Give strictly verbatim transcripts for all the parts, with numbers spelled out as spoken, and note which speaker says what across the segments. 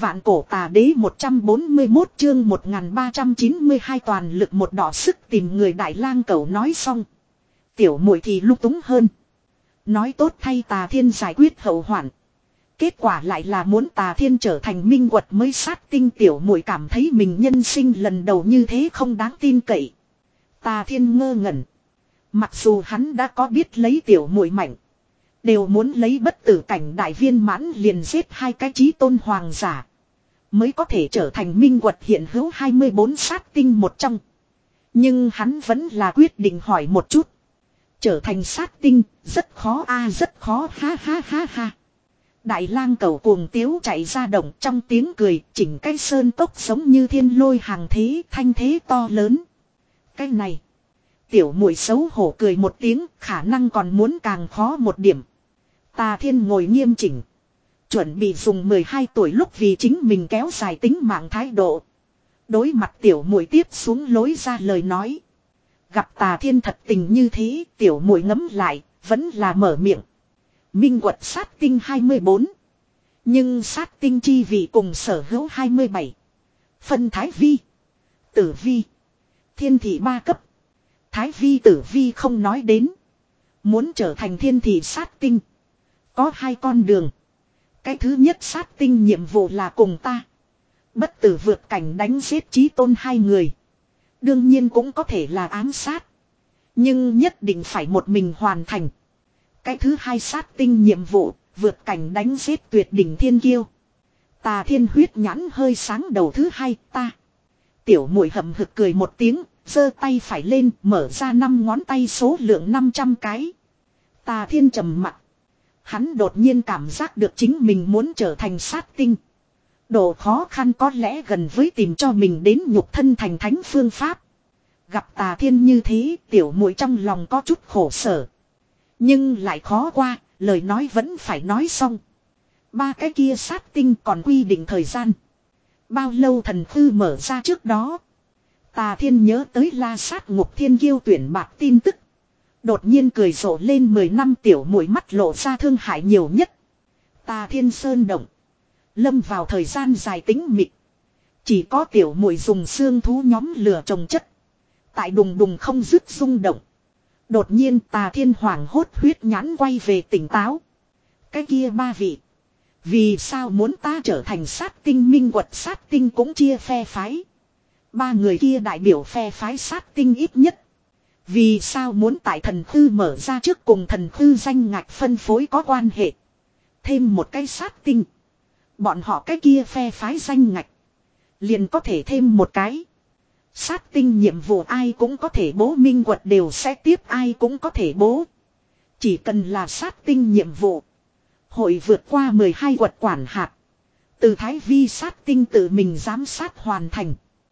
Speaker 1: Vạn cổ tà đế một trăm bốn mươi mốt chương một nghìn ba trăm chín mươi hai toàn lực một đỏ sức tìm người đại lang cẩu nói xong. Tiểu muội thì lúc túng hơn. Nói tốt thay Tà Thiên giải quyết hậu hoạn. Kết quả lại là muốn Tà Thiên trở thành minh quật mới sát tinh, tiểu muội cảm thấy mình nhân sinh lần đầu như thế không đáng tin cậy. Tà Thiên ngơ ngẩn. Mặc dù hắn đã có biết lấy tiểu muội mạnh. Đều muốn lấy bất tử cảnh đại viên mãn liền giết hai cái chí tôn hoàng giả. Mới có thể trở thành minh quật hiện hữu hai mươi bốn sát tinh một trong. Nhưng hắn vẫn là quyết định hỏi một chút. Trở thành sát tinh rất khó a à, rất khó ha ha ha ha. Đại lang cẩu cuồng tiếu chạy ra đồng trong tiếng cười chỉnh cái sơn cốc giống như thiên lôi hàng thế thanh thế to lớn. Cái này. Tiểu muội xấu hổ cười một tiếng khả năng còn muốn càng khó một điểm. Tà Thiên ngồi nghiêm chỉnh. Chuẩn bị dùng mười hai tuổi lúc vì chính mình kéo dài tính mạng thái độ. Đối mặt tiểu muội tiếp xuống lối ra lời nói. Gặp Tà Thiên thật tình như thế, tiểu muội ngấm lại, vẫn là mở miệng. Minh quật sát tinh hai mươi bốn. Nhưng sát tinh chi vị cùng sở hữu hai mươi bảy. Phân Thái Vi, Tử Vi, Thiên thị ba cấp. Thái Vi Tử Vi không nói đến. Muốn trở thành thiên thị sát tinh. Có hai con đường. Cái thứ nhất sát tinh nhiệm vụ là cùng ta. Bất tử vượt cảnh đánh giết chí tôn hai người. Đương nhiên cũng có thể là ám sát. Nhưng nhất định phải một mình hoàn thành. Cái thứ hai sát tinh nhiệm vụ, vượt cảnh đánh giết tuyệt đỉnh thiên kiêu. Tà Thiên huyết nhãn hơi sáng đầu thứ hai, ta. Tiểu muội hậm hực cười một tiếng, giơ tay phải lên, mở ra năm ngón tay số lượng năm trăm cái. Tà Thiên trầm mặc. Hắn đột nhiên cảm giác được chính mình muốn trở thành sát tinh. Độ khó khăn có lẽ gần với tìm cho mình đến nhục thân thành thánh phương pháp. Gặp Tà Thiên như thế, tiểu muội trong lòng có chút khổ sở. Nhưng lại khó qua, lời nói vẫn phải nói xong. Ba cái kia sát tinh còn quy định thời gian. Bao lâu thần khư mở ra trước đó. Tà Thiên nhớ tới La Sát Ngục Thiên Kiêu tuyển bạc tin tức. Đột nhiên cười rộ lên mười năm tiểu muội mắt lộ ra thương hại nhiều nhất. Tà Thiên sơn động. Lâm vào thời gian dài tĩnh mịch. Chỉ có tiểu muội dùng xương thú nhóm lửa trồng chất. Tại đùng đùng không dứt rung động. Đột nhiên Tà Thiên hoảng hốt huyết nhãn quay về tỉnh táo. Cái kia ba vị. Vì sao muốn ta trở thành sát tinh minh quật sát tinh cũng chia phe phái. Ba người kia đại biểu phe phái sát tinh ít nhất. Vì sao muốn tại thần khư mở ra trước cùng thần khư danh ngạch phân phối có quan hệ. Thêm một cái sát tinh. Bọn họ cái kia phe phái danh ngạch. Liền có thể thêm một cái. Sát tinh nhiệm vụ ai cũng có thể bố minh quật đều sẽ tiếp ai cũng có thể bố. Chỉ cần là sát tinh nhiệm vụ. Hội vượt qua mười hai quật quản hạt. Từ Thái Vi sát tinh tự mình giám sát hoàn thành.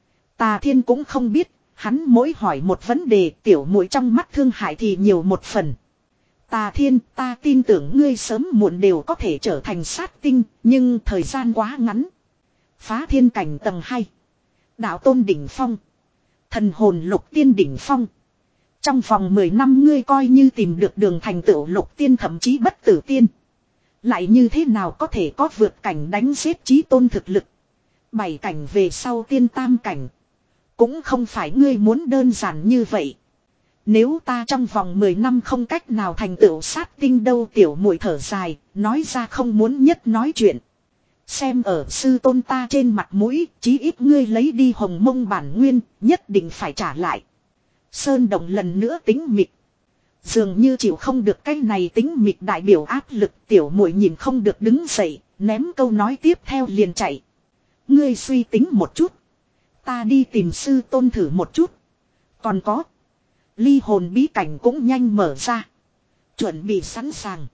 Speaker 1: Tà Thiên cũng không biết. Hắn mỗi hỏi một vấn đề tiểu muội trong mắt thương hại thì nhiều một phần. Tà Thiên, ta tin tưởng ngươi sớm muộn đều có thể trở thành sát tinh, nhưng thời gian quá ngắn. Phá thiên cảnh tầng hai. Đạo tôn đỉnh phong. Thần hồn lục tiên đỉnh phong. Trong vòng mười năm ngươi coi như tìm được đường thành tựu lục tiên thậm chí bất tử tiên. Lại như thế nào có thể có vượt cảnh đánh giết chí tôn thực lực. Bảy cảnh về sau tiên tam cảnh. Cũng không phải ngươi muốn đơn giản như vậy. Nếu ta trong vòng mười năm không cách nào thành tựu sát tinh đâu tiểu muội thở dài, nói ra không muốn nhất nói chuyện. Xem ở sư tôn ta trên mặt mũi, chí ít ngươi lấy đi hồng mông bản nguyên, nhất định phải trả lại. Sơn động lần nữa tính mịch. Dường như chịu không được cái này tính mịch đại biểu áp lực tiểu muội nhìn không được đứng dậy, ném câu nói tiếp theo liền chạy. Ngươi suy tính một chút. Ta đi tìm sư tôn thử một chút. Còn có. Ly hồn bí cảnh cũng nhanh mở ra. Chuẩn bị sẵn sàng.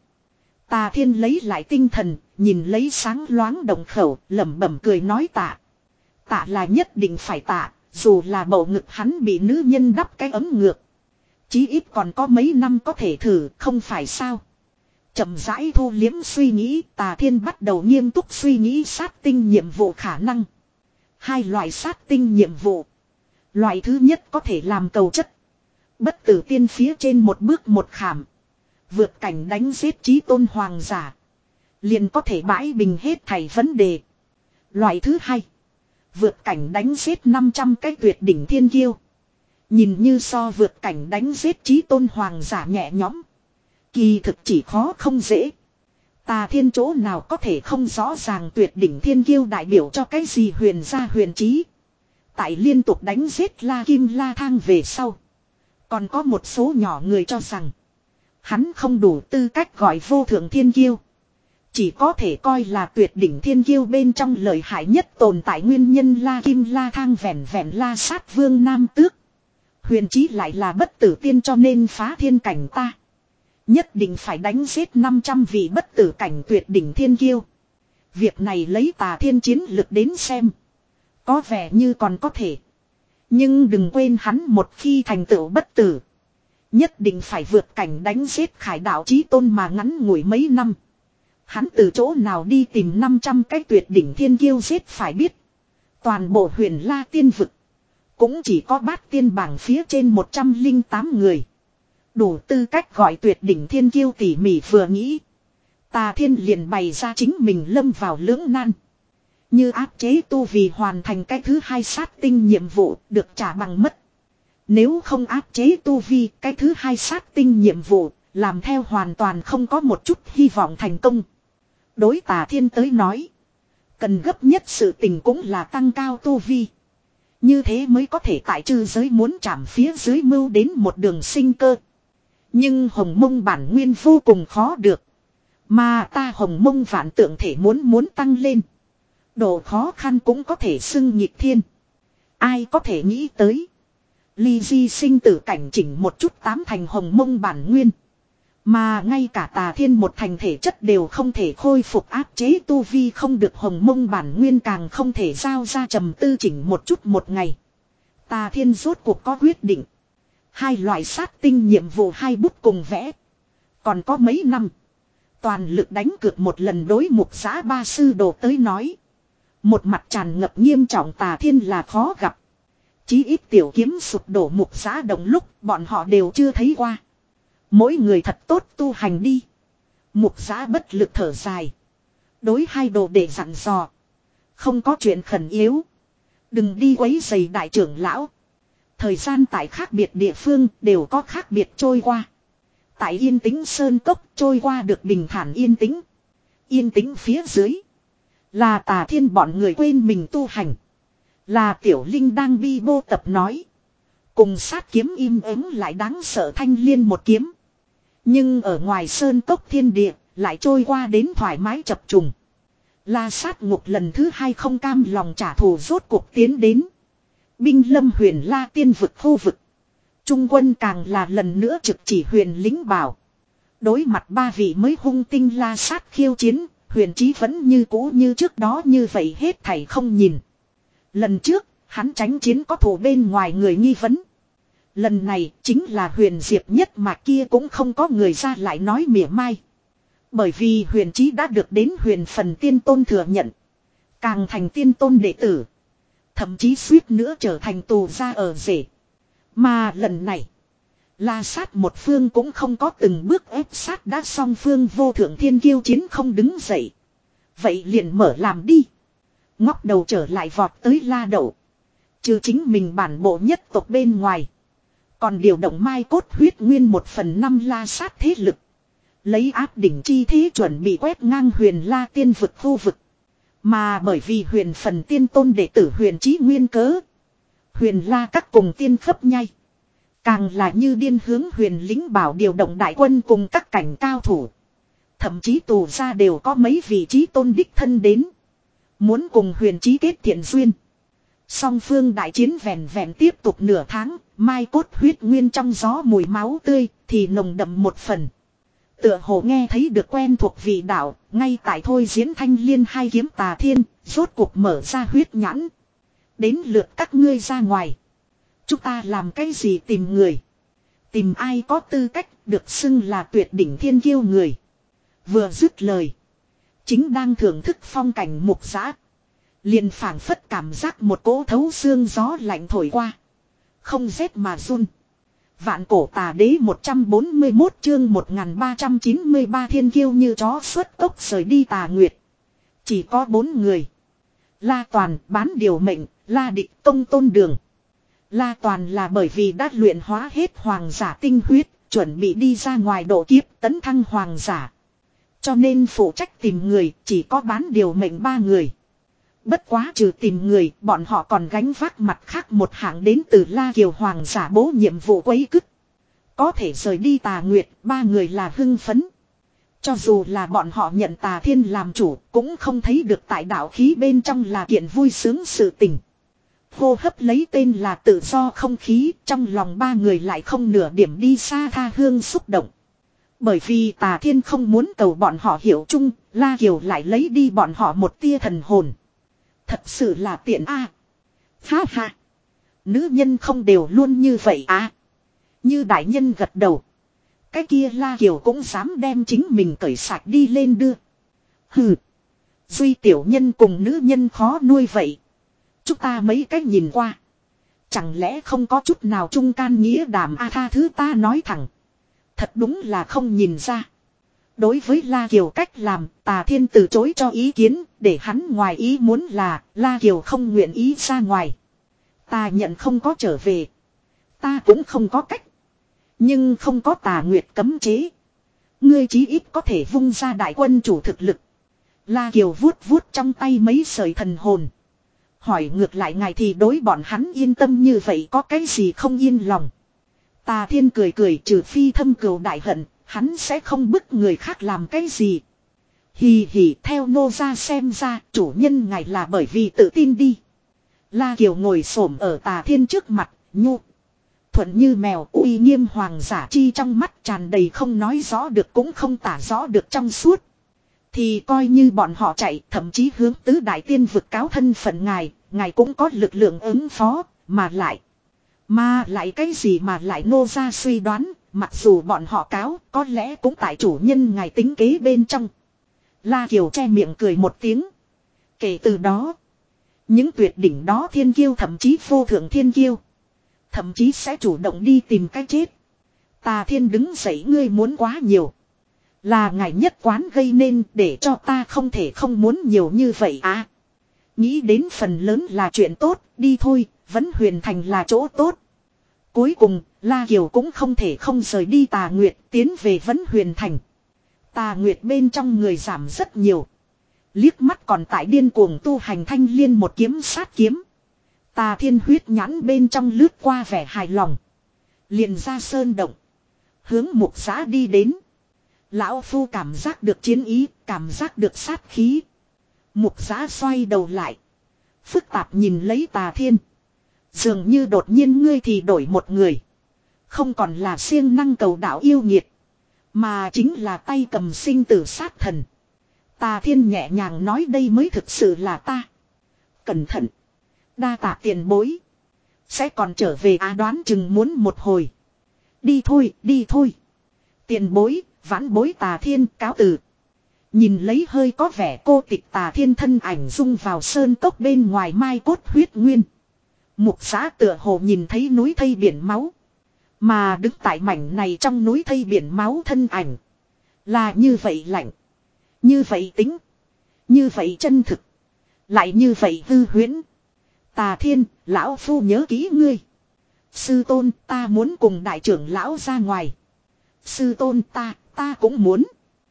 Speaker 1: Tà Thiên lấy lại tinh thần. Nhìn lấy sáng loáng đồng khẩu. Lẩm bẩm cười nói tạ. Tạ là nhất định phải tạ. Dù là bầu ngực hắn bị nữ nhân đắp cái ấm ngược. Chí ít còn có mấy năm có thể thử. Không phải sao. Chậm rãi thu liếm suy nghĩ. Tà Thiên bắt đầu nghiêm túc suy nghĩ sát tinh nhiệm vụ khả năng. Hai loại sát tinh nhiệm vụ. Loại thứ nhất có thể làm cầu chất. Bất tử tiên phía trên một bước một khảm. Vượt cảnh đánh giết chí tôn hoàng giả. Liền có thể bãi bình hết thảy vấn đề. Loại thứ hai. Vượt cảnh đánh giết năm trăm cái tuyệt đỉnh thiên kiêu. Nhìn như so vượt cảnh đánh giết chí tôn hoàng giả nhẹ nhõm. Kỳ thực chỉ khó không dễ. Tà thiên chỗ nào có thể không rõ ràng tuyệt đỉnh thiên kiêu đại biểu cho cái gì huyền gia huyền trí. Tại liên tục đánh giết La Kim La Thang về sau. Còn có một số nhỏ người cho rằng. Hắn không đủ tư cách gọi vô thượng thiên kiêu. Chỉ có thể coi là tuyệt đỉnh thiên kiêu bên trong lợi hại nhất tồn tại nguyên nhân La Kim La Thang vẻn vẻn la sát vương nam tước. Huyền trí lại là bất tử tiên cho nên phá thiên cảnh ta. Nhất định phải đánh giết năm trăm vị bất tử cảnh tuyệt đỉnh thiên kiêu. Việc này lấy Tà Thiên chiến lực đến xem. Có vẻ như còn có thể. Nhưng đừng quên hắn một khi thành tựu bất tử. Nhất định phải vượt cảnh đánh giết khải đạo chí tôn mà ngắn ngủi mấy năm. Hắn từ chỗ nào đi tìm năm trăm cái tuyệt đỉnh thiên kiêu giết phải biết. Toàn bộ huyền La tiên vực. Cũng chỉ có bát tiên bảng phía trên một trăm lẻ tám người. Đủ tư cách gọi tuyệt đỉnh thiên kiêu tỉ mỉ vừa nghĩ. Tà Thiên liền bày ra chính mình lâm vào lưỡng nan. Như áp chế tu vì hoàn thành cái thứ hai sát tinh nhiệm vụ được trả bằng mất. Nếu không áp chế tu vi cái thứ hai sát tinh nhiệm vụ làm theo hoàn toàn không có một chút hy vọng thành công. Đối Tà Thiên tới nói. Cần gấp nhất sự tình cũng là tăng cao tu vi. Như thế mới có thể tại trư giới muốn chạm phía dưới mưu đến một đường sinh cơ. Nhưng hồng mông bản nguyên vô cùng khó được. Mà ta hồng mông vạn tượng thể muốn muốn tăng lên. Độ khó khăn cũng có thể xưng nhịp thiên. Ai có thể nghĩ tới. Ly di sinh tử cảnh chỉnh một chút tám thành hồng mông bản nguyên. Mà ngay cả Tà Thiên một thành thể chất đều không thể khôi phục áp chế tu vi không được hồng mông bản nguyên càng không thể giao ra trầm tư chỉnh một chút một ngày. Tà Thiên rốt cuộc có quyết định. Hai loại sát tinh nhiệm vụ hai bút cùng vẽ. Còn có mấy năm. Toàn lực đánh cược một lần đối mục giã ba sư đồ tới nói. Một mặt tràn ngập nghiêm trọng Tà Thiên là khó gặp. Chí ít tiểu kiếm sụp đổ mục giã đồng lúc bọn họ đều chưa thấy qua. Mỗi người thật tốt tu hành đi. Mục giã bất lực thở dài. Đối hai đồ để dặn dò. Không có chuyện khẩn yếu. Đừng đi quấy rầy đại trưởng lão. Thời gian tại khác biệt địa phương đều có khác biệt trôi qua. Tại yên tĩnh sơn cốc trôi qua được bình thản yên tĩnh. Yên tĩnh phía dưới. Là Tà Thiên bọn người quên mình tu hành. Là Tiểu Linh đang bi bô tập nói. Cùng sát kiếm im ắng lại đáng sợ thanh liên một kiếm. Nhưng ở ngoài sơn cốc thiên địa lại trôi qua đến thoải mái chập trùng. La sát ngục lần thứ hai không cam lòng trả thù rốt cuộc tiến đến. Binh lâm huyền La tiên vực khu vực. Trung quân càng là lần nữa trực chỉ huyền lính bảo. Đối mặt ba vị mới hung tinh la sát khiêu chiến. Huyền Chí vẫn như cũ như trước đó như vậy hết thảy không nhìn. Lần trước hắn tránh chiến có thủ bên ngoài người nghi vấn. Lần này chính là huyền diệp nhất mà kia cũng không có người ra lại nói mỉa mai. Bởi vì huyền Chí đã được đến huyền phần tiên tôn thừa nhận. Càng thành tiên tôn đệ tử. Thậm chí suýt nữa trở thành tù ra ở rể. Mà lần này. La sát một phương cũng không có từng bước ép sát đã song phương vô thượng thiên kiêu chiến không đứng dậy. Vậy liền mở làm đi. Ngóc đầu trở lại vọt tới La Đậu. Trừ chính mình bản bộ nhất tộc bên ngoài. Còn điều động mai cốt huyết nguyên một phần năm la sát thế lực. Lấy áp đỉnh chi thế chuẩn bị quét ngang huyền La tiên vực khu vực. Mà bởi vì huyền phần tiên tôn đệ tử huyền Chí nguyên cớ. Huyền La các cùng tiên khấp nhai. Càng là như điên hướng huyền lính bảo điều động đại quân cùng các cảnh cao thủ. Thậm chí tù ra đều có mấy vị trí tôn đích thân đến. Muốn cùng huyền Chí kết thiện duyên. Song phương đại chiến vẹn vẹn tiếp tục nửa tháng. Mai cốt huyết nguyên trong gió mùi máu tươi thì nồng đậm một phần. Tựa hồ nghe thấy được quen thuộc vị đạo. Ngay tại thôi diễn thanh liên hai kiếm Tà Thiên. Rốt cuộc mở ra huyết nhãn. Đến lượt các ngươi ra ngoài. Chúng ta làm cái gì tìm người. Tìm ai có tư cách được xưng là tuyệt đỉnh thiên kiêu người. Vừa dứt lời. Chính đang thưởng thức phong cảnh mục giã. Liền phảng phất cảm giác một cỗ thấu xương gió lạnh thổi qua. Không rét mà run. Vạn cổ tà đế một trăm bốn mươi mốt chương một nghìn ba trăm chín mươi ba thiên kiêu như chó xuất cốc rời đi Tà Nguyệt. Chỉ có bốn người. La Toàn bán điều mệnh, La Địch công tôn đường. La Toàn là bởi vì đã luyện hóa hết hoàng giả tinh huyết, chuẩn bị đi ra ngoài độ kiếp tấn thăng hoàng giả. Cho nên phụ trách tìm người chỉ có bán điều mệnh ba người. Bất quá trừ tìm người, bọn họ còn gánh vác mặt khác một hạng đến từ La Kiều hoàng giả bố nhiệm vụ quấy cứt. Có thể rời đi Tà Nguyệt, ba người là hưng phấn. Cho dù là bọn họ nhận Tà Thiên làm chủ, cũng không thấy được tại đạo khí bên trong là kiện vui sướng sự tình. Hô hấp lấy tên là tự do không khí, trong lòng ba người lại không nửa điểm đi xa tha hương xúc động. Bởi vì Tà Thiên không muốn cầu bọn họ hiểu chung, La Kiều lại lấy đi bọn họ một tia thần hồn. Thật sự là tiện a. À. Ha ha. Nữ nhân không đều luôn như vậy à. Như đại nhân gật đầu. Cái kia La Kiều cũng dám đem chính mình cởi sạch đi lên đưa. Hừ. Duy tiểu nhân cùng nữ nhân khó nuôi vậy. Chúng ta mấy cách nhìn qua. Chẳng lẽ không có chút nào trung can nghĩa đảm a à, tha thứ ta nói thẳng. Thật đúng là không nhìn ra. Đối với La Kiều cách làm, Tà Thiên từ chối cho ý kiến, để hắn ngoài ý muốn là La Kiều không nguyện ý ra ngoài. Ta nhận không có trở về. Ta cũng không có cách. Nhưng không có Tà Nguyệt cấm chế. Ngươi chí ít có thể vung ra đại quân chủ thực lực. La Kiều vuốt vuốt trong tay mấy sợi thần hồn. Hỏi ngược lại ngài thì đối bọn hắn yên tâm như vậy có cái gì không yên lòng. Tà Thiên cười cười trừ phi thâm cừu đại hận, hắn sẽ không bức người khác làm cái gì. Hì hì theo nô ra xem ra chủ nhân ngài là bởi vì tự tin đi. La Kiều ngồi xổm ở Tà Thiên trước mặt, nhu. Thuận như mèo uy nghiêm hoàng giả chi trong mắt tràn đầy không nói rõ được cũng không tả rõ được trong suốt. Thì coi như bọn họ chạy thậm chí hướng tứ đại tiên vực cáo thân phận ngài, ngài cũng có lực lượng ứng phó, mà lại. Mà lại cái gì mà lại nô ra suy đoán, mặc dù bọn họ cáo có lẽ cũng tại chủ nhân ngài tính kế bên trong. La Kiều che miệng cười một tiếng. Kể từ đó, những tuyệt đỉnh đó thiên kiêu thậm chí vô thượng thiên kiêu. Thậm chí sẽ chủ động đi tìm cái chết. Tà Thiên đứng dậy ngươi muốn quá nhiều. Là ngài nhất quán gây nên để cho ta không thể không muốn nhiều như vậy à. Nghĩ đến phần lớn là chuyện tốt, đi thôi, vẫn huyền thành là chỗ tốt. Cuối cùng, La Kiều cũng không thể không rời đi Tà Nguyệt tiến về vẫn huyền thành. Tà Nguyệt bên trong người giảm rất nhiều. Liếc mắt còn tại điên cuồng tu hành thanh liên một kiếm sát kiếm. Tà Thiên huyết nhãn bên trong lướt qua vẻ hài lòng. Liền ra sơn động. Hướng mục giã đi đến. Lão Phu cảm giác được chiến ý, cảm giác được sát khí. Mục giã xoay đầu lại. Phức tạp nhìn lấy Tà Thiên. Dường như đột nhiên ngươi thì đổi một người. Không còn là siêng năng cầu đạo yêu nghiệt. Mà chính là tay cầm sinh tử sát thần. Tà Thiên nhẹ nhàng nói đây mới thực sự là ta. Cẩn thận. Đa tạ tiền bối. Sẽ còn trở về á đoán chừng muốn một hồi. Đi thôi, đi thôi. Tiền bối, vãn bối Tà Thiên cáo từ. Nhìn lấy hơi có vẻ cô tịch Tà Thiên thân ảnh dung vào sơn cốc bên ngoài mai cốt huyết nguyên. Mục giã tựa hồ nhìn thấy núi thây biển máu. Mà đứng tại mảnh này trong núi thây biển máu thân ảnh. Là như vậy lạnh. Như vậy tính. Như vậy chân thực. Lại như vậy hư huyễn. Tà Thiên, lão phu nhớ kỹ ngươi. Sư tôn ta muốn cùng đại trưởng lão ra ngoài. Sư tôn ta, ta cũng muốn.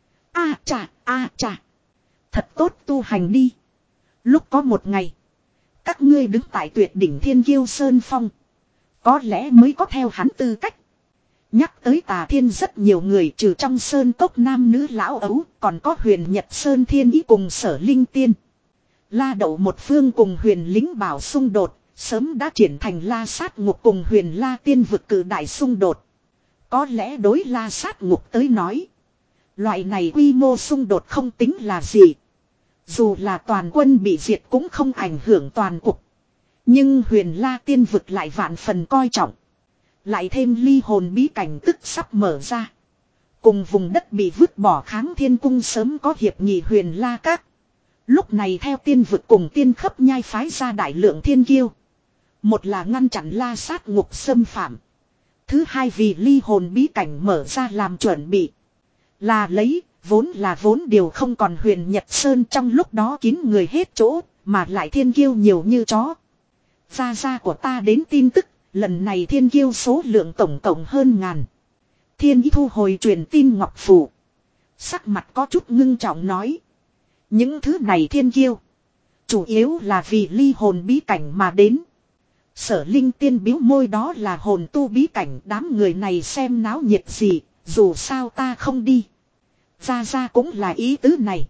Speaker 1: A à, chà, a à, chà. Thật tốt tu hành đi. Lúc có một ngày. Các ngươi đứng tại tuyệt đỉnh thiên kiêu sơn phong. Có lẽ mới có theo hắn tư cách. Nhắc tới Tà Thiên rất nhiều người trừ trong sơn cốc nam nữ lão ấu. Còn có huyền Nhật Sơn Thiên Ý cùng Sở Linh Tiên. La Đậu một phương cùng huyền lính bảo xung đột. Sớm đã triển thành La Sát Ngục cùng huyền La Tiên vực cử đại xung đột. Có lẽ đối La Sát Ngục tới nói. Loại này quy mô xung đột không tính là gì. Dù là toàn quân bị diệt cũng không ảnh hưởng toàn cục. Nhưng huyền La Tiên vực lại vạn phần coi trọng. Lại thêm ly hồn bí cảnh tức sắp mở ra. Cùng vùng đất bị vứt bỏ kháng thiên cung sớm có hiệp nghị huyền La Các. Lúc này theo tiên vực cùng tiên khắp nhai phái ra đại lượng thiên kiêu. Một là ngăn chặn La Sát Ngục xâm phạm. Thứ hai vì ly hồn bí cảnh mở ra làm chuẩn bị. Là lấy, vốn là vốn điều không còn huyền Nhật Sơn trong lúc đó kín người hết chỗ, Mà lại thiên kiêu nhiều như chó. Gia gia của ta đến tin tức, lần này thiên kiêu số lượng tổng cộng hơn ngàn. Thiên ý thu hồi truyền tin ngọc phù. Sắc mặt có chút ngưng trọng nói. Những thứ này thiên kiêu. Chủ yếu là vì ly hồn bí cảnh mà đến. Sở Linh Tiên biếu môi, đó là hồn tu bí cảnh, đám người này xem náo nhiệt gì, dù sao ta không đi. Ra ra cũng là ý tứ này.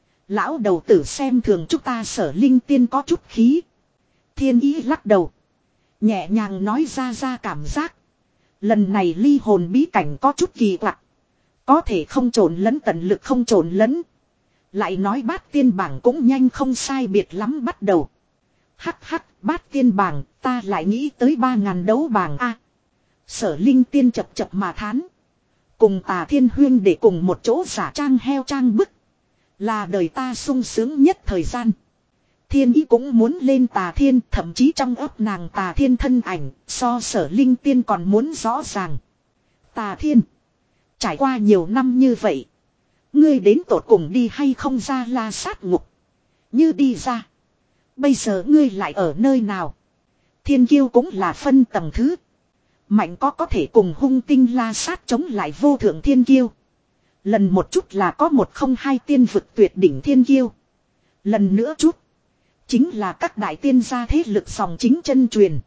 Speaker 1: Lão đầu tử xem thường chúng ta. Sở Linh Tiên có chút khí. Thiên ý lắc đầu. Nhẹ nhàng nói ra ra cảm giác. Lần này ly hồn bí cảnh có chút kỳ quặc. Có thể không trộn lẫn, tận lực không trộn lẫn. Lại nói bát tiên bảng cũng nhanh không sai biệt lắm bắt đầu. Hắc hắc, bát tiên bảng, ta lại nghĩ tới ba ngàn đấu bảng a. Sở Linh Tiên chập chập mà thán. Cùng Tà Thiên Huyên để cùng một chỗ giả trang heo trang bức. Là đời ta sung sướng nhất thời gian. Thiên ý cũng muốn lên Tà Thiên, thậm chí trong ấp nàng Tà Thiên thân ảnh, so Sở Linh Tiên còn muốn rõ ràng. Tà Thiên, trải qua nhiều năm như vậy, ngươi đến tột cùng đi hay không ra La Sát ngục? Như đi ra, bây giờ ngươi lại ở nơi nào? Thiên kiêu cũng là phân tầng thứ. Mạnh có có thể cùng hung tinh La Sát chống lại vô thượng thiên kiêu. Lần một chút là có một không hai tiên vực tuyệt đỉnh thiên kiêu. Lần nữa chút, chính là các đại tiên gia thế lực dòng chính chân truyền.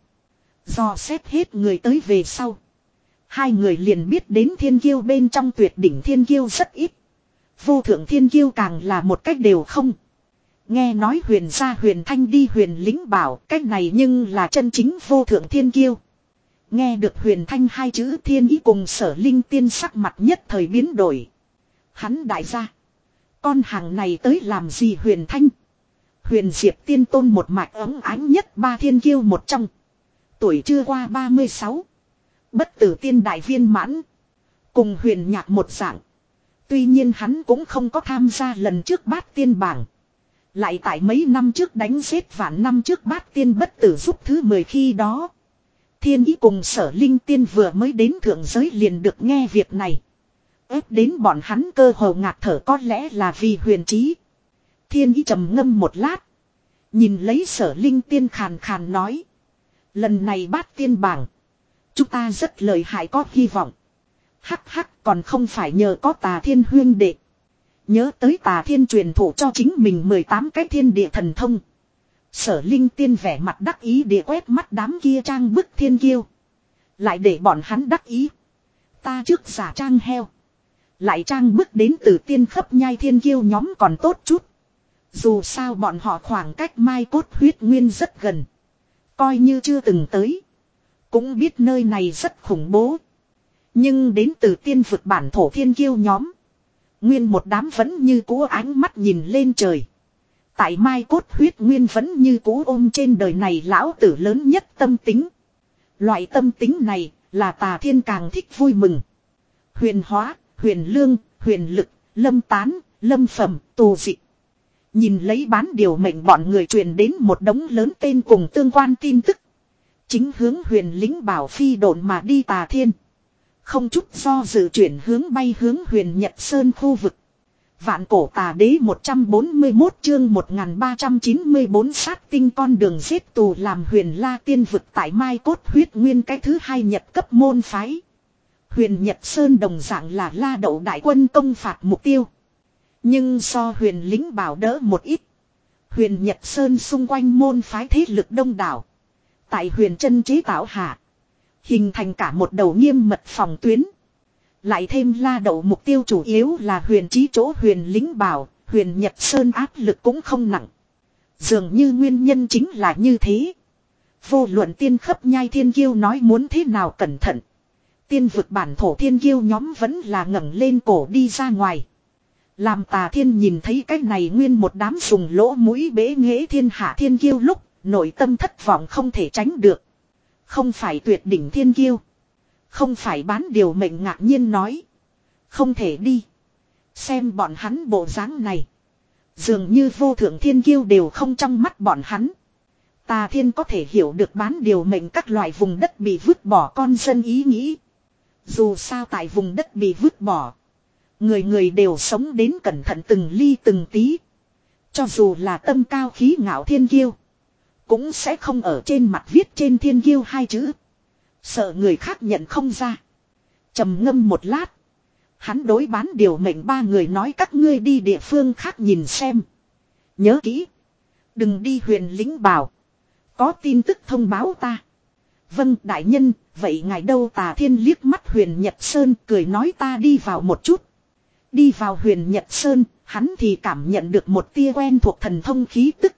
Speaker 1: Do xét hết người tới về sau, hai người liền biết đến thiên kiêu bên trong tuyệt đỉnh thiên kiêu rất ít. Vô thượng thiên kiêu càng là một cách đều không. Nghe nói Huyền gia Huyền Thanh đi Huyền Lĩnh bảo, cách này nhưng là chân chính vô thượng thiên kiêu. Nghe được Huyền Thanh hai chữ, Thiên ý cùng Sở Linh Tiên sắc mặt nhất thời biến đổi. Hắn đại gia, con hàng này tới làm gì? Huyền Thanh, Huyền Diệp tiên tôn một mạch ống ánh nhất ba thiên kiêu một trong. Tuổi chưa qua ba mươi sáu. Bất tử tiên đại viên mãn. Cùng Huyền Nhạc một dạng. Tuy nhiên hắn cũng không có tham gia lần trước bát tiên bảng. Lại tại mấy năm trước đánh giết vạn năm trước bát tiên bất tử giúp thứ mười khi đó. Thiên ý cùng Sở Linh Tiên vừa mới đến thượng giới liền được nghe việc này. Ép đến bọn hắn cơ hồ ngạt thở, có lẽ là vì Huyền Trí. Thiên ý trầm ngâm một lát. Nhìn lấy Sở Linh Tiên khàn khàn nói. Lần này bát tiên bảng, chúng ta rất lợi hại, có hy vọng. Hắc hắc, còn không phải nhờ có Tà Thiên huyên đệ. Nhớ tới Tà Thiên truyền thụ cho chính mình mười tám cái thiên địa thần thông. Sở Linh Tiên vẻ mặt đắc ý địa quét mắt đám kia trang bức thiên kiêu. Lại để bọn hắn đắc ý. Ta trước giả trang heo, lại trang bức đến từ tiên khắp nhai thiên kiêu nhóm còn tốt chút. Dù sao bọn họ khoảng cách mai cốt huyết nguyên rất gần. Coi như chưa từng tới, cũng biết nơi này rất khủng bố. Nhưng đến từ tiên vực bản thổ thiên kiêu nhóm, nguyên một đám vẫn như cũ ánh mắt nhìn lên trời. Tại mai cốt huyết nguyên vẫn như cũ ôm trên đời này lão tử lớn nhất tâm tính. Loại tâm tính này là Tà Thiên càng thích vui mừng. Huyền hóa, huyền lương, huyền lực, lâm tán, lâm phẩm, tù dị. Nhìn lấy bán điều mệnh bọn người truyền đến một đống lớn tên cùng tương quan tin tức. Chính hướng Huyền Lĩnh bảo phi độn mà đi Tà Thiên, không chút do dự chuyển hướng bay hướng Huyền Nhật Sơn khu vực. Vạn cổ tà đế một trăm bốn mươi mốt chương một nghìn ba trăm chín mươi bốn sát tinh con đường giết tù làm Huyền La tiên vực tại mai cốt huyết nguyên cái thứ hai nhật cấp môn phái. Huyền Nhật Sơn đồng dạng là La Đậu đại quân công phạt mục tiêu. Nhưng so Huyền Lĩnh bảo đỡ một ít. Huyền Nhật Sơn xung quanh môn phái thế lực đông đảo. Tại Huyền chân chế tạo hạ, hình thành cả một đầu nghiêm mật phòng tuyến. Lại thêm La Đậu mục tiêu chủ yếu là Huyền Chí chỗ Huyền Lĩnh bảo, Huyền Nhật Sơn áp lực cũng không nặng. Dường như nguyên nhân chính là như thế. Vô luận tiên khắp nhai thiên kiêu nói muốn thế nào cẩn thận, tiên vực bản thổ thiên kiêu nhóm vẫn là ngẩng lên cổ đi ra ngoài. Làm Tà Thiên nhìn thấy cái này nguyên một đám dùng lỗ mũi bế nghễ thiên hạ thiên kiêu lúc, nội tâm thất vọng không thể tránh được. Không phải tuyệt đỉnh thiên kiêu, không phải bán điều mệnh, ngạc nhiên nói. Không thể đi. Xem bọn hắn bộ dáng này, dường như vô thượng thiên kiêu đều không trong mắt bọn hắn. Tà Thiên có thể hiểu được bán điều mệnh các loại vùng đất bị vứt bỏ con dân ý nghĩ. Dù sao tại vùng đất bị vứt bỏ, người người đều sống đến cẩn thận từng ly từng tí. Cho dù là tâm cao khí ngạo thiên kiêu. Cũng sẽ không ở trên mặt viết trên thiên kiêu hai chữ. Sợ người khác nhận không ra. Trầm ngâm một lát. Hắn đối bán điều mệnh ba người nói các ngươi đi địa phương khác nhìn xem. Nhớ kỹ. Đừng đi huyền lĩnh bảo. Có tin tức thông báo ta. Vâng đại nhân, vậy ngài đâu Tà Thiên liếc mắt huyền Nhật Sơn cười nói ta đi vào một chút. Đi vào huyền Nhật Sơn, hắn thì cảm nhận được một tia quen thuộc thần thông khí tức.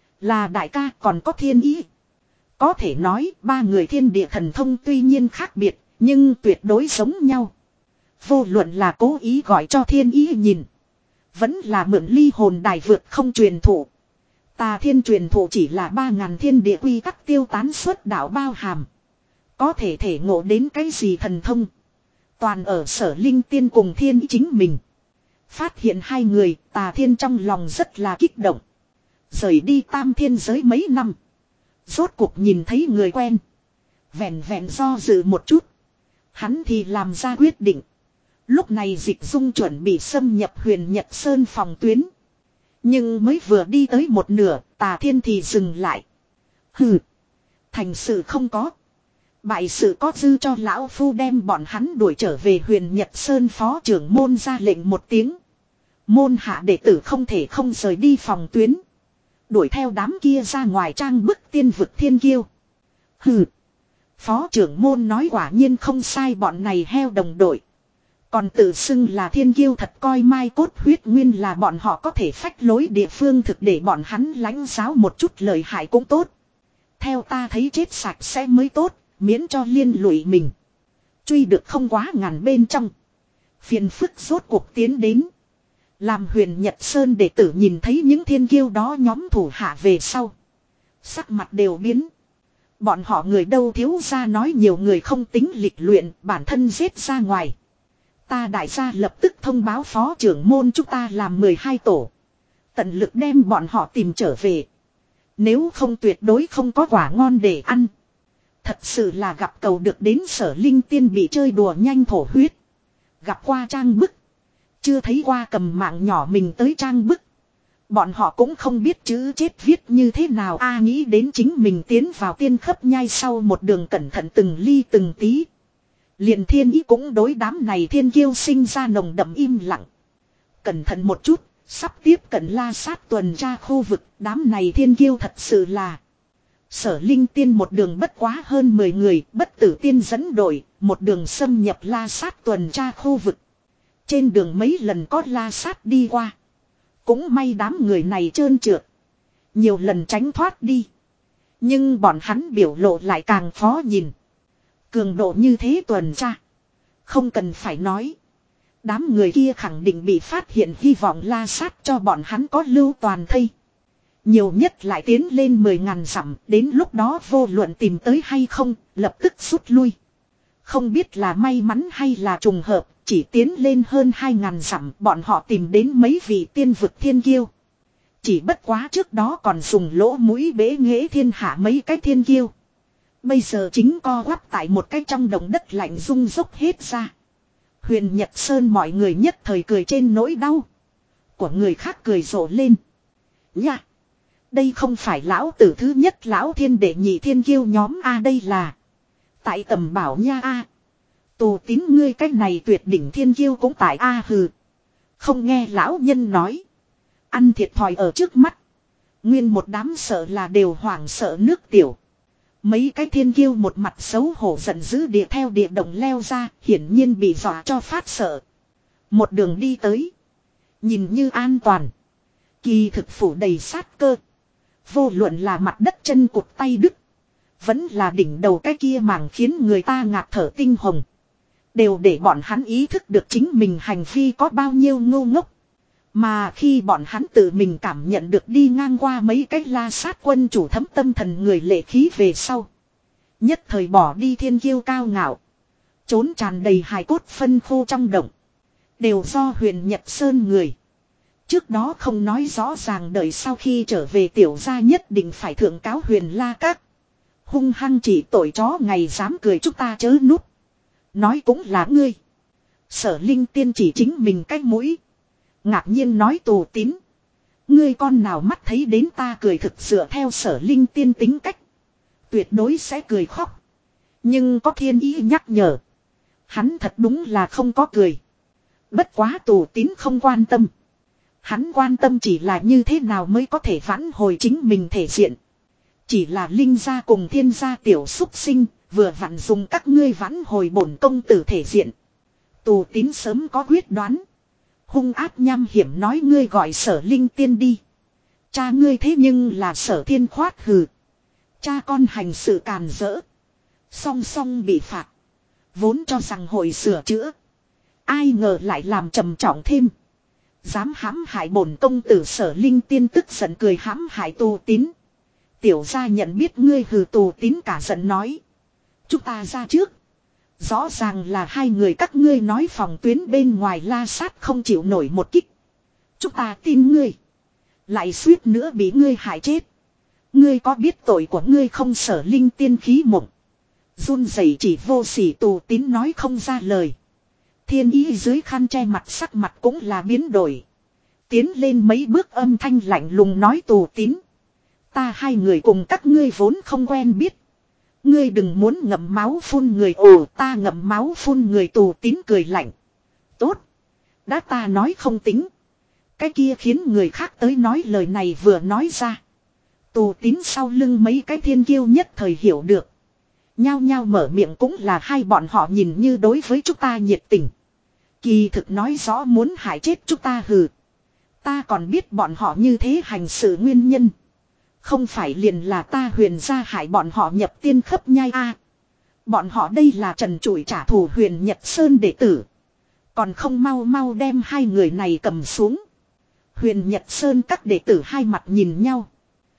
Speaker 1: Là đại ca còn có thiên ý. Có thể nói ba người thiên địa thần thông tuy nhiên khác biệt, nhưng tuyệt đối giống nhau. Vô luận là cố ý gọi cho thiên ý nhìn. Vẫn là mượn ly hồn đài vượt không truyền thụ. Tà Thiên truyền thụ chỉ là ba ngàn thiên địa quy tắc tiêu tán suốt đạo bao hàm. Có thể thể ngộ đến cái gì thần thông. Toàn ở Sở Linh Tiên cùng thiên ý chính mình. Phát hiện hai người, Tà Thiên trong lòng rất là kích động. Rời đi tam thiên giới mấy năm. Rốt cuộc nhìn thấy người quen. Vẹn vẹn do dự một chút. Hắn thì làm ra quyết định. Lúc này Dịch Dung chuẩn bị xâm nhập huyền Nhật Sơn phòng tuyến. Nhưng mới vừa đi tới một nửa, Tà Thiên thì dừng lại. Hừ. Thành sự không có. Bại sự có dư cho lão phu đem bọn hắn đuổi trở về huyền Nhật Sơn phó trưởng môn ra lệnh một tiếng. Môn hạ đệ tử không thể không rời đi phòng tuyến. Đuổi theo đám kia ra ngoài trang bức tiên vực thiên kiêu. Hừ. Phó trưởng môn nói quả nhiên không sai bọn này heo đồng đội. Còn tự xưng là thiên kiêu thật coi mai cốt huyết nguyên là bọn họ có thể phách lối địa phương thực để bọn hắn lãnh giáo một chút lời hại cũng tốt. Theo ta thấy chết sạch sẽ mới tốt, miễn cho liên lụy mình. Truy được không quá ngàn bên trong. Phiền phức rốt cuộc tiến đến. Làm huyền Nhật Sơn đệ tử nhìn thấy những thiên kiêu đó nhóm thủ hạ về sau. Sắc mặt đều biến. Bọn họ người đâu thiếu ra nói nhiều người không tính lịch luyện bản thân giết ra ngoài. Ta đại gia lập tức thông báo phó trưởng môn chúng ta làm mười hai tổ. Tận lực đem bọn họ tìm trở về. Nếu không tuyệt đối không có quả ngon để ăn. Thật sự là gặp cầu được đến Sở Linh Tiên bị chơi đùa nhanh thổ huyết. Gặp qua trang bức. Chưa thấy qua cầm mạng nhỏ mình tới trang bức. Bọn họ cũng không biết chữ chết viết như thế nào a nghĩ đến chính mình tiến vào tiên khấp nhai sau một đường cẩn thận từng ly từng tí. Liền thiên ý cũng đối đám này thiên kiêu sinh ra nồng đậm im lặng. Cẩn thận một chút, sắp tiếp cận la sát tuần tra khu vực, đám này thiên kiêu thật sự là. Sở Linh Tiên một đường bất quá hơn mười người, bất tử tiên dẫn đội, một đường xâm nhập la sát tuần tra khu vực. Trên đường mấy lần có la sát đi qua. Cũng may đám người này trơn trượt. Nhiều lần tránh thoát đi. Nhưng bọn hắn biểu lộ lại càng khó nhìn. Cường độ như thế tuần tra. Không cần phải nói. Đám người kia khẳng định bị phát hiện hy vọng la sát cho bọn hắn có lưu toàn thây. Nhiều nhất lại tiến lên mười ngàn dặm. Đến lúc đó vô luận tìm tới hay không, lập tức rút lui. Không biết là may mắn hay là trùng hợp. Chỉ tiến lên hơn hai ngàn dặm bọn họ tìm đến mấy vị tiên vực thiên kiêu. Chỉ bất quá trước đó còn dùng lỗ mũi bế nghễ thiên hạ mấy cái thiên kiêu. Bây giờ chính co quắp tại một cái trong đồng đất lạnh rung dốc hết ra. Huyền Nhật Sơn mọi người nhất thời cười trên nỗi đau. Của người khác cười rộ lên. Nha! Đây không phải lão tử thứ nhất lão thiên đệ nhị thiên kiêu nhóm A đây là. Tại tầm bảo nha A. Tù tín ngươi cách này tuyệt đỉnh thiên kiêu cũng tại A hừ. Không nghe lão nhân nói. Ăn thiệt thòi ở trước mắt. Nguyên một đám sợ là đều hoảng sợ nước tiểu. Mấy cái thiên kiêu một mặt xấu hổ giận dữ địa theo địa động leo ra. Hiển nhiên bị dọa cho phát sợ. Một đường đi tới. Nhìn như an toàn. Kỳ thực phủ đầy sát cơ. Vô luận là mặt đất chân cụt tay đứt. Vẫn là đỉnh đầu cái kia mảng khiến người ta ngạt thở tinh hồng. Đều để bọn hắn ý thức được chính mình hành vi có bao nhiêu ngu ngốc. Mà khi bọn hắn tự mình cảm nhận được đi ngang qua mấy cái la sát quân chủ thấm tâm thần người lệ khí về sau. Nhất thời bỏ đi thiên kiêu cao ngạo. Trốn tràn đầy hài cốt phân khô trong động. Đều do huyền Nhật Sơn người. Trước đó không nói rõ ràng đợi sau khi trở về tiểu gia nhất định phải thượng cáo huyền la các. Hung hăng chỉ tội chó ngày dám cười chúng ta chớ núp. Nói cũng là ngươi. Sở Linh Tiên chỉ chính mình cái mũi. Ngạc nhiên nói tù tín. Ngươi con nào mắt thấy đến ta cười thực dựa theo Sở Linh Tiên tính cách. Tuyệt đối sẽ cười khóc. Nhưng có thiên ý nhắc nhở. Hắn thật đúng là không có cười. Bất quá Tù Tín không quan tâm. Hắn quan tâm chỉ là như thế nào mới có thể vãn hồi chính mình thể diện. Chỉ là Linh gia cùng Thiên gia tiểu xúc sinh, vừa vặn dùng các ngươi vãn hồi bổn công tử thể diện. Tù Tín sớm có quyết đoán. Hung ác nham hiểm nói ngươi gọi Sở Linh Tiên đi. Cha ngươi thế nhưng là Sở Thiên khoát hừ. Cha con hành sự càn rỡ. Song song bị phạt. Vốn cho rằng hội sửa chữa. Ai ngờ lại làm trầm trọng thêm. Dám hãm hại bổn công tử Sở Linh Tiên tức giận cười hãm hại Tù Tín. Tiểu gia nhận biết ngươi hừ Tù Tín cả giận nói. Chúng ta ra trước. Rõ ràng là hai người các ngươi nói phòng tuyến bên ngoài la sát không chịu nổi một kích. Chúng ta tin ngươi. Lại suýt nữa bị ngươi hại chết. Ngươi có biết tội của ngươi không? Sở Linh Tiên khí mộng. Run rẩy chỉ vô sỉ. Tù Tín nói không ra lời. Thiên ý dưới khăn che mặt sắc mặt cũng là biến đổi. Tiến lên mấy bước âm thanh lạnh lùng nói Tù Tín. Ta hai người cùng các ngươi vốn không quen biết. Ngươi đừng muốn ngậm máu phun người. Ồ ta ngậm máu phun người. Tù Tín cười lạnh. Tốt. Đã ta nói không tính. Cái kia khiến người khác tới nói lời này vừa nói ra. Tù Tín sau lưng mấy cái thiên kiêu nhất thời hiểu được. Nhao nhao mở miệng cũng là hai bọn họ nhìn như đối với chúng ta nhiệt tình. Kỳ thực nói rõ muốn hại chết chúng ta hừ. Ta còn biết bọn họ như thế hành sự nguyên nhân. Không phải liền là ta Huyền gia hại bọn họ nhập tiên khấp nhai a. Bọn họ đây là trần trụi trả thù Huyền Nhật Sơn đệ tử. Còn không mau mau đem hai người này cầm xuống. Huyền Nhật Sơn các đệ tử hai mặt nhìn nhau.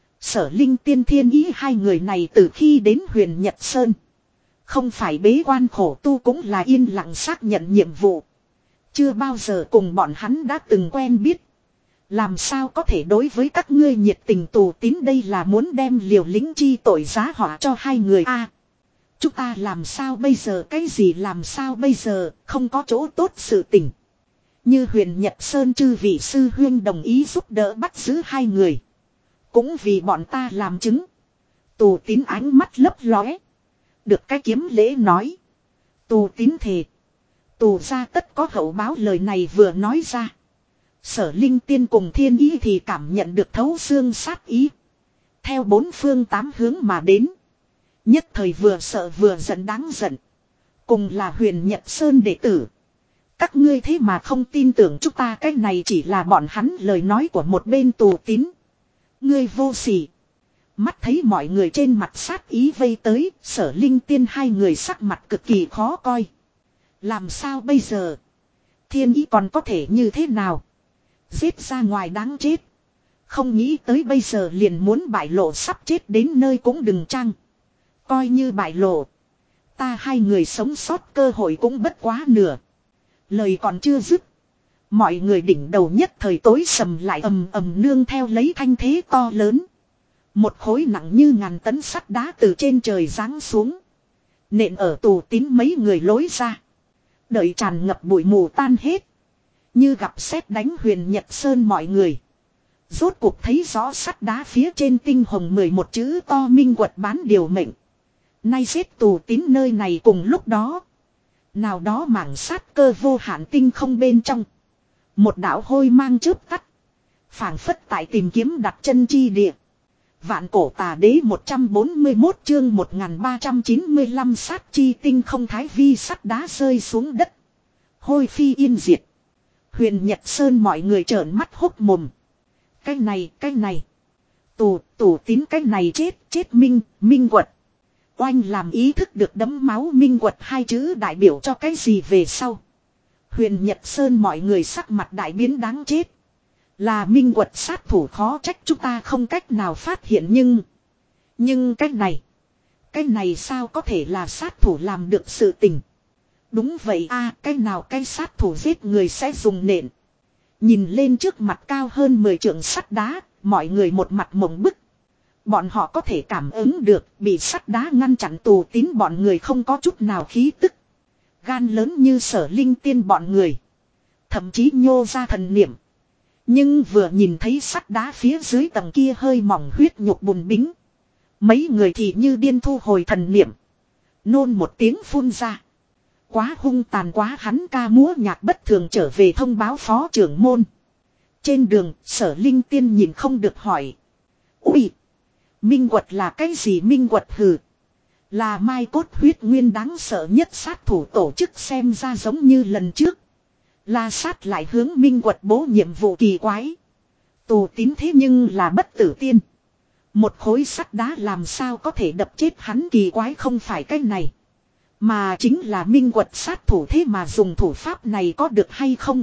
Speaker 1: Sở Linh Tiên Thiên ý hai người này từ khi đến Huyền Nhật Sơn. Không phải bế quan khổ tu cũng là yên lặng xác nhận nhiệm vụ. Chưa bao giờ cùng bọn hắn đã từng quen biết. Làm sao có thể đối với các ngươi nhiệt tình Tù Tín đây là muốn đem liều lĩnh chi tội giá họa cho hai người a. À, chúng ta làm sao bây giờ? Cái gì làm sao bây giờ? Không có chỗ tốt sự tình. Như Huyền Nhật Sơn chư vị sư huyên đồng ý giúp đỡ bắt giữ hai người. Cũng vì bọn ta làm chứng. Tù Tín ánh mắt lấp lóe. Được cái kiếm lễ nói. Tù Tín thề. Tù ra tất có hậu báo. Lời này vừa nói ra. Sở Linh Tiên cùng Thiên ý thì cảm nhận được thấu xương sát ý. Theo bốn phương tám hướng mà đến. Nhất thời vừa sợ vừa giận đáng giận. Cùng là Huyền Nhật Sơn đệ tử. Các ngươi thế mà không tin tưởng chúng ta, cái này chỉ là bọn hắn lời nói của một bên. Tù Tín. Ngươi vô sỉ. Mắt thấy mọi người trên mặt sát ý vây tới. Sở Linh Tiên hai người sắc mặt cực kỳ khó coi. Làm sao bây giờ? Thiên ý còn có thể như thế nào? Giết ra ngoài đáng chết. Không nghĩ tới bây giờ liền muốn bại lộ, sắp chết đến nơi cũng đừng chăng. Coi như bại lộ. Ta hai người sống sót cơ hội cũng bất quá nửa. Lời còn chưa dứt. Mọi người đỉnh đầu nhất thời tối sầm lại, ầm ầm nương theo lấy thanh thế to lớn. Một khối nặng như ngàn tấn sắt đá từ trên trời giáng xuống. Nện ở Tù Tín mấy người lối ra. Đợi tràn ngập bụi mù tan hết. Như gặp sét đánh Huyền Nhật Sơn mọi người. Rốt cuộc thấy rõ sắt đá phía trên tinh hồng mười một chữ to minh quật bán điều mệnh. Nay giết Tù Tín nơi này cùng lúc đó. Nào đó mảng sát cơ vô hạn tinh không bên trong. Một đạo hôi mang chớp tắt. Phảng phất tại tìm kiếm đặt chân chi địa. Vạn cổ tà đế một trăm bốn mươi mốt chương một nghìn ba trăm chín mươi lăm sát chi tinh không thái vi sắt đá rơi xuống đất. Hôi phi yên diệt. Huyền Nhật Sơn mọi người trợn mắt hốc mồm. Cái này, cái này. Tù, Tù Tín cái này chết, chết minh, minh quật. Oanh làm ý thức được đấm máu minh quật hai chữ đại biểu cho cái gì về sau. Huyền Nhật Sơn mọi người sắc mặt đại biến đáng chết. Là minh quật sát thủ, khó trách chúng ta không cách nào phát hiện, nhưng. Nhưng cái này. Cái này sao có thể là sát thủ làm được sự tình. Đúng vậy a à, cái nào cái sát thủ giết người sẽ dùng nện. Nhìn lên trước mặt cao hơn mười trượng sắt đá, mọi người một mặt mộng bức. Bọn họ có thể cảm ứng được bị sắt đá ngăn chặn Tù Tín bọn người không có chút nào khí tức. Gan lớn như Sở Linh Tiên bọn người. Thậm chí nhô ra thần niệm. Nhưng vừa nhìn thấy sắt đá phía dưới tầng kia hơi mỏng huyết nhục bùn bính. Mấy người thì như điên thu hồi thần niệm. Nôn một tiếng phun ra. Quá hung tàn quá, hắn ca múa nhạc bất thường trở về thông báo phó trưởng môn. Trên đường, Sở Linh Tiên nhìn không được hỏi. Ui! Minh quật là cái gì? Minh quật hừ. Là mai cốt huyết nguyên đáng sợ nhất sát thủ tổ chức, xem ra giống như lần trước. La Sát lại hướng Minh quật bố nhiệm vụ kỳ quái. Tù Tín thế nhưng là bất tử tiên. Một khối sắt đá làm sao có thể đập chết hắn? Kỳ quái không phải cái này, mà chính là Minh quật sát thủ, thế mà dùng thủ pháp này có được hay không?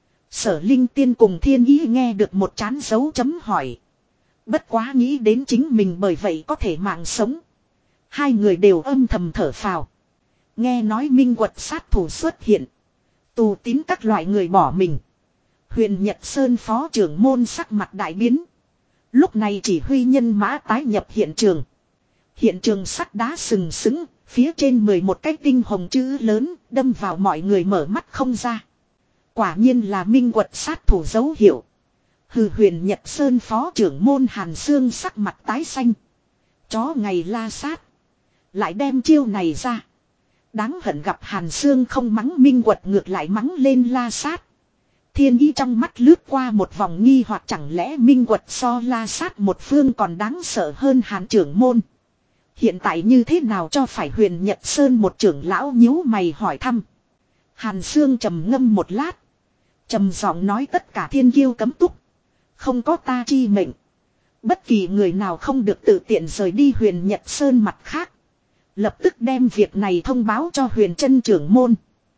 Speaker 1: Sở Linh Tiên cùng Thiên Ý nghe được một chán dấu chấm hỏi. Bất quá nghĩ đến chính mình bởi vậy có thể mạng sống, hai người đều âm thầm thở phào. Nghe nói Minh quật sát thủ xuất hiện, Tù Tín các loại người bỏ mình. Huyền Nhật Sơn phó trưởng môn sắc mặt đại biến. Lúc này chỉ huy nhân mã tái nhập hiện trường. Hiện trường sắt đá sừng sững, phía trên mười một cái tinh hồng chữ lớn, đâm vào mọi người mở mắt không ra. Quả nhiên là Minh quật sát thủ dấu hiệu. Hừ, Huyền Nhật Sơn phó trưởng môn Hàn Sương sắc mặt tái xanh. Chó ngày La Sát lại đem chiêu này ra. Đáng hận gặp Hàn Sương không mắng Minh quật, ngược lại mắng lên La Sát. Thiên Ý trong mắt lướt qua một vòng nghi hoặc, chẳng lẽ Minh quật so La Sát một phương còn đáng sợ hơn Hàn trưởng môn? Hiện tại như thế nào cho phải? Huyền Nhật Sơn một trưởng lão nhíu mày hỏi thăm. Hàn Sương trầm ngâm một lát, trầm giọng nói tất cả thiên kiêu cấm túc. Không có ta chi mệnh, bất kỳ người nào không được tự tiện rời đi Huyền Nhật Sơn. Mặt khác, lập tức đem việc này thông báo cho Huyền Chân trưởng môn.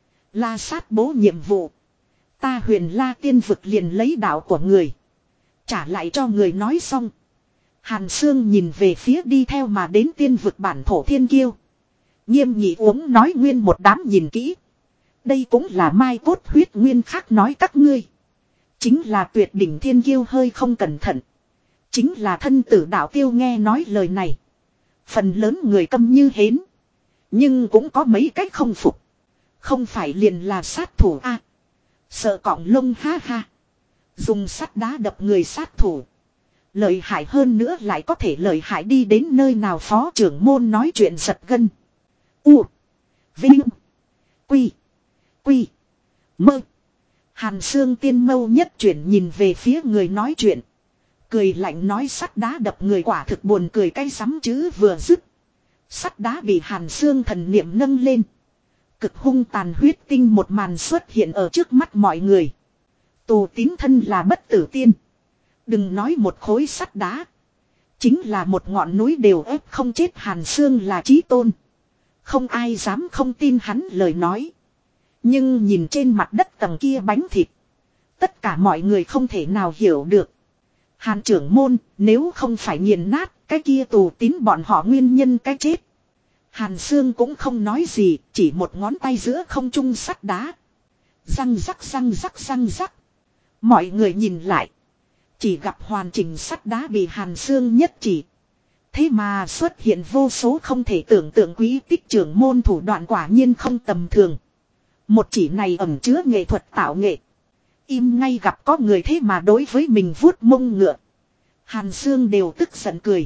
Speaker 1: La Sát bố nhiệm vụ, ta Huyền La tiên vực liền lấy đạo của người trả lại cho người. Nói xong, Hàn Sương nhìn về phía đi theo mà đến tiên vực bản thổ thiên kiêu. Nghiêm Nhị Uống nói nguyên một đám nhìn kỹ. Đây cũng là mai cốt huyết nguyên, khác nói các ngươi chính là tuyệt đỉnh thiên kiêu, hơi không cẩn thận chính là thân tử đạo tiêu. Nghe nói lời này, phần lớn người câm như hến, nhưng cũng có mấy cách không phục. Không phải liền là sát thủ a? À, sợ cọng lông, ha ha. Dùng sắt đá đập người sát thủ, lợi hại hơn nữa lại có thể lợi hại đi đến nơi nào? Phó trưởng môn nói chuyện giật gân. U, Vinh, Quy, Quy, Mơ. Hàn Sương tiên mâu nhất chuyển nhìn về phía người nói chuyện, cười lạnh nói sắt đá đập người quả thực buồn cười. Cái sắm chữ vừa dứt, sắt đá bị Hàn Sương thần niệm nâng lên. Cực hung tàn huyết tinh một màn xuất hiện ở trước mắt mọi người. Tù Tín thân là bất tử tiên, đừng nói một khối sắt đá, chính là một ngọn núi đều ép không chết Hàn Sương là chí tôn. Không ai dám không tin hắn lời nói. Nhưng nhìn trên mặt đất tầng kia bánh thịt, tất cả mọi người không thể nào hiểu được. Hàn trưởng môn, nếu không phải nghiền nát cái kia Tù Tín bọn họ nguyên nhân cái chết. Hàn Sương cũng không nói gì, chỉ một ngón tay giữa không trung sắt đá. Răng rắc răng rắc răng rắc. Mọi người nhìn lại, chỉ gặp hoàn chỉnh sắt đá bị Hàn Sương nhất chỉ. Thế mà xuất hiện vô số không thể tưởng tượng quý tích. Trưởng môn thủ đoạn quả nhiên không tầm thường. Một chỉ này ẩn chứa nghệ thuật tạo nghệ. Im ngay gặp có người thế mà đối với mình vuốt mông ngựa. Hàn Sương đều tức giận cười.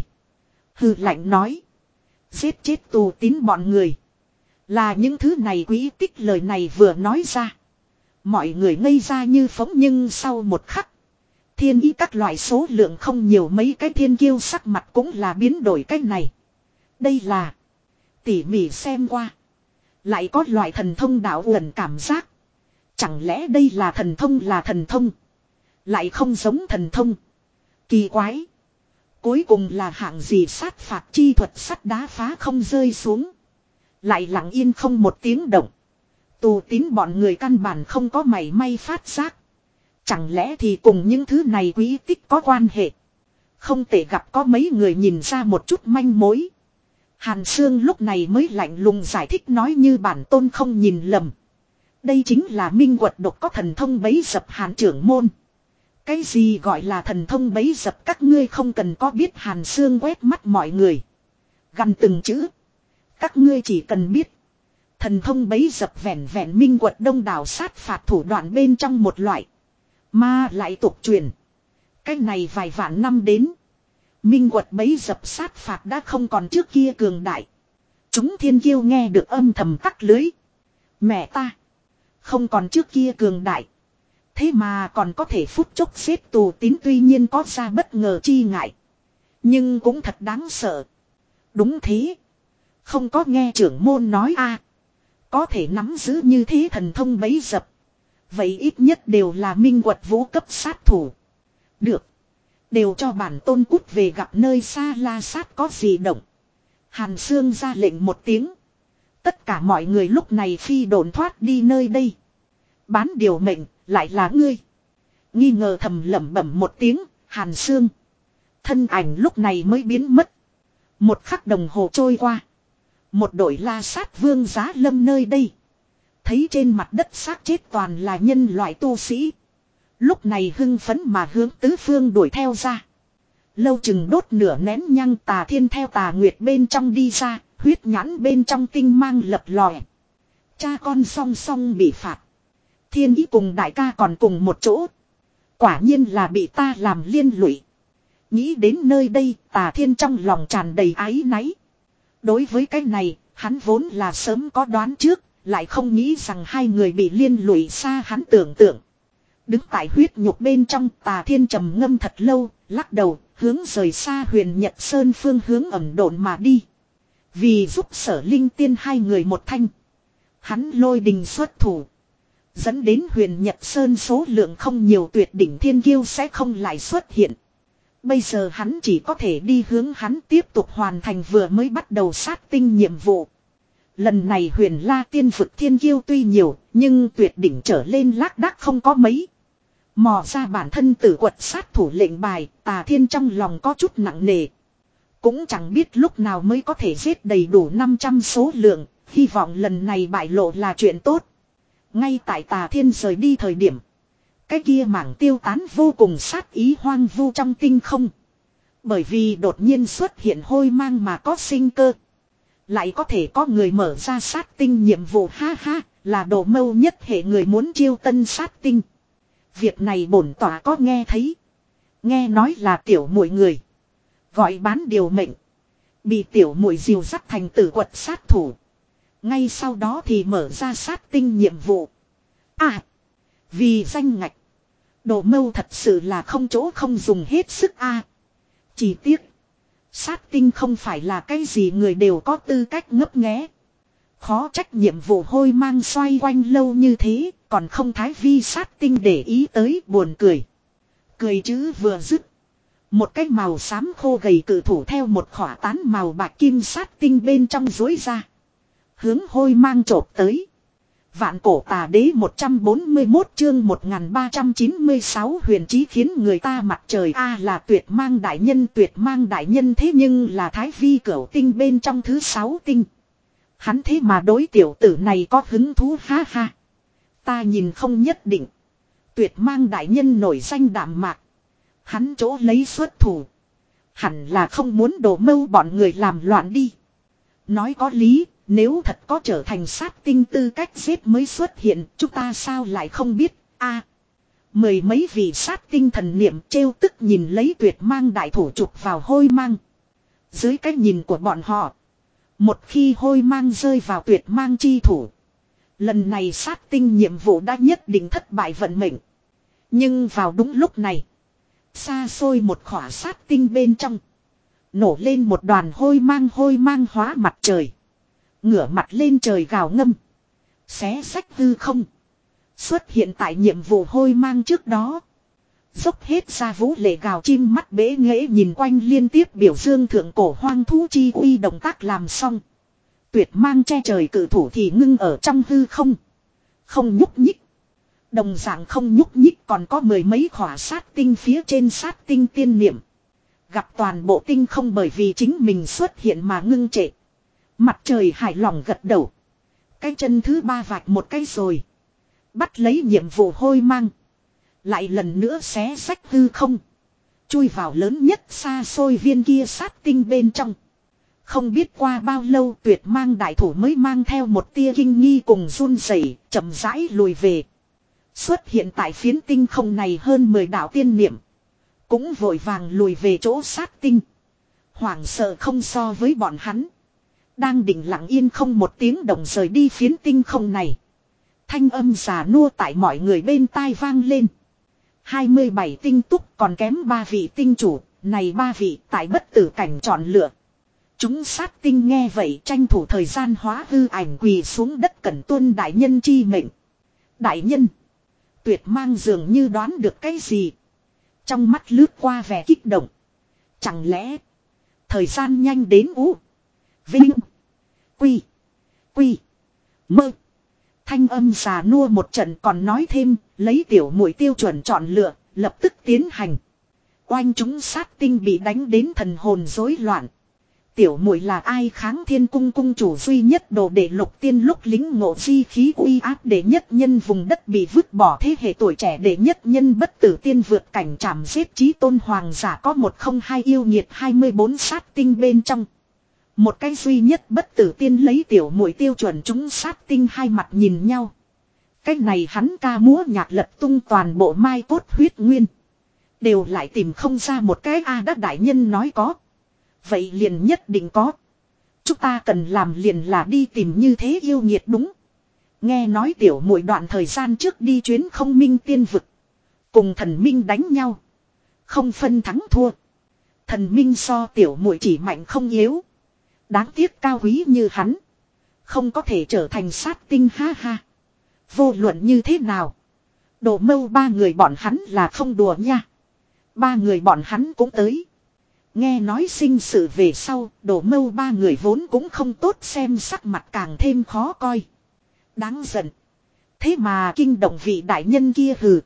Speaker 1: Hừ lạnh nói. Giết chết Tù Tín bọn người là những thứ này quý tích. Lời này vừa nói ra, mọi người ngây ra như phóng. Nhưng sau một khắc, Thiên Ý các loại số lượng không nhiều mấy cái thiên kiêu sắc mặt cũng là biến đổi. Cái này, đây là tỉ mỉ xem qua, lại có loại thần thông đạo uẩn cảm giác. Chẳng lẽ đây là thần thông? Là thần thông, lại không giống thần thông. Kỳ quái, cuối cùng là hạng gì sát phạt chi thuật? Sắt đá phá không rơi xuống, lại lặng yên không một tiếng động. Tù Tín bọn người căn bản không có mảy may phát giác. Chẳng lẽ thì cùng những thứ này quý tích có quan hệ? Không thể gặp có mấy người nhìn ra một chút manh mối. Hàn Sương lúc này mới lạnh lùng giải thích nói như bản tôn không nhìn lầm. Đây chính là Minh quật độc có thần thông bấy dập. Hàn trưởng môn, cái gì gọi là thần thông bấy dập? Các ngươi không cần có biết. Hàn Sương quét mắt mọi người, gằn từng chữ. Các ngươi chỉ cần biết, thần thông bấy dập vẹn vẹn Minh quật đông đảo sát phạt thủ đoạn bên trong một loại. Mà lại tục truyền. Cái này vài vạn năm đến. Minh quật bấy dập sát phạt đã không còn trước kia cường đại. Chúng thiên kiêu nghe được âm thầm tắc lưới. Mẹ ta. Không còn trước kia cường đại. Thế mà còn có thể phút chốc xếp tù tín, tuy nhiên có ra bất ngờ chi ngại. Nhưng cũng thật đáng sợ. Đúng thế. Không có nghe trưởng môn nói a có thể nắm giữ như thế thần thông bấy dập. Vậy ít nhất đều là minh quật vũ cấp sát thủ. Được. Đều cho bản tôn cút về gặp nơi xa la sát có gì động. Hàn Sương ra lệnh một tiếng. Tất cả mọi người lúc này phi đồn thoát đi nơi đây. Bán điều mệnh, lại là ngươi. Nghi ngờ thầm lẩm bẩm một tiếng, Hàn Sương. Thân ảnh lúc này mới biến mất. Một khắc đồng hồ trôi qua. Một đội la sát vương giá lâm nơi đây. Thấy trên mặt đất xác chết toàn là nhân loại tu sĩ. Lúc này hưng phấn mà hướng tứ phương đuổi theo ra. Lâu chừng đốt nửa nén nhang, Tà Thiên theo Tà Nguyệt bên trong đi ra, huyết nhãn bên trong tinh mang lập lòe. Cha con song song bị phạt. Thiên Ý cùng đại ca còn cùng một chỗ. Quả nhiên là bị ta làm liên lụy. Nghĩ đến nơi đây, Tà Thiên trong lòng tràn đầy áy náy. Đối với cái này, hắn vốn là sớm có đoán trước, lại không nghĩ rằng hai người bị liên lụy xa hắn tưởng tượng. Đứng tại huyết nhục bên trong, Tà Thiên trầm ngâm thật lâu, lắc đầu, hướng rời xa Huyền Nhật Sơn phương hướng ẩn độn mà đi. Vì giúp Sở Linh Tiên hai người một thanh, hắn lôi đình xuất thủ, dẫn đến Huyền Nhật Sơn số lượng không nhiều tuyệt đỉnh thiên kiêu sẽ không lại xuất hiện. Bây giờ hắn chỉ có thể đi hướng hắn tiếp tục hoàn thành vừa mới bắt đầu sát tinh nhiệm vụ. Lần này Huyền La Tiên vực thiên kiêu tuy nhiều, nhưng tuyệt đỉnh trở lên lác đác không có mấy. Mò ra bản thân tử quật sát thủ lệnh bài, Tà Thiên trong lòng có chút nặng nề. Cũng chẳng biết lúc nào mới có thể giết đầy đủ năm trăm số lượng, hy vọng lần này bại lộ là chuyện tốt. Ngay tại Tà Thiên rời đi thời điểm, cái kia mảng tiêu tán vô cùng sát ý hoang vu trong tinh không. Bởi vì đột nhiên xuất hiện hôi mang mà có sinh cơ. Lại có thể có người mở ra sát tinh nhiệm vụ, ha ha, là đồ mâu nhất hệ người muốn chiêu tân sát tinh. Việc này bổn tỏa có nghe thấy. Nghe nói là tiểu muội người gọi bán điều mệnh, bị tiểu muội dìu dắt thành tử quật sát thủ. Ngay sau đó thì mở ra sát tinh nhiệm vụ. À, vì danh ngạch, đồ mâu thật sự là không chỗ không dùng hết sức a. À, chỉ tiếc sát tinh không phải là cái gì người đều có tư cách ngấp nghé. Khó trách nhiệm vụ hôi mang xoay quanh lâu như thế, còn không thái vi sát tinh để ý tới, buồn cười. Cười chứ vừa dứt, một cái màu xám khô gầy cự thủ theo một khỏa tán màu bạc kim sát tinh bên trong dối ra, hướng hôi mang chộp tới. Vạn cổ tà đế một trăm bốn mươi mốt chương một nghìn ba trăm chín mươi sáu huyền chí khiến người ta mặt trời a à, là tuyệt mang đại nhân. Tuyệt mang đại nhân thế nhưng là thái vi cửu tinh bên trong thứ sáu tinh. Hắn thế mà đối tiểu tử này có hứng thú, ha ha. Ta nhìn không nhất định. Tuyệt mang đại nhân nổi danh đạm mạc, hắn chỗ lấy xuất thủ, hẳn là không muốn đổ mâu bọn người làm loạn đi. Nói có lý, nếu thật có trở thành sát tinh tư cách giết mới xuất hiện, chúng ta sao lại không biết a? À, mười mấy vị sát tinh thần niệm trêu tức nhìn lấy tuyệt mang đại thủ chụp vào hôi mang. Dưới cái nhìn của bọn họ, một khi hôi mang rơi vào tuyệt mang chi thủ, lần này sát tinh nhiệm vụ đã nhất định thất bại vận mệnh. Nhưng vào đúng lúc này, xa xôi một khỏa sát tinh bên trong, nổ lên một đoàn hôi mang. Hôi mang hóa mặt trời, ngửa mặt lên trời gào ngâm, xé xách hư không, xuất hiện tại nhiệm vụ hôi mang trước đó. Dốc hết ra vũ lệ gào chim mắt bể nghễ nhìn quanh liên tiếp biểu dương thượng cổ hoang thú chi uy động tác làm xong. Tuyệt mang che trời cử thủ thì ngưng ở trong hư không, không nhúc nhích. Đồng dạng không nhúc nhích còn có mười mấy khỏa sát tinh phía trên sát tinh tiên niệm. Gặp toàn bộ tinh không bởi vì chính mình xuất hiện mà ngưng trệ. Mặt trời hài lòng gật đầu. Cái chân thứ ba vạch một cái rồi, bắt lấy nhiệm vụ hôi mang, lại lần nữa xé rách hư không, chui vào lớn nhất xa xôi viên kia sát tinh bên trong. Không biết qua bao lâu tuyệt mang đại thủ mới mang theo một tia kinh nghi cùng run rẩy chậm rãi lùi về. Xuất hiện tại phiến tinh không này hơn mười đạo tiên niệm. Cũng vội vàng lùi về chỗ sát tinh. Hoảng sợ không so với bọn hắn. Đang định lặng yên không một tiếng động rời đi phiến tinh không này. Thanh âm già nua tại mọi người bên tai vang lên. hai mươi bảy tinh túc còn kém ba vị tinh chủ. Này ba vị tại bất tử cảnh chọn lựa. Chúng sát tinh nghe vậy tranh thủ thời gian hóa hư ảnh quỳ xuống đất cẩn tuân đại nhân chi mệnh. Đại nhân. Tuyệt mang dường như đoán được cái gì. Trong mắt lướt qua vẻ kích động. Chẳng lẽ. Thời gian nhanh đến ú. Vinh. Quy. Quy. Mơ. Thanh âm già nua một trận còn nói thêm. Lấy tiểu muội tiêu chuẩn chọn lựa. Lập tức tiến hành. Oanh chúng sát tinh bị đánh đến thần hồn rối loạn. Tiểu muội là ai kháng thiên cung cung chủ duy nhất đồ để lục tiên lúc lính ngộ di khí uy áp đệ nhất nhân vùng đất bị vứt bỏ thế hệ tuổi trẻ đệ nhất nhân bất tử tiên vượt cảnh chạm giết chí tôn hoàng giả có một không hai yêu nhiệt hai mươi bốn sát tinh bên trong. Một cái duy nhất bất tử tiên lấy tiểu muội tiêu chuẩn chúng sát tinh hai mặt nhìn nhau. Cái này hắn ca múa nhạc lật tung toàn bộ mai cốt huyết nguyên. Đều lại tìm không ra một cái A đắc đại nhân nói có. Vậy liền nhất định có. Chúng ta cần làm liền là đi tìm như thế yêu nghiệt đúng. Nghe nói tiểu muội đoạn thời gian trước đi chuyến không minh tiên vực. Cùng thần minh đánh nhau. Không phân thắng thua. Thần minh so tiểu muội chỉ mạnh không yếu. Đáng tiếc cao quý như hắn. Không có thể trở thành sát tinh ha ha. Vô luận như thế nào. Đồ mâu ba người bọn hắn là không đùa nha. Ba người bọn hắn cũng tới. Nghe nói sinh sự về sau, đổ mâu ba người vốn cũng không tốt xem sắc mặt càng thêm khó coi. Đáng giận. Thế mà kinh động vị đại nhân kia hừ.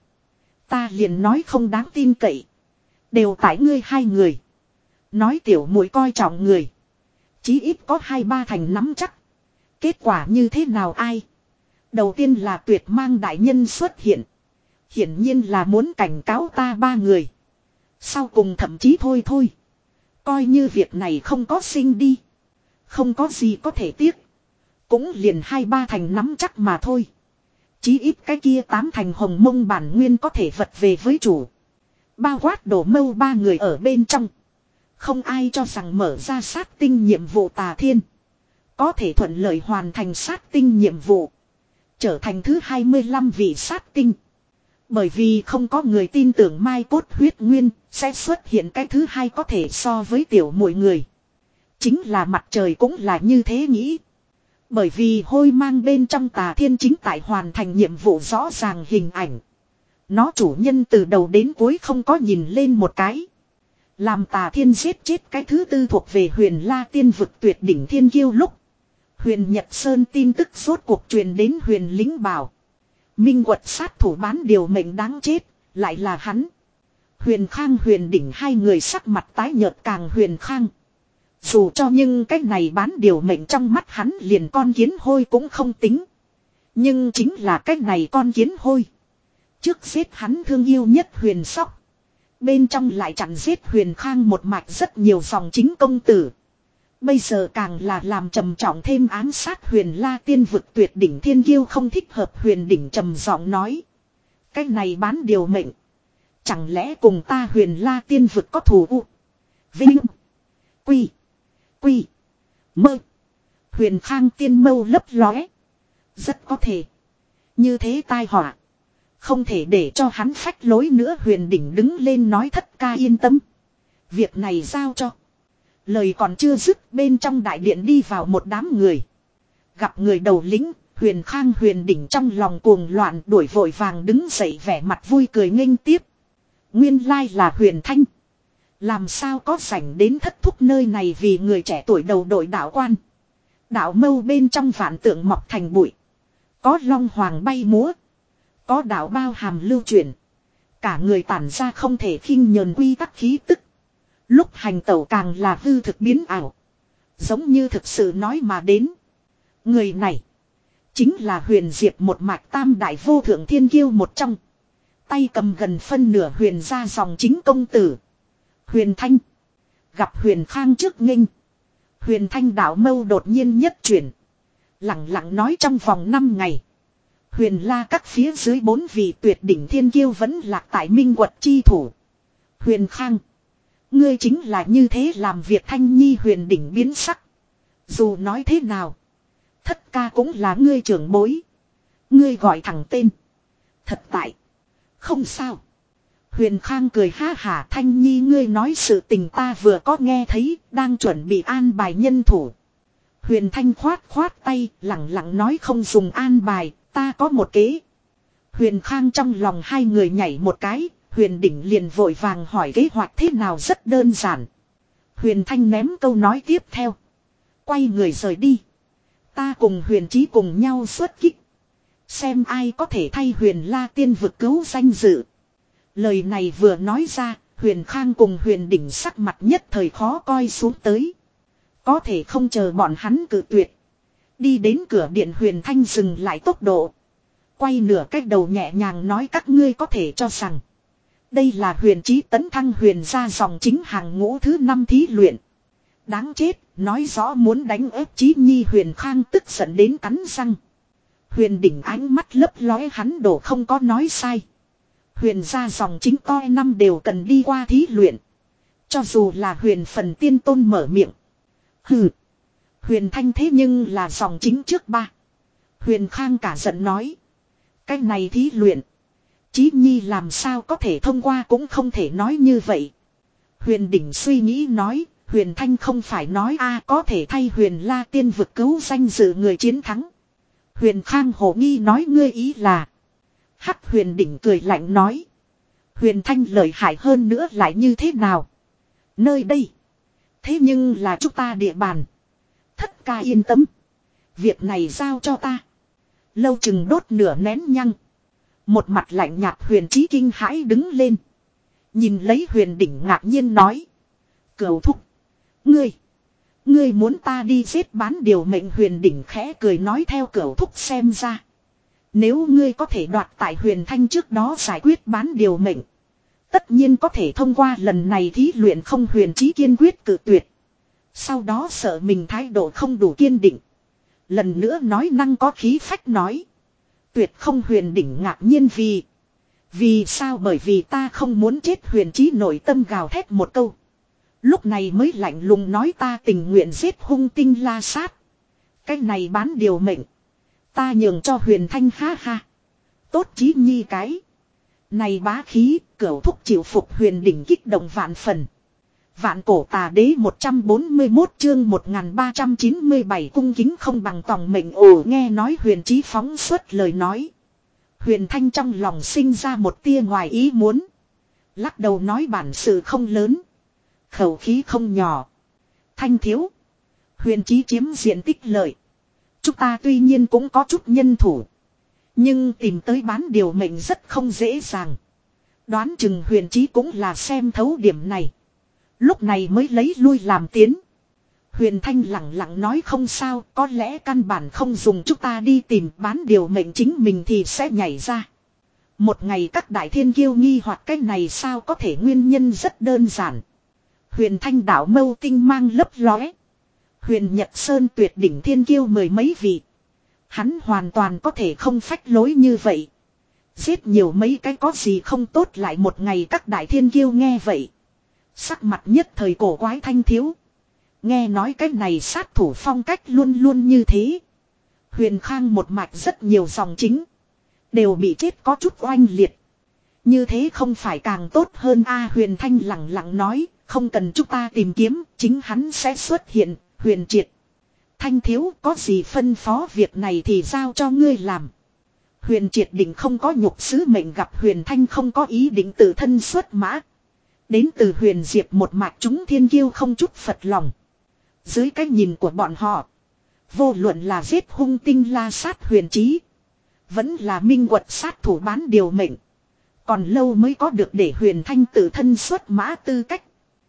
Speaker 1: Ta liền nói không đáng tin cậy. Đều tại ngươi hai người. Nói tiểu muội coi trọng người. Chí ít có hai ba thành nắm chắc. Kết quả như thế nào ai? Đầu tiên là tuyệt mang đại nhân xuất hiện. Hiển nhiên là muốn cảnh cáo ta ba người. Sau cùng thậm chí thôi thôi. Coi như việc này không có sinh đi. Không có gì có thể tiếc. Cũng liền hai ba thành nắm chắc mà thôi. Chí ít cái kia tám thành hồng mông bản nguyên có thể vật về với chủ. Bao quát đổ mâu ba người ở bên trong. Không ai cho rằng mở ra sát tinh nhiệm vụ tà thiên. Có thể thuận lợi hoàn thành sát tinh nhiệm vụ. Trở thành thứ hai mươi lăm vị sát tinh. Bởi vì không có người tin tưởng mai cốt huyết nguyên sẽ xuất hiện cái thứ hai có thể so với tiểu muội người. Chính là mặt trời cũng là như thế nghĩ. Bởi vì hôi mang bên trong tà thiên chính tại hoàn thành nhiệm vụ rõ ràng hình ảnh. Nó chủ nhân từ đầu đến cuối không có nhìn lên một cái. Làm tà thiên giết chết cái thứ tư thuộc về huyền la tiên vực tuyệt đỉnh thiên kiêu lúc. Huyền Nhật Sơn tin tức rốt cuộc truyền đến huyền lính bảo. Minh quật sát thủ bán điều mệnh đáng chết, lại là hắn. Huyền Khang huyền đỉnh hai người sắc mặt tái nhợt càng huyền khang. Dù cho nhưng cái này bán điều mệnh trong mắt hắn liền con kiến hôi cũng không tính. Nhưng chính là cái này con kiến hôi. Trước giết hắn thương yêu nhất huyền sóc. Bên trong lại chặn giết huyền khang một mạch rất nhiều dòng chính công tử. Bây giờ càng là làm trầm trọng thêm ám sát huyền la tiên vực tuyệt đỉnh thiên kiêu không thích hợp huyền đỉnh trầm giọng nói. Cái này bán điều mệnh. Chẳng lẽ cùng ta huyền la tiên vực có thù u. Vinh. Quy. Quy. Mơ. Huyền khang tiên mâu lấp lóe. Rất có thể. Như thế tai họa. Không thể để cho hắn phách lối nữa huyền đỉnh đứng lên nói thất ca yên tâm. Việc này giao cho. Lời còn chưa dứt bên trong đại điện đi vào một đám người. Gặp người đầu lính, huyền khang huyền đỉnh trong lòng cuồng loạn đuổi vội vàng đứng dậy vẻ mặt vui cười nghênh tiếp. Nguyên lai là huyền thanh. Làm sao có sảnh đến thất thúc nơi này vì người trẻ tuổi đầu đội đạo quan. Đạo mâu bên trong vạn tượng mọc thành bụi. Có long hoàng bay múa. Có đạo bao hàm lưu chuyển. Cả người tản ra không thể khinh nhờn quy tắc khí tức. Lúc hành tẩu càng là hư thực biến ảo. Giống như thực sự nói mà đến. Người này. Chính là huyền diệp một mạch tam đại vô thượng thiên kiêu một trong. Tay cầm gần phân nửa huyền ra dòng chính công tử. Huyền Thanh. Gặp huyền khang trước nghênh. Huyền Thanh đạo mâu đột nhiên nhất chuyển. Lặng lặng nói trong vòng năm ngày. Huyền La các phía dưới bốn vị tuyệt đỉnh thiên kiêu vẫn lạc tại Minh Quật chi thủ. Huyền Khang. Ngươi chính là như thế làm việc. Thanh Nhi huyền đỉnh biến sắc. Dù nói thế nào. Thất ca cũng là ngươi trưởng bối. Ngươi gọi thẳng tên. Thật tại. Không sao. Huyền Khang cười ha hả. Thanh Nhi ngươi nói sự tình ta vừa có nghe thấy. Đang chuẩn bị an bài nhân thủ. Huyền Thanh khoát khoát tay. Lặng lặng nói không dùng an bài. Ta có một kế. Huyền Khang trong lòng hai người nhảy một cái. Huyền Đỉnh liền vội vàng hỏi kế hoạch thế nào rất đơn giản. Huyền Thanh ném câu nói tiếp theo. Quay người rời đi. Ta cùng Huyền Chí cùng nhau xuất kích. Xem ai có thể thay Huyền La tiên vực cứu danh dự. Lời này vừa nói ra. Huyền Khang cùng Huyền Đỉnh sắc mặt nhất thời khó coi xuống tới. Có thể không chờ bọn hắn cự tuyệt. Đi đến cửa điện Huyền Thanh dừng lại tốc độ. Quay nửa cách đầu nhẹ nhàng nói các ngươi có thể cho rằng. Đây là Huyền Chí tấn thăng huyền ra dòng chính hàng ngũ thứ năm thí luyện. Đáng chết, nói rõ muốn đánh ép Chí Nhi. Huyền Khang tức giận đến cắn răng. Huyền Đỉnh ánh mắt lấp lóe hắn đổ không có nói sai. Huyền ra dòng chính toi năm đều cần đi qua thí luyện. Cho dù là huyền phần tiên tôn mở miệng. Hừ. Huyền Thanh thế nhưng là dòng chính trước ba. Huyền Khang cả giận nói. Cái này thí luyện. Chí Nhi làm sao có thể thông qua cũng không thể nói như vậy. Huyền Đỉnh suy nghĩ nói. Huyền Thanh không phải nói a có thể thay Huyền La tiên vực cứu danh dự người chiến thắng. Huyền Khang hồ nghi nói ngươi ý là. Hắc Huyền Đỉnh cười lạnh nói. Huyền Thanh lợi hại hơn nữa lại như thế nào. Nơi đây. Thế nhưng là chúng ta địa bàn. Thất ca yên tâm. Việc này giao cho ta. Lâu chừng đốt nửa nén nhăng. Một mặt lạnh nhạt Huyền Chí kinh hãi đứng lên. Nhìn lấy Huyền Đỉnh ngạc nhiên nói. Cửu thúc. Ngươi. Ngươi muốn ta đi giết bán điều mệnh. Huyền Đỉnh khẽ cười nói theo Cửu thúc xem ra. Nếu ngươi có thể đoạt tại Huyền Thanh trước đó giải quyết bán điều mệnh. Tất nhiên có thể thông qua lần này thí luyện. Không. Huyền Chí kiên quyết cự tuyệt. Sau đó sợ mình thái độ không đủ kiên định. Lần nữa nói năng có khí phách nói. Tuyệt không. Huyền Đỉnh ngạc nhiên vì. Vì sao bởi vì ta không muốn chết. Huyền Chí nội tâm gào thét một câu. Lúc này mới lạnh lùng nói ta tình nguyện giết hung tinh la sát. Cái này bán điều mệnh. Ta nhường cho Huyền Thanh ha ha. Tốt Chí Nhi cái. Này bá khí, Cửu thúc chịu phục. Huyền Đỉnh kích động vạn phần. Vạn cổ tà đế một trăm bốn mươi mốt chương một nghìn ba trăm chín mươi bảy cung kính không bằng tòng mệnh. Ồ nghe nói Huyền Chí phóng suốt lời nói. Huyền Thanh trong lòng sinh ra một tia ngoài ý muốn. Lắc đầu nói bản sự không lớn. Khẩu khí không nhỏ. Thanh thiếu. Huyền Chí chiếm diện tích lợi. Chúng ta tuy nhiên cũng có chút nhân thủ. Nhưng tìm tới bán điều mệnh rất không dễ dàng. Đoán chừng Huyền Chí cũng là xem thấu điểm này. Lúc này mới lấy lui làm tiến. Huyền Thanh lặng lặng nói không sao. Có lẽ căn bản không dùng chúng ta đi tìm bán điều mệnh chính mình thì sẽ nhảy ra. Một ngày các đại thiên kiêu nghi hoặc cái này sao có thể nguyên nhân rất đơn giản. Huyền Thanh đảo mâu tinh mang lấp lóe. Huyền Nhật Sơn tuyệt đỉnh thiên kiêu mười mấy vị. Hắn hoàn toàn có thể không phách lối như vậy. Giết nhiều mấy cái có gì không tốt lại một ngày các đại thiên kiêu nghe vậy. Sắc mặt nhất thời cổ quái. Thanh thiếu. Nghe nói cái này sát thủ phong cách luôn luôn như thế. Huyền Khang một mạch rất nhiều dòng chính. Đều bị chết có chút oanh liệt. Như thế không phải càng tốt hơn a Huyền Thanh lặng lặng nói. Không cần chúng ta tìm kiếm. Chính hắn sẽ xuất hiện. Huyền Triệt. Thanh thiếu có gì phân phó việc này thì giao cho ngươi làm. Huyền Triệt định không có nhục sứ mệnh gặp Huyền Thanh không có ý định tự thân xuất mã. Đến từ Huyền Diệp một mạch chúng thiên kiêu không chút phật lòng. Dưới cái nhìn của bọn họ. Vô luận là giết hung tinh la sát Huyền Chí. Vẫn là minh quật sát thủ bán điều mệnh. Còn lâu mới có được để Huyền Thanh tự thân xuất mã tư cách.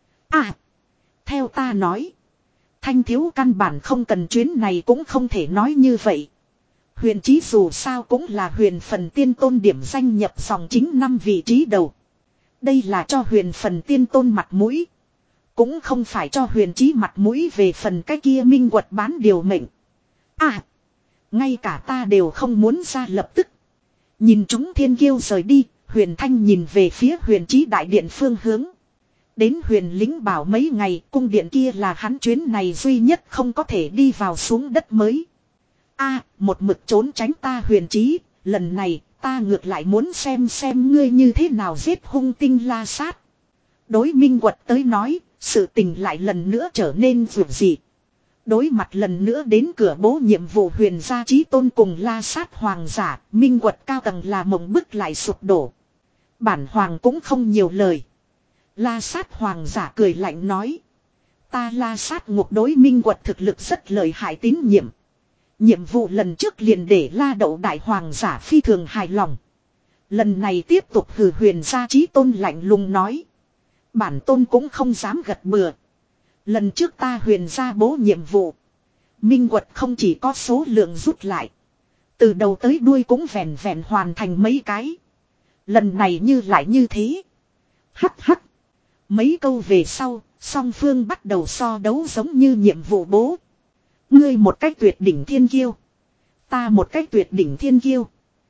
Speaker 1: À. Theo ta nói. Thanh thiếu căn bản không cần chuyến này cũng không thể nói như vậy. Huyền Chí dù sao cũng là huyền phần tiên tôn điểm danh nhập dòng chính năm vị trí đầu. Đây là cho huyền phần tiên tôn mặt mũi. Cũng không phải cho Huyền Chí mặt mũi về phần cái kia minh quật bán điều mệnh. À. Ngay cả ta đều không muốn ra lập tức. Nhìn chúng thiên kiêu rời đi, Huyền Thanh nhìn về phía Huyền Chí đại điện phương hướng. Đến Huyền Lĩnh Bảo mấy ngày, cung điện kia là hắn chuyến này duy nhất không có thể đi vào xuống đất mới. A, một mực trốn tránh ta Huyền Chí, lần này ta ngược lại muốn xem xem ngươi như thế nào giết hung tinh la sát. Đối Minh Quật tới nói, sự tình lại lần nữa trở nên vượt dị. Đối mặt lần nữa đến cửa bố nhiệm vụ Huyền gia chí tôn cùng la sát hoàng giả, Minh Quật cao tầng là mộng bức lại sụp đổ. Bản hoàng cũng không nhiều lời. La sát hoàng giả cười lạnh nói. Ta la sát ngục đối Minh Quật thực lực rất lợi hại tín nhiệm. Nhiệm vụ lần trước liền để la đậu đại hoàng giả phi thường hài lòng. Lần này tiếp tục hừ Huyền gia chí tôn lạnh lùng nói. Bản tôn cũng không dám gật bừa. Lần trước ta Huyền gia bố nhiệm vụ. Minh Quật không chỉ có số lượng rút lại. Từ đầu tới đuôi cũng vẹn vẹn hoàn thành mấy cái. Lần này như lại như thế. Hắc hắc. Mấy câu về sau, song phương bắt đầu so đấu giống như nhiệm vụ bố. Ngươi một cách tuyệt đỉnh thiên kiêu. Ta một cách tuyệt đỉnh thiên kiêu.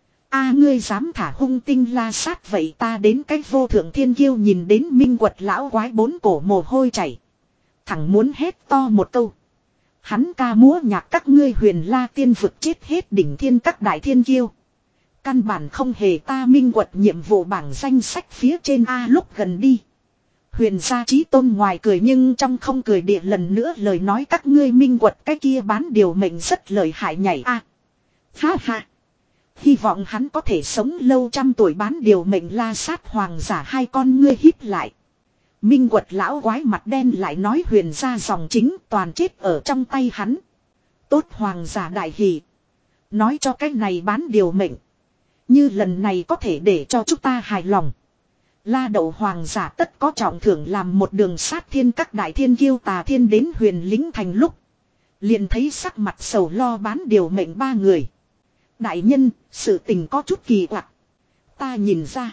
Speaker 1: A ngươi dám thả hung tinh la sát vậy ta đến cách vô thượng thiên kiêu nhìn đến Minh Quật lão quái bốn cổ mồ hôi chảy. Thẳng muốn hét to một câu. Hắn ca múa nhạc các ngươi Huyền La tiên vực chết hết đỉnh thiên các đại thiên kiêu. Căn bản không hề ta Minh Quật nhiệm vụ bảng danh sách phía trên A lúc gần đi. Huyền gia chí tôn ngoài cười nhưng trong không cười địa lần nữa lời nói các ngươi Minh Quật cái kia bán điều mệnh rất lợi hại nhảy A. Ha ha. Hy vọng hắn có thể sống lâu trăm tuổi bán điều mệnh la sát hoàng giả hai con ngươi hít lại. Minh Quật lão quái mặt đen lại nói Huyền gia dòng chính toàn chết ở trong tay hắn. Tốt hoàng giả đại hỷ. Nói cho cái này bán điều mệnh. Như lần này có thể để cho chúng ta hài lòng. La đậu hoàng giả tất có trọng thưởng làm một đường sát thiên các đại thiên kiêu tà thiên đến Huyền Lĩnh thành lúc. Liền thấy sắc mặt sầu lo bán điều mệnh ba người. Đại nhân, sự tình có chút kỳ quặc. Ta nhìn ra.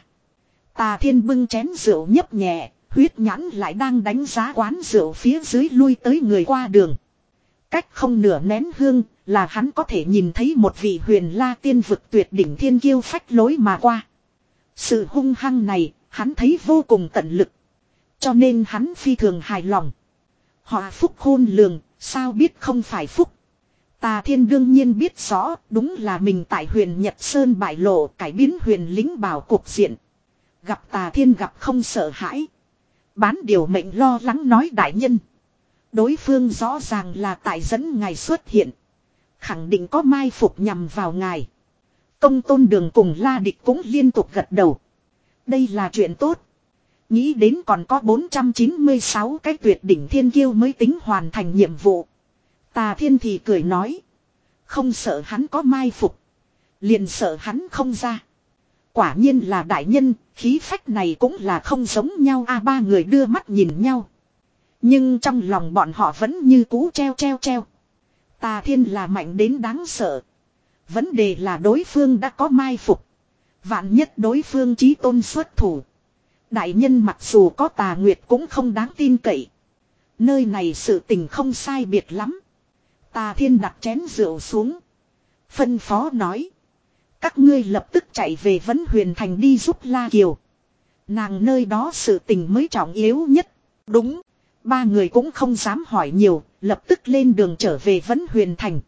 Speaker 1: Tà thiên bưng chén rượu nhấp nhẹ, huyết nhãn lại đang đánh giá quán rượu phía dưới lui tới người qua đường. Cách không nửa nén hương là hắn có thể nhìn thấy một vị Huyền La tiên vực tuyệt đỉnh thiên kiêu phách lối mà qua. Sự hung hăng này, hắn thấy vô cùng tận lực. Cho nên hắn phi thường hài lòng. Họ phúc khôn lường, sao biết không phải phúc. Tà thiên đương nhiên biết rõ, đúng là mình tại Huyền Nhật Sơn bại lộ cải biến Huyền Lĩnh Bảo cục diện. Gặp tà thiên gặp không sợ hãi. Bán điều mệnh lo lắng nói đại nhân. Đối phương rõ ràng là tại dẫn ngài xuất hiện. Khẳng định có mai phục nhằm vào ngài. Công tôn đường cùng La Địch cũng liên tục gật đầu. Đây là chuyện tốt. Nghĩ đến còn có bốn trăm chín mươi sáu cái tuyệt đỉnh thiên kiêu mới tính hoàn thành nhiệm vụ. Tà thiên thì cười nói. Không sợ hắn có mai phục. Liền sợ hắn không ra. Quả nhiên là đại nhân, khí phách này cũng là không giống nhau a. Ba người đưa mắt nhìn nhau. Nhưng trong lòng bọn họ vẫn như cũ treo treo treo. Tà thiên là mạnh đến đáng sợ. Vấn đề là đối phương đã có mai phục. Vạn nhất đối phương chí tôn xuất thủ. Đại nhân mặc dù có tà nguyệt cũng không đáng tin cậy. Nơi này sự tình không sai biệt lắm. Tà thiên đặt chén rượu xuống. Phân phó nói. Các ngươi lập tức chạy về Vấn Huyền Thành đi giúp La Kiều. Nàng nơi đó sự tình mới trọng yếu nhất. Đúng. Ba người cũng không dám hỏi nhiều. Lập tức lên đường trở về Vấn Huyền Thành.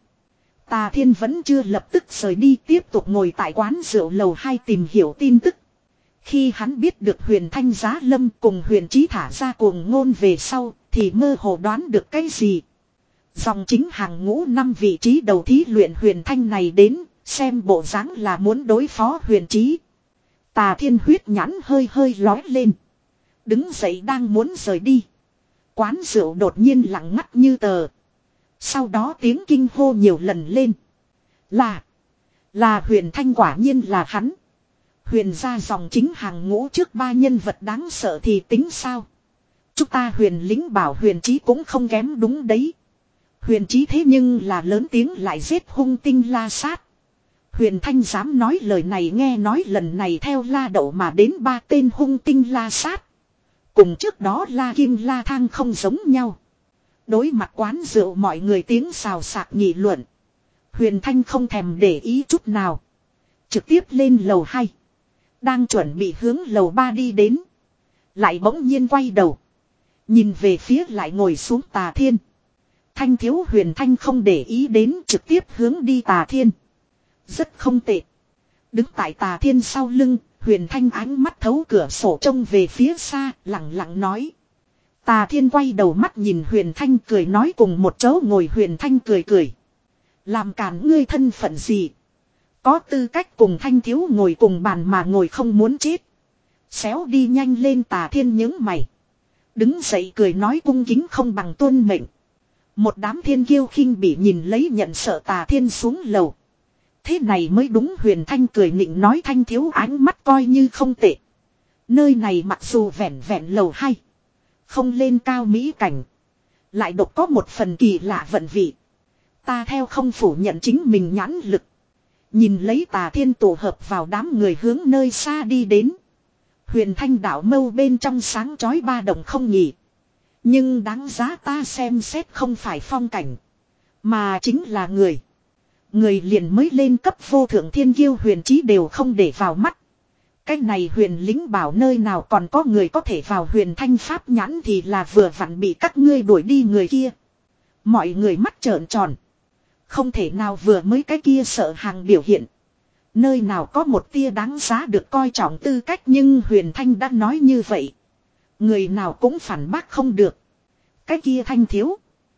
Speaker 1: Tà thiên vẫn chưa lập tức rời đi tiếp tục ngồi tại quán rượu lầu hai tìm hiểu tin tức. Khi hắn biết được Huyền Thanh Giá Lâm cùng Huyền Chí thả ra cuồng ngôn về sau thì mơ hồ đoán được cái gì. Dòng chính hàng ngũ năm vị trí đầu thí luyện Huyền Thanh này đến xem bộ dáng là muốn đối phó Huyền Chí. Tà thiên huyết nhãn hơi hơi lói lên. Đứng dậy đang muốn rời đi. Quán rượu đột nhiên lặng ngắt như tờ. Sau đó tiếng kinh hô nhiều lần lên. Là. Là Huyền Thanh quả nhiên là hắn. Huyền gia dòng chính hàng ngũ trước ba nhân vật đáng sợ thì tính sao. Chúng ta Huyền Lĩnh Bảo Huyền Chí cũng không kém đúng đấy. Huyền Chí thế nhưng là lớn tiếng lại giết hung tinh la sát. Huyền Thanh dám nói lời này nghe nói lần này theo La Đậu mà đến ba tên hung tinh la sát. Cùng trước đó La Kim La Thang không giống nhau. Đối mặt quán rượu mọi người tiếng xào xạc nghị luận. Huyền Thanh không thèm để ý chút nào. Trực tiếp lên lầu hai. Đang chuẩn bị hướng lầu ba đi đến. Lại bỗng nhiên quay đầu. Nhìn về phía lại ngồi xuống Tà Thiên. Thanh Thiếu Huyền Thanh không để ý đến, trực tiếp hướng đi Tà Thiên. Rất không tệ. Đứng tại Tà Thiên sau lưng, Huyền Thanh ánh mắt thấu cửa sổ trông về phía xa, lặng lặng nói. Tà Thiên quay đầu mắt nhìn Huyền Thanh cười nói cùng một chỗ ngồi. Huyền Thanh cười cười. Làm cản ngươi thân phận gì? Có tư cách cùng Thanh Thiếu ngồi cùng bàn mà ngồi không muốn chết. Xéo đi nhanh lên. Tà Thiên nhướng mày. Đứng dậy cười nói cung kính không bằng tuân mệnh. Một đám thiên kiêu khinh bỉ nhìn lấy nhận sợ Tà Thiên xuống lầu. Thế này mới đúng. Huyền Thanh cười nịnh nói Thanh Thiếu ánh mắt coi như không tệ. Nơi này mặc dù vẹn vẹn lầu hay. Không lên cao mỹ cảnh. Lại độc có một phần kỳ lạ vận vị. Ta theo không phủ nhận chính mình nhãn lực. Nhìn lấy Tà Thiên tổ hợp vào đám người hướng nơi xa đi đến. Huyền Thanh đạo mâu bên trong sáng chói ba đồng không nhỉ. Nhưng đáng giá ta xem xét không phải phong cảnh. Mà chính là người. Người liền mới lên cấp vô thượng thiên kiêu huyền chí đều không để vào mắt. Cái này huyền lính bảo nơi nào còn có người có thể vào. Huyền Thanh pháp nhãn thì là vừa vặn bị các ngươi đuổi đi người kia. Mọi người mắt trợn tròn. Không thể nào vừa mới cái kia sợ hàng biểu hiện. Nơi nào có một tia đáng giá được coi trọng tư cách. Nhưng Huyền Thanh đã nói như vậy. Người nào cũng phản bác không được. Cái kia Thanh Thiếu.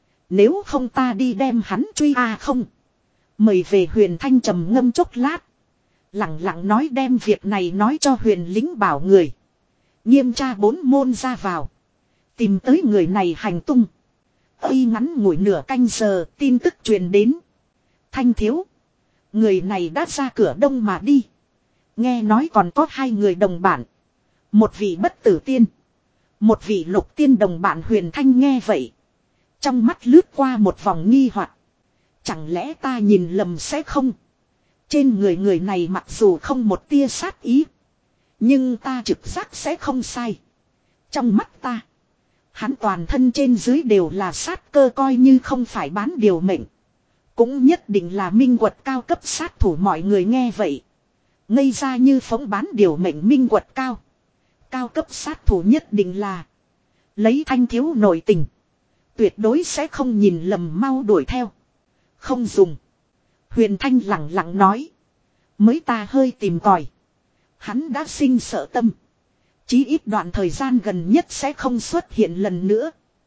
Speaker 1: Nếu không ta đi đem hắn truy à không. Mời về. Huyền Thanh trầm ngâm chốc lát. Lặng lặng nói đem việc này nói cho huyền lính bảo người. Nghiêm tra bốn môn ra vào. Tìm tới người này hành tung. Khi ngắn ngủi nửa canh giờ tin tức truyền đến. Thanh Thiếu. Người này đã ra cửa đông mà đi. Nghe nói còn có hai người đồng bạn. Một vị bất tử tiên. Một vị lục tiên đồng bạn. Huyền Thanh nghe vậy. Trong mắt lướt qua một vòng nghi hoặc. Chẳng lẽ ta nhìn lầm sẽ không? Trên người người này mặc dù không một tia sát ý. Nhưng ta trực giác sẽ không sai. Trong mắt ta. Hắn toàn thân trên dưới đều là sát cơ coi như không phải bán điều mệnh. Cũng nhất định là minh quật cao cấp sát thủ. Mọi người nghe vậy. Ngây ra như phóng bán điều mệnh minh quật cao. Cao cấp sát thủ nhất định là. Lấy Thanh Thiếu nội tình. Tuyệt đối sẽ không nhìn lầm mau đuổi theo. Không dùng. Huyền Thanh lặng lặng nói. Mới ta hơi tìm tòi. Hắn đã sinh sợ tâm. Chí ít đoạn thời gian gần nhất sẽ không xuất hiện lần nữa.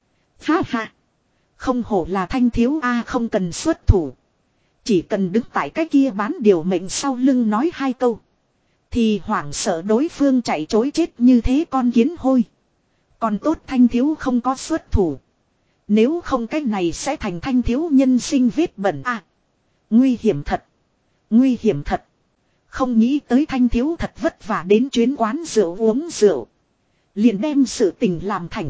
Speaker 1: Ha ha. Không hổ là Thanh Thiếu a không cần xuất thủ. Chỉ cần đứng tại cái kia bán điều mệnh sau lưng nói hai câu. Thì hoảng sợ đối phương chạy chối chết như thế con kiến hôi. Còn tốt Thanh Thiếu không có xuất thủ. Nếu không cái này sẽ thành Thanh Thiếu nhân sinh vết bẩn a. Nguy hiểm thật. Nguy hiểm thật. Không nghĩ tới Thanh Thiếu thật vất vả đến chuyến quán rượu uống rượu. Liền đem sự tình làm thành.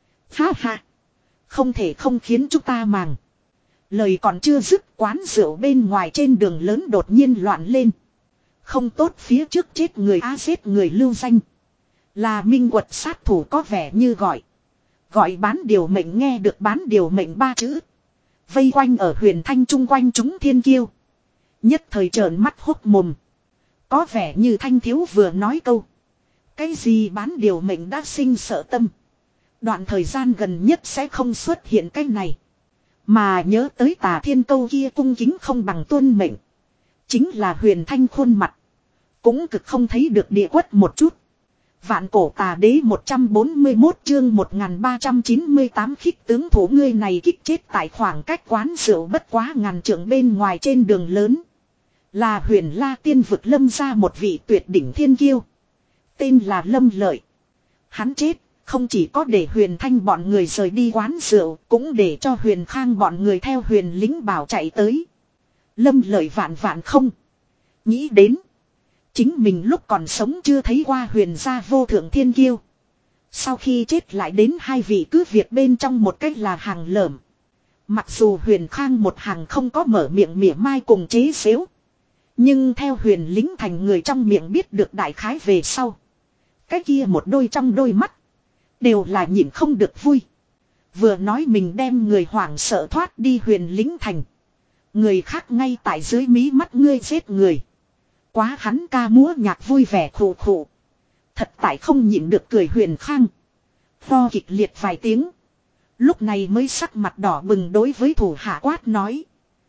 Speaker 1: Ha ha. Không thể không khiến chúng ta màng. Lời còn chưa dứt quán rượu bên ngoài trên đường lớn đột nhiên loạn lên. Không tốt phía trước chết người á giết người lưu danh. Là minh quật sát thủ có vẻ như gọi. Gọi bán điều mệnh nghe được bán điều mệnh ba chữ. Vây quanh ở Huyền Thanh chung quanh chúng thiên kiêu. Nhất thời trợn mắt hốt mồm. Có vẻ như Thanh Thiếu vừa nói câu. Cái gì bán điều mệnh đã sinh sợ tâm. Đoạn thời gian gần nhất sẽ không xuất hiện cái này. Mà nhớ tới Tà Thiên câu kia cung kính không bằng tuân mệnh. Chính là Huyền Thanh khuôn mặt. Cũng cực không thấy được địa quất một chút. Vạn cổ tà đế một trăm bốn mươi mốt chương một nghìn ba trăm chín mươi tám khích tướng thủ ngươi này kích chết tại khoảng cách quán rượu bất quá ngàn trượng bên ngoài trên đường lớn. Là Huyền La Tiên vực lâm ra một vị tuyệt đỉnh thiên kiêu. Tên là Lâm Lợi. Hắn chết, không chỉ có để Huyền Thanh bọn người rời đi quán rượu, cũng để cho Huyền Khang bọn người theo Huyền lính bảo chạy tới. Lâm Lợi vạn vạn không nghĩ đến. Chính mình lúc còn sống chưa thấy qua Huyền gia vô thượng thiên kiêu. Sau khi chết lại đến hai vị cứ việc bên trong một cách là hàng lởm. Mặc dù Huyền Khang một hàng không có mở miệng mỉa mai cùng chế xếu. Nhưng theo Huyền lính thành người trong miệng biết được đại khái về sau. Cái kia một đôi trong đôi mắt. Đều là nhịn không được vui. Vừa nói mình đem người hoảng sợ thoát đi Huyền lính thành. Người khác ngay tại dưới mí mắt ngươi giết người. Quá hắn ca múa nhạc vui vẻ khổ khổ. Thật tại không nhịn được cười Huyền Khang. Pho kịch liệt vài tiếng. Lúc này mới sắc mặt đỏ bừng đối với thủ hạ quát nói.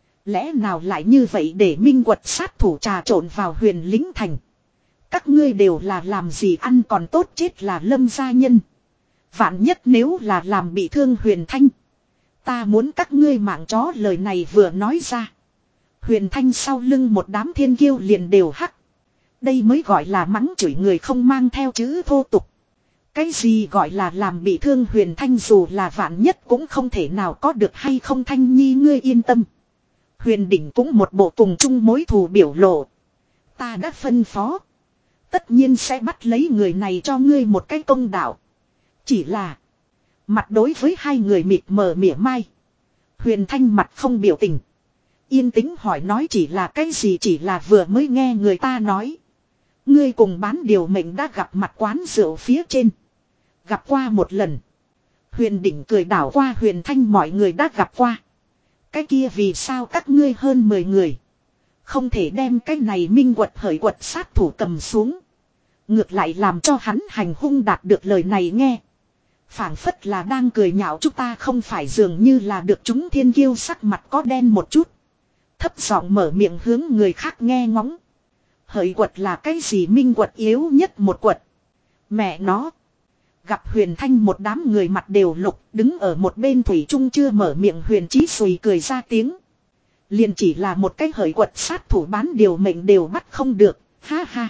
Speaker 1: Lẽ nào lại như vậy để Minh Quật sát thủ trà trộn vào Huyền Lính Thành. Các ngươi đều là làm gì ăn còn tốt chết là Lâm gia nhân. Vạn nhất nếu là làm bị thương Huyền Thanh. Ta muốn các ngươi mạng chó lời này vừa nói ra. Huyền Thanh sau lưng một đám thiên kiêu liền đều hắc. Đây mới gọi là mắng chửi người không mang theo chữ thô tục. Cái gì gọi là làm bị thương Huyền Thanh dù là vạn nhất cũng không thể nào có được hay không Thanh Nhi ngươi yên tâm. Huyền Đỉnh cũng một bộ cùng chung mối thù biểu lộ. Ta đã phân phó. Tất nhiên sẽ bắt lấy người này cho ngươi một cái công đạo. Chỉ là. Mặt đối với hai người mịt mờ mỉa mai. Huyền Thanh mặt không biểu tình. Yên tĩnh hỏi nói chỉ là cái gì chỉ là vừa mới nghe người ta nói. Ngươi cùng bán điều mệnh đã gặp mặt quán rượu phía trên. Gặp qua một lần. Huyền Đỉnh cười đảo qua Huyền Thanh mọi người đã gặp qua. Cái kia vì sao các ngươi hơn mười người. Không thể đem cái này Minh Quật hởi quật sát thủ cầm xuống. Ngược lại làm cho hắn hành hung đạt được lời này nghe. Phảng phất là đang cười nhạo chúng ta không phải dường như là được chúng thiên kiêu sắc mặt có đen một chút. Thấp giọng mở miệng hướng người khác nghe ngóng. Hởi quật là cái gì Minh Quật yếu nhất một quật. Mẹ nó. Gặp Huyền Thanh một đám người mặt đều lục đứng ở một bên thủy trung chưa mở miệng Huyền Chí Xùy cười ra tiếng. Liền chỉ là một cái hởi quật sát thủ bán điều mệnh đều bắt không được. Ha ha.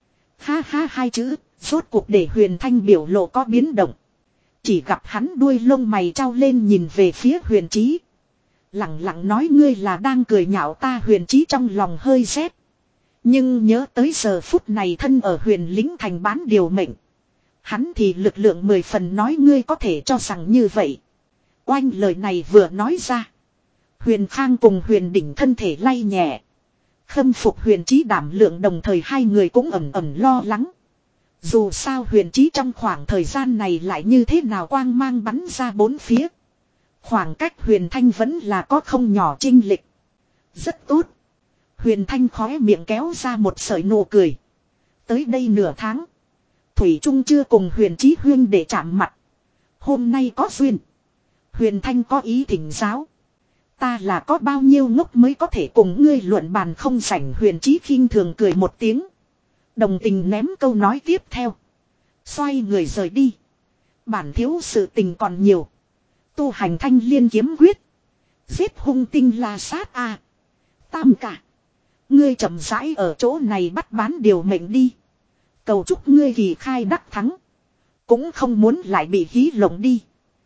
Speaker 1: Ha ha hai chữ. Rốt cuộc để Huyền Thanh biểu lộ có biến động. Chỉ gặp hắn đuôi lông mày trao lên nhìn về phía Huyền Chí. Lặng lặng nói ngươi là đang cười nhạo ta Huyền Chí trong lòng hơi rét. Nhưng nhớ tới giờ phút này thân ở Huyền Lính Thành bán điều mệnh. Hắn thì lực lượng mười phần nói ngươi có thể cho rằng như vậy. Oanh lời này vừa nói ra. Huyền Khang cùng Huyền Đỉnh thân thể lay nhẹ. Khâm phục Huyền Chí đảm lượng đồng thời hai người cũng ẩm ẩm lo lắng. Dù sao Huyền Chí trong khoảng thời gian này lại như thế nào quang mang bắn ra bốn phía. Khoảng cách Huyền Thanh vẫn là có không nhỏ chênh lệch. Rất tốt. Huyền Thanh khóe miệng kéo ra một sợi nụ cười. Tới đây nửa tháng. Thủy Trung chưa cùng Huyền Chí huyên để chạm mặt. Hôm nay có duyên. Huyền Thanh có ý thỉnh giáo. Ta là có bao nhiêu ngốc mới có thể cùng ngươi luận bàn không rảnh Huyền Chí khinh thường cười một tiếng. Đồng tình ném câu nói tiếp theo. Xoay người rời đi. Bản thiếu sự tình còn nhiều. Tu hành thanh liên kiếm quyết. Giết hung tinh la sát a. Tam cả. Ngươi chậm rãi ở chỗ này bắt bán điều mệnh đi. Cầu chúc ngươi kỳ khai đắc thắng. Cũng không muốn lại bị hí lộng đi.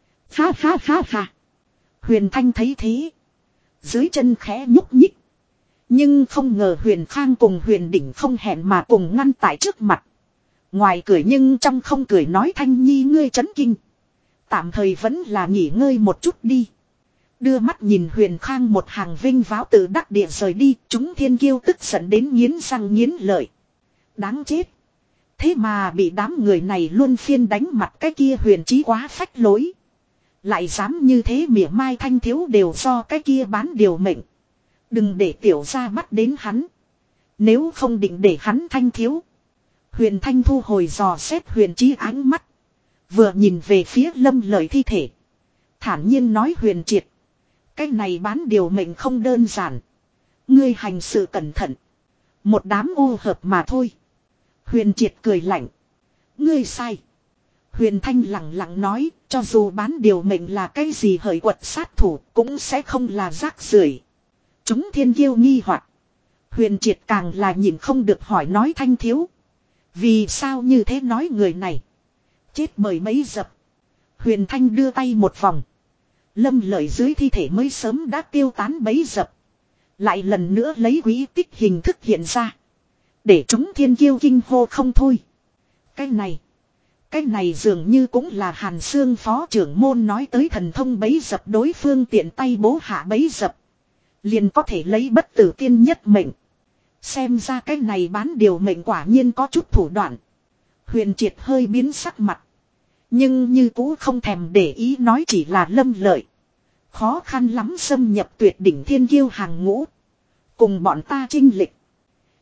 Speaker 1: Ha ha ha ha. Huyền Thanh thấy thế. Dưới chân khẽ nhúc nhích. Nhưng không ngờ Huyền Khang cùng Huyền Đỉnh không hẹn mà cùng ngăn tại trước mặt. Ngoài cười nhưng trong không cười nói Thanh Nhi ngươi chấn kinh. Tạm thời vẫn là nghỉ ngơi một chút đi. Đưa mắt nhìn Huyền Khang một hàng vinh váo tự đắc địa rời đi. Chúng thiên kiêu tức giận đến nghiến răng nghiến lợi. Đáng chết. Thế mà bị đám người này luôn phiên đánh mặt cái kia Huyền Chí quá phách lối. Lại dám như thế mỉa mai Thanh thiếu đều do cái kia bán điều mệnh. Đừng để tiểu gia bắt đến hắn. Nếu không định để hắn Thanh thiếu. Huyền Thanh thu hồi dò xét Huyền Chí ánh mắt. Vừa nhìn về phía Lâm Lợi thi thể. Thản nhiên nói Huyền Triệt. Cái này bán điều mệnh không đơn giản. Ngươi hành sự cẩn thận. Một đám ô hợp mà thôi. Huyền Triệt cười lạnh. Ngươi sai. Huyền Thanh lặng lặng nói. Cho dù bán điều mệnh là cái gì hởi quật sát thủ. Cũng sẽ không là rác rưởi. Chúng thiên kiêu nghi hoặc. Huyền Triệt càng là nhìn không được hỏi nói Thanh thiếu. Vì sao như thế nói người này. Chết bởi mấy dập. Huyền Thanh đưa tay một vòng. Lâm Lợi dưới thi thể mới sớm đã tiêu tán bấy dập. Lại lần nữa lấy quý tích hình thức hiện ra. Để chúng thiên kiêu kinh hô không thôi. Cái này. Cái này dường như cũng là Hàn Xương phó trưởng môn nói tới thần thông bấy dập đối phương tiện tay bố hạ bấy dập. Liền có thể lấy bất tử tiên nhất mệnh. Xem ra cái này bán điều mệnh quả nhiên có chút thủ đoạn. Huyền Triệt hơi biến sắc mặt. Nhưng như cũ không thèm để ý nói chỉ là Lâm Lợi. Khó khăn lắm xâm nhập tuyệt đỉnh thiên kiêu hàng ngũ. Cùng bọn ta chinh lịch.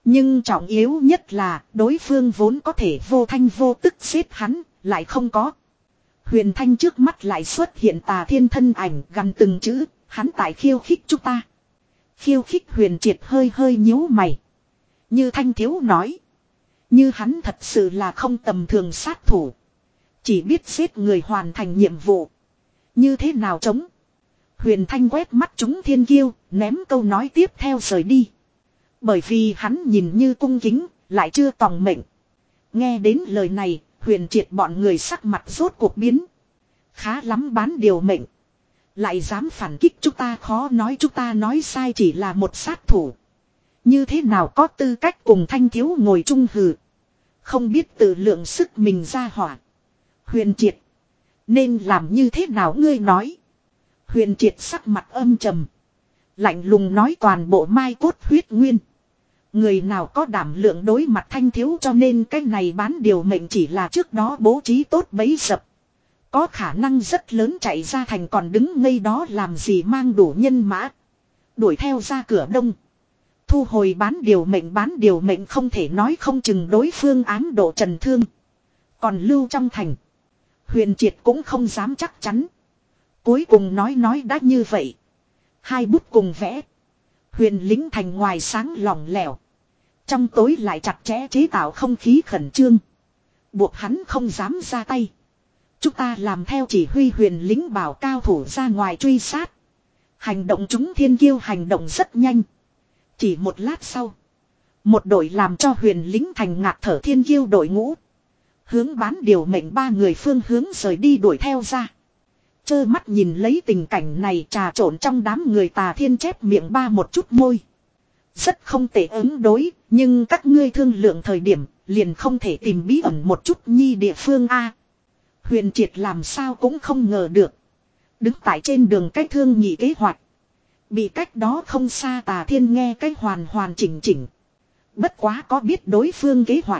Speaker 1: Nhưng trọng yếu nhất là đối phương vốn có thể vô thanh vô tức giết hắn, lại không có. Huyền Thanh trước mắt lại xuất hiện Tà Thiên thân ảnh gần từng chữ, hắn tại khiêu khích chúng ta. Khiêu khích Huyền Triệt hơi hơi nhíu mày. Như Thanh thiếu nói. Như hắn thật sự là không tầm thường sát thủ. Chỉ biết giết người hoàn thành nhiệm vụ. Như thế nào chống? Huyền Thanh quét mắt chúng thiên kiêu, ném câu nói tiếp theo rời đi. Bởi vì hắn nhìn như cung kính, lại chưa tòng mệnh. Nghe đến lời này, Huyền Triệt bọn người sắc mặt rốt cuộc biến. Khá lắm bán điều mệnh. Lại dám phản kích chúng ta, khó nói chúng ta nói sai chỉ là một sát thủ. Như thế nào có tư cách cùng Thanh thiếu ngồi chung hừ. Không biết tự lượng sức mình ra hỏa. Huyền Triệt. Nên làm như thế nào ngươi nói. Huyền Triệt sắc mặt âm trầm. Lạnh lùng nói toàn bộ mai cốt huyết nguyên. Người nào có đảm lượng đối mặt Thanh thiếu, cho nên cái này bán điều mệnh chỉ là trước đó bố trí tốt bấy dập. Có khả năng rất lớn chạy ra thành, còn đứng ngây đó làm gì, mang đủ nhân mã. Đuổi theo ra cửa đông. Thu hồi bán điều mệnh, bán điều mệnh không thể nói không chừng đối phương ám độ trần thương. Còn lưu trong thành. Huyền Triệt cũng không dám chắc chắn. Cuối cùng nói nói đã như vậy. Hai bút cùng vẽ. Huyền lính thành ngoài sáng lỏng lẻo. Trong tối lại chặt chẽ chế tạo không khí khẩn trương. Buộc hắn không dám ra tay. Chúng ta làm theo chỉ huy, huyền lính bảo cao thủ ra ngoài truy sát. Hành động chúng thiên kiêu hành động rất nhanh. Chỉ một lát sau. Một đội làm cho huyền lính thành ngạt thở thiên kiêu đội ngũ. Hướng bán điều mệnh ba người phương hướng rời đi đuổi theo ra. Chơ mắt nhìn lấy tình cảnh này, trà trộn trong đám người Tà Thiên chép miệng ba một chút môi. Rất không tệ ứng đối, nhưng các ngươi thương lượng thời điểm, liền không thể tìm bí ẩn một chút nhi địa phương a. Huyền Triệt làm sao cũng không ngờ được. Đứng tại trên đường cách thương nhị kế hoạch. Bị cách đó không xa Tà Thiên nghe cái hoàn hoàn chỉnh chỉnh. Bất quá có biết đối phương kế hoạch.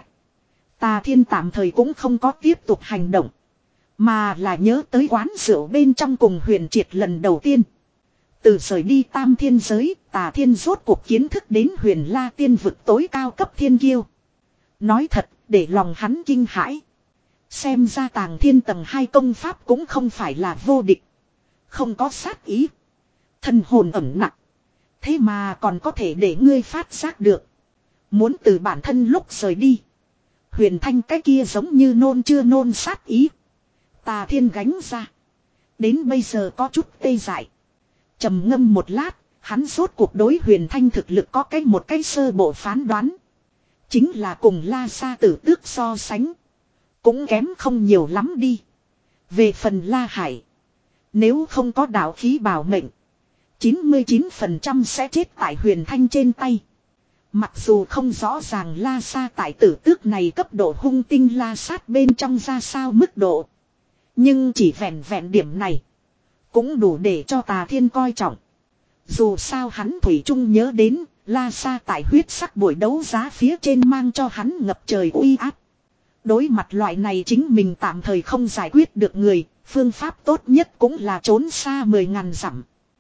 Speaker 1: Tà Thiên tạm thời cũng không có tiếp tục hành động. Mà là nhớ tới quán rượu bên trong cùng Huyền Triệt lần đầu tiên. Từ rời đi Tam Thiên giới, Tà Thiên rốt cuộc kiến thức đến Huyền La tiên vực tối cao cấp thiên kiêu. Nói thật, để lòng hắn kinh hãi. Xem ra Tàng Thiên tầng hai công pháp cũng không phải là vô địch. Không có sát ý. Thần hồn ẩn nặng. Thế mà còn có thể để ngươi phát giác được. Muốn từ bản thân lúc rời đi. Huyền Thanh cái kia giống như nôn chưa nôn sát ý. Tà Thiên gánh ra. Đến bây giờ có chút tê dại. Trầm ngâm một lát, hắn rốt cuộc đối Huyền Thanh thực lực có cái một cái sơ bộ phán đoán. Chính là cùng La Sa Tử Tước so sánh. Cũng kém không nhiều lắm đi. Về phần La Hải. Nếu không có đạo khí bảo mệnh. chín mươi chín phần trăm sẽ chết tại Huyền Thanh trên tay. Mặc dù không rõ ràng La Sa tại Tử Tước này cấp độ hung tinh la sát bên trong ra sao mức độ. Nhưng chỉ vẹn vẹn điểm này. Cũng đủ để cho Tà Thiên coi trọng. Dù sao hắn thủy chung nhớ đến La Sa tại huyết sắc buổi đấu giá phía trên mang cho hắn ngập trời uy áp. Đối mặt loại này chính mình tạm thời không giải quyết được người, phương pháp tốt nhất cũng là trốn xa mười ngàn dặm.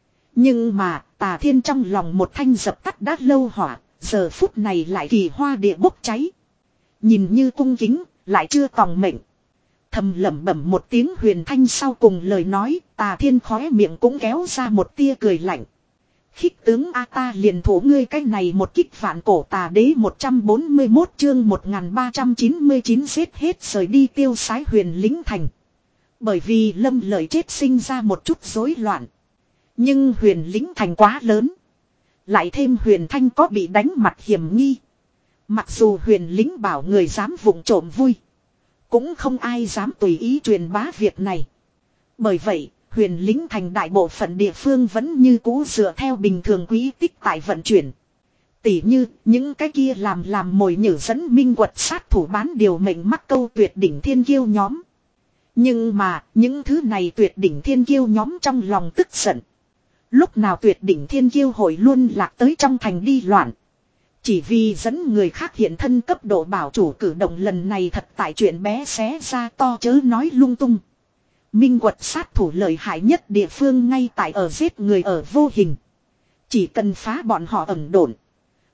Speaker 1: Nhưng mà Tà Thiên trong lòng một thanh dập tắt đã lâu hỏa, giờ phút này lại kỳ hoa địa bốc cháy. Nhìn như cung kính, lại chưa tòng mệnh. Thầm lẩm bẩm một tiếng Huyền Thanh sau cùng lời nói, Tà Thiên khóe miệng cũng kéo ra một tia cười lạnh. Khích tướng A ta liền thủ ngươi cái này một kích vạn cổ tà đế một trăm bốn mươi mốt chương một nghìn ba trăm chín mươi chín giết hết rời đi tiêu sái huyền lính thành. Bởi vì Lâm Lợi chết sinh ra một chút rối loạn. Nhưng huyền lính thành quá lớn. Lại thêm Huyền Thanh có bị đánh mặt hiểm nghi. Mặc dù huyền lính bảo người dám vụng trộm vui. Cũng không ai dám tùy ý truyền bá việc này. Bởi vậy, huyền lính thành đại bộ phận địa phương vẫn như cũ dựa theo bình thường quý tích tại vận chuyển. Tỉ như, những cái kia làm làm mồi nhử dẫn minh quật sát thủ bán điều mệnh mắc câu tuyệt đỉnh thiên kiêu nhóm. Nhưng mà, những thứ này tuyệt đỉnh thiên kiêu nhóm trong lòng tức giận. Lúc nào tuyệt đỉnh thiên kiêu hội luôn lạc tới trong thành đi loạn. Chỉ vì dẫn người khác hiện thân cấp độ bảo chủ cử động lần này thật tại chuyện bé xé ra to chớ nói lung tung. Minh quật sát thủ lợi hại nhất địa phương ngay tại ở giết người ở vô hình. Chỉ cần phá bọn họ ẩn độn.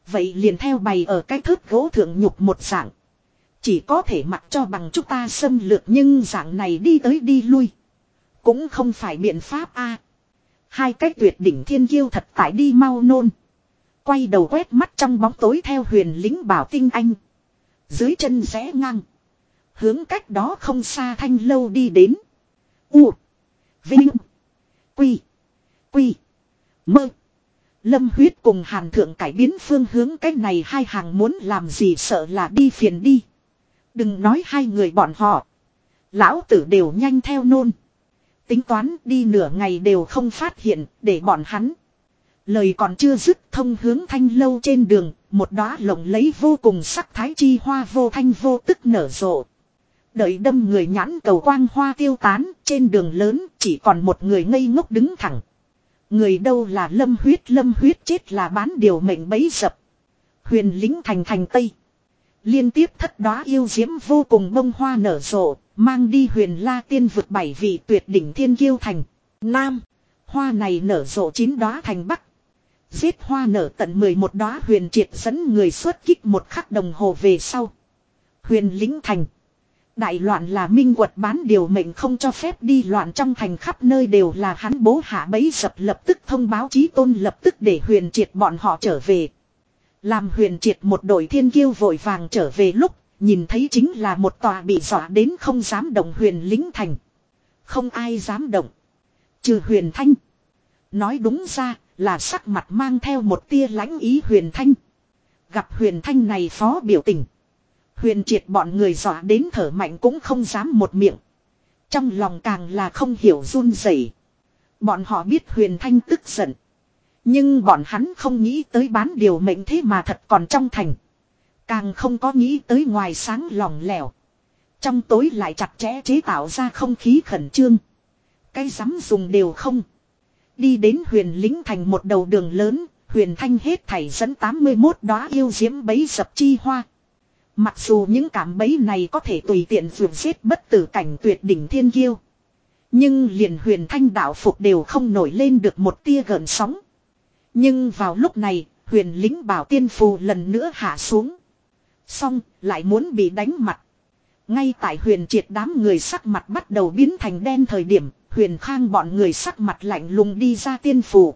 Speaker 1: Vậy liền theo bày ở cái thớt gỗ thượng nhục một dạng. Chỉ có thể mặc cho bằng chúng ta xâm lược nhưng dạng này đi tới đi lui. Cũng không phải biện pháp a. Hai cái tuyệt đỉnh thiên kiêu thật tại đi mau nôn. Quay đầu quét mắt trong bóng tối theo huyền lính bảo tinh anh. Dưới chân rẽ ngang. Hướng cách đó không xa thanh lâu đi đến. U. Vinh. Quy. Quy. Mơ. Lâm Huyết cùng Hàn Thượng cải biến phương hướng cách này hai hàng muốn làm gì sợ là đi phiền đi. Đừng nói hai người bọn họ. Lão tử đều nhanh theo nôn. Tính toán đi nửa ngày đều không phát hiện để bọn hắn. Lời còn chưa dứt thông hướng thanh lâu trên đường. Một đóa lộng lấy vô cùng sắc thái chi hoa vô thanh vô tức nở rộ. Đợi đâm người nhãn cầu quang hoa tiêu tán. Trên đường lớn chỉ còn một người ngây ngốc đứng thẳng. Người đâu là Lâm Huyết. Lâm Huyết chết là bán điều mệnh bấy dập. Huyền lính thành thành tây. Liên tiếp thất đóa yêu diễm vô cùng bông hoa nở rộ. Mang đi huyền la tiên vực bảy vị tuyệt đỉnh thiên kiêu thành nam. Hoa này nở rộ chín đóa thành bắc. Giết hoa nở tận mười một đóa huyền triệt dẫn người xuất kích một khắc đồng hồ về sau. Huyền lính thành. Đại loạn là minh quật bán điều mệnh không cho phép đi loạn trong thành khắp nơi đều là hắn bố hạ bấy dập lập tức thông báo chí tôn lập tức để huyền triệt bọn họ trở về. Làm huyền triệt một đội thiên kiêu vội vàng trở về lúc nhìn thấy chính là một tòa bị dọa đến không dám động huyền lính thành. Không ai dám động. Trừ huyền thanh. Nói đúng ra là sắc mặt mang theo một tia lãnh ý huyền thanh. Gặp huyền thanh này phó biểu tình. Huyền triệt bọn người dọa đến thở mạnh cũng không dám một miệng. Trong lòng càng là không hiểu run rẩy. Bọn họ biết huyền thanh tức giận. Nhưng bọn hắn không nghĩ tới bán điều mệnh thế mà thật còn trong thành. Càng không có nghĩ tới ngoài sáng lỏng lẻo. Trong tối lại chặt chẽ chế tạo ra không khí khẩn trương. Cái dám dùng đều không. Đi đến huyền lính thành một đầu đường lớn. Huyền thanh hết thảy dẫn tám mươi mốt đóa yêu diễm bấy dập chi hoa. Mặc dù những cảm bấy này có thể tùy tiện vượt giết bất tử cảnh tuyệt đỉnh thiên kiêu. Nhưng liền huyền thanh đạo phục đều không nổi lên được một tia gợn sóng. Nhưng vào lúc này, huyền lính bảo tiên phù lần nữa hạ xuống. Xong, lại muốn bị đánh mặt. Ngay tại huyền triệt đám người sắc mặt bắt đầu biến thành đen thời điểm, huyền khang bọn người sắc mặt lạnh lùng đi ra tiên phù.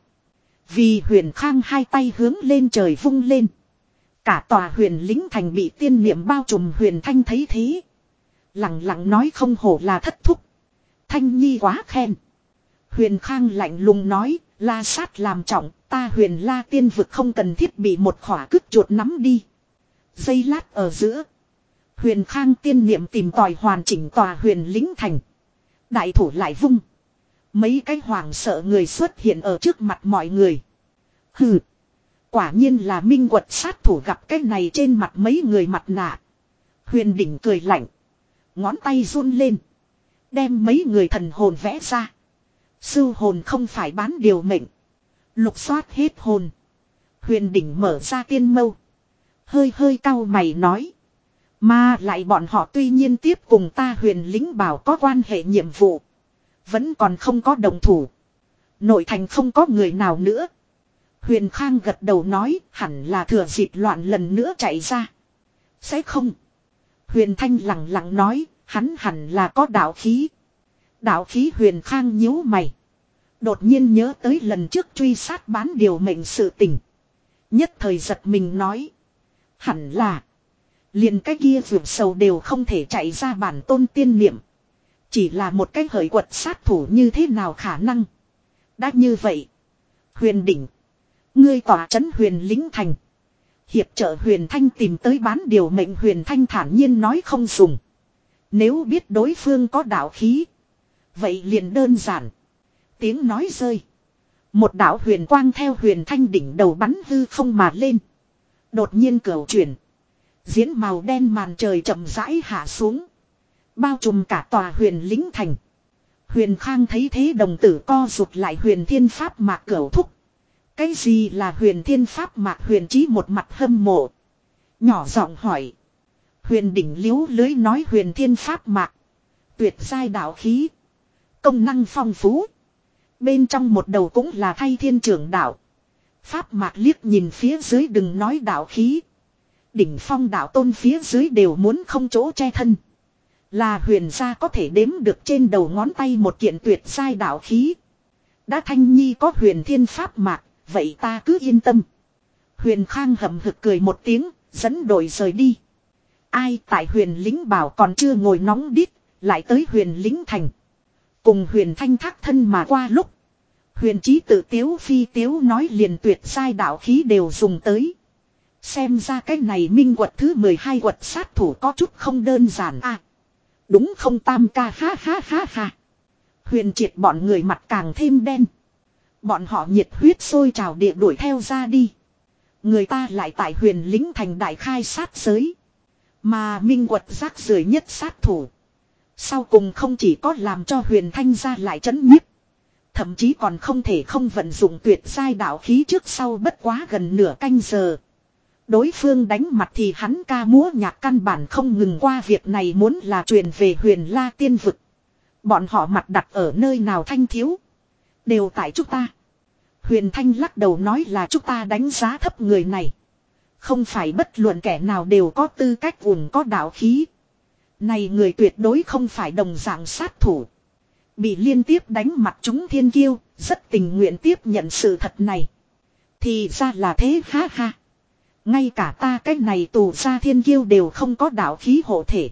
Speaker 1: Vì huyền khang hai tay hướng lên trời vung lên. Cả tòa huyền lính thành bị tiên niệm bao trùm huyền thanh thấy thế. Lặng lặng nói không hổ là thất thúc. Thanh nhi quá khen. Huyền khang lạnh lùng nói, la sát làm trọng, ta huyền la tiên vực không cần thiết bị một khỏa cứt chuột nắm đi. Giây lát ở giữa. Huyền khang tiên niệm tìm tòi hoàn chỉnh tòa huyền lính thành. Đại thủ lại vung. Mấy cái hoàng sợ người xuất hiện ở trước mặt mọi người. Hừ. Quả nhiên là minh quật sát thủ gặp cái này trên mặt mấy người mặt nạ. Huyền đỉnh cười lạnh. Ngón tay run lên. Đem mấy người thần hồn vẽ ra. Sư hồn không phải bán điều mệnh. Lục soát hết hồn. Huyền đỉnh mở ra tiên mâu. Hơi hơi cau mày nói. Mà lại bọn họ tuy nhiên tiếp cùng ta huyền lính bảo có quan hệ nhiệm vụ. Vẫn còn không có đồng thủ. Nội thành không có người nào nữa. Huyền Khang gật đầu nói hẳn là thừa dịp loạn lần nữa chạy ra. Sẽ không. Huyền Thanh lặng lặng nói hắn hẳn là có đạo khí. Đạo khí Huyền Khang nhíu mày. Đột nhiên nhớ tới lần trước truy sát bán điều mệnh sự tình. Nhất thời giật mình nói. Hẳn là. Liền cái kia vượt sầu đều không thể chạy ra bản tôn tiên niệm. Chỉ là một cái hời quật sát thủ như thế nào khả năng. Đã như vậy. Huyền đỉnh. Ngươi tỏa trấn huyền lính thành. Hiệp trợ huyền thanh tìm tới bán điều mệnh huyền thanh thản nhiên nói không dùng. Nếu biết đối phương có đạo khí. Vậy liền đơn giản. Tiếng nói rơi. Một đạo huyền quang theo huyền thanh đỉnh đầu bắn hư không mà lên. Đột nhiên cửu chuyển. Diễn màu đen màn trời chậm rãi hạ xuống. Bao trùm cả tòa huyền lính thành. Huyền Khang thấy thế đồng tử co rụt lại huyền thiên pháp mạc cửu thúc. Cái gì là huyền thiên pháp mạc huyền chí một mặt hâm mộ. Nhỏ giọng hỏi. Huyền đỉnh liếu lưới nói huyền thiên pháp mạc. Tuyệt giai đạo khí. Công năng phong phú. Bên trong một đầu cũng là thay thiên trưởng đạo. Pháp mạc liếc nhìn phía dưới đừng nói đạo khí. Đỉnh phong đạo tôn phía dưới đều muốn không chỗ che thân. Là huyền gia có thể đếm được trên đầu ngón tay một kiện tuyệt giai đạo khí. Đã Thanh Nhi có huyền thiên pháp mạc, vậy ta cứ yên tâm. Huyền Khang hậm hực cười một tiếng, dẫn đội rời đi. Ai tại huyền lính bảo còn chưa ngồi nóng đít, lại tới huyền lính thành. Cùng huyền thanh thác thân mà qua lúc. Huyền chí tự tiếu phi tiếu nói liền tuyệt sai đạo khí đều dùng tới. Xem ra cái này minh quật thứ mười hai quật sát thủ có chút không đơn giản à. Đúng không tam ca ha ha ha ha. Huyền triệt bọn người mặt càng thêm đen. Bọn họ nhiệt huyết sôi trào địa đuổi theo ra đi. Người ta lại tại huyền lính thành đại khai sát giới. Mà minh quật rác rưởi nhất sát thủ. Sau cùng không chỉ có làm cho huyền thanh ra lại chấn nhiếp. Thậm chí còn không thể không vận dụng tuyệt giai đạo khí trước sau bất quá gần nửa canh giờ. Đối phương đánh mặt thì hắn ca múa nhạc căn bản không ngừng qua việc này muốn là truyền về huyền la tiên vực. Bọn họ mặt đặt ở nơi nào thanh thiếu. Đều tại chúng ta. Huyền thanh lắc đầu nói là chúng ta đánh giá thấp người này. Không phải bất luận kẻ nào đều có tư cách vùng có đạo khí. Này người tuyệt đối không phải đồng dạng sát thủ. Bị liên tiếp đánh mặt chúng thiên kiêu, rất tình nguyện tiếp nhận sự thật này. Thì ra là thế ha ha. Ngay cả ta cái này tù ra thiên kiêu đều không có đạo khí hộ thể.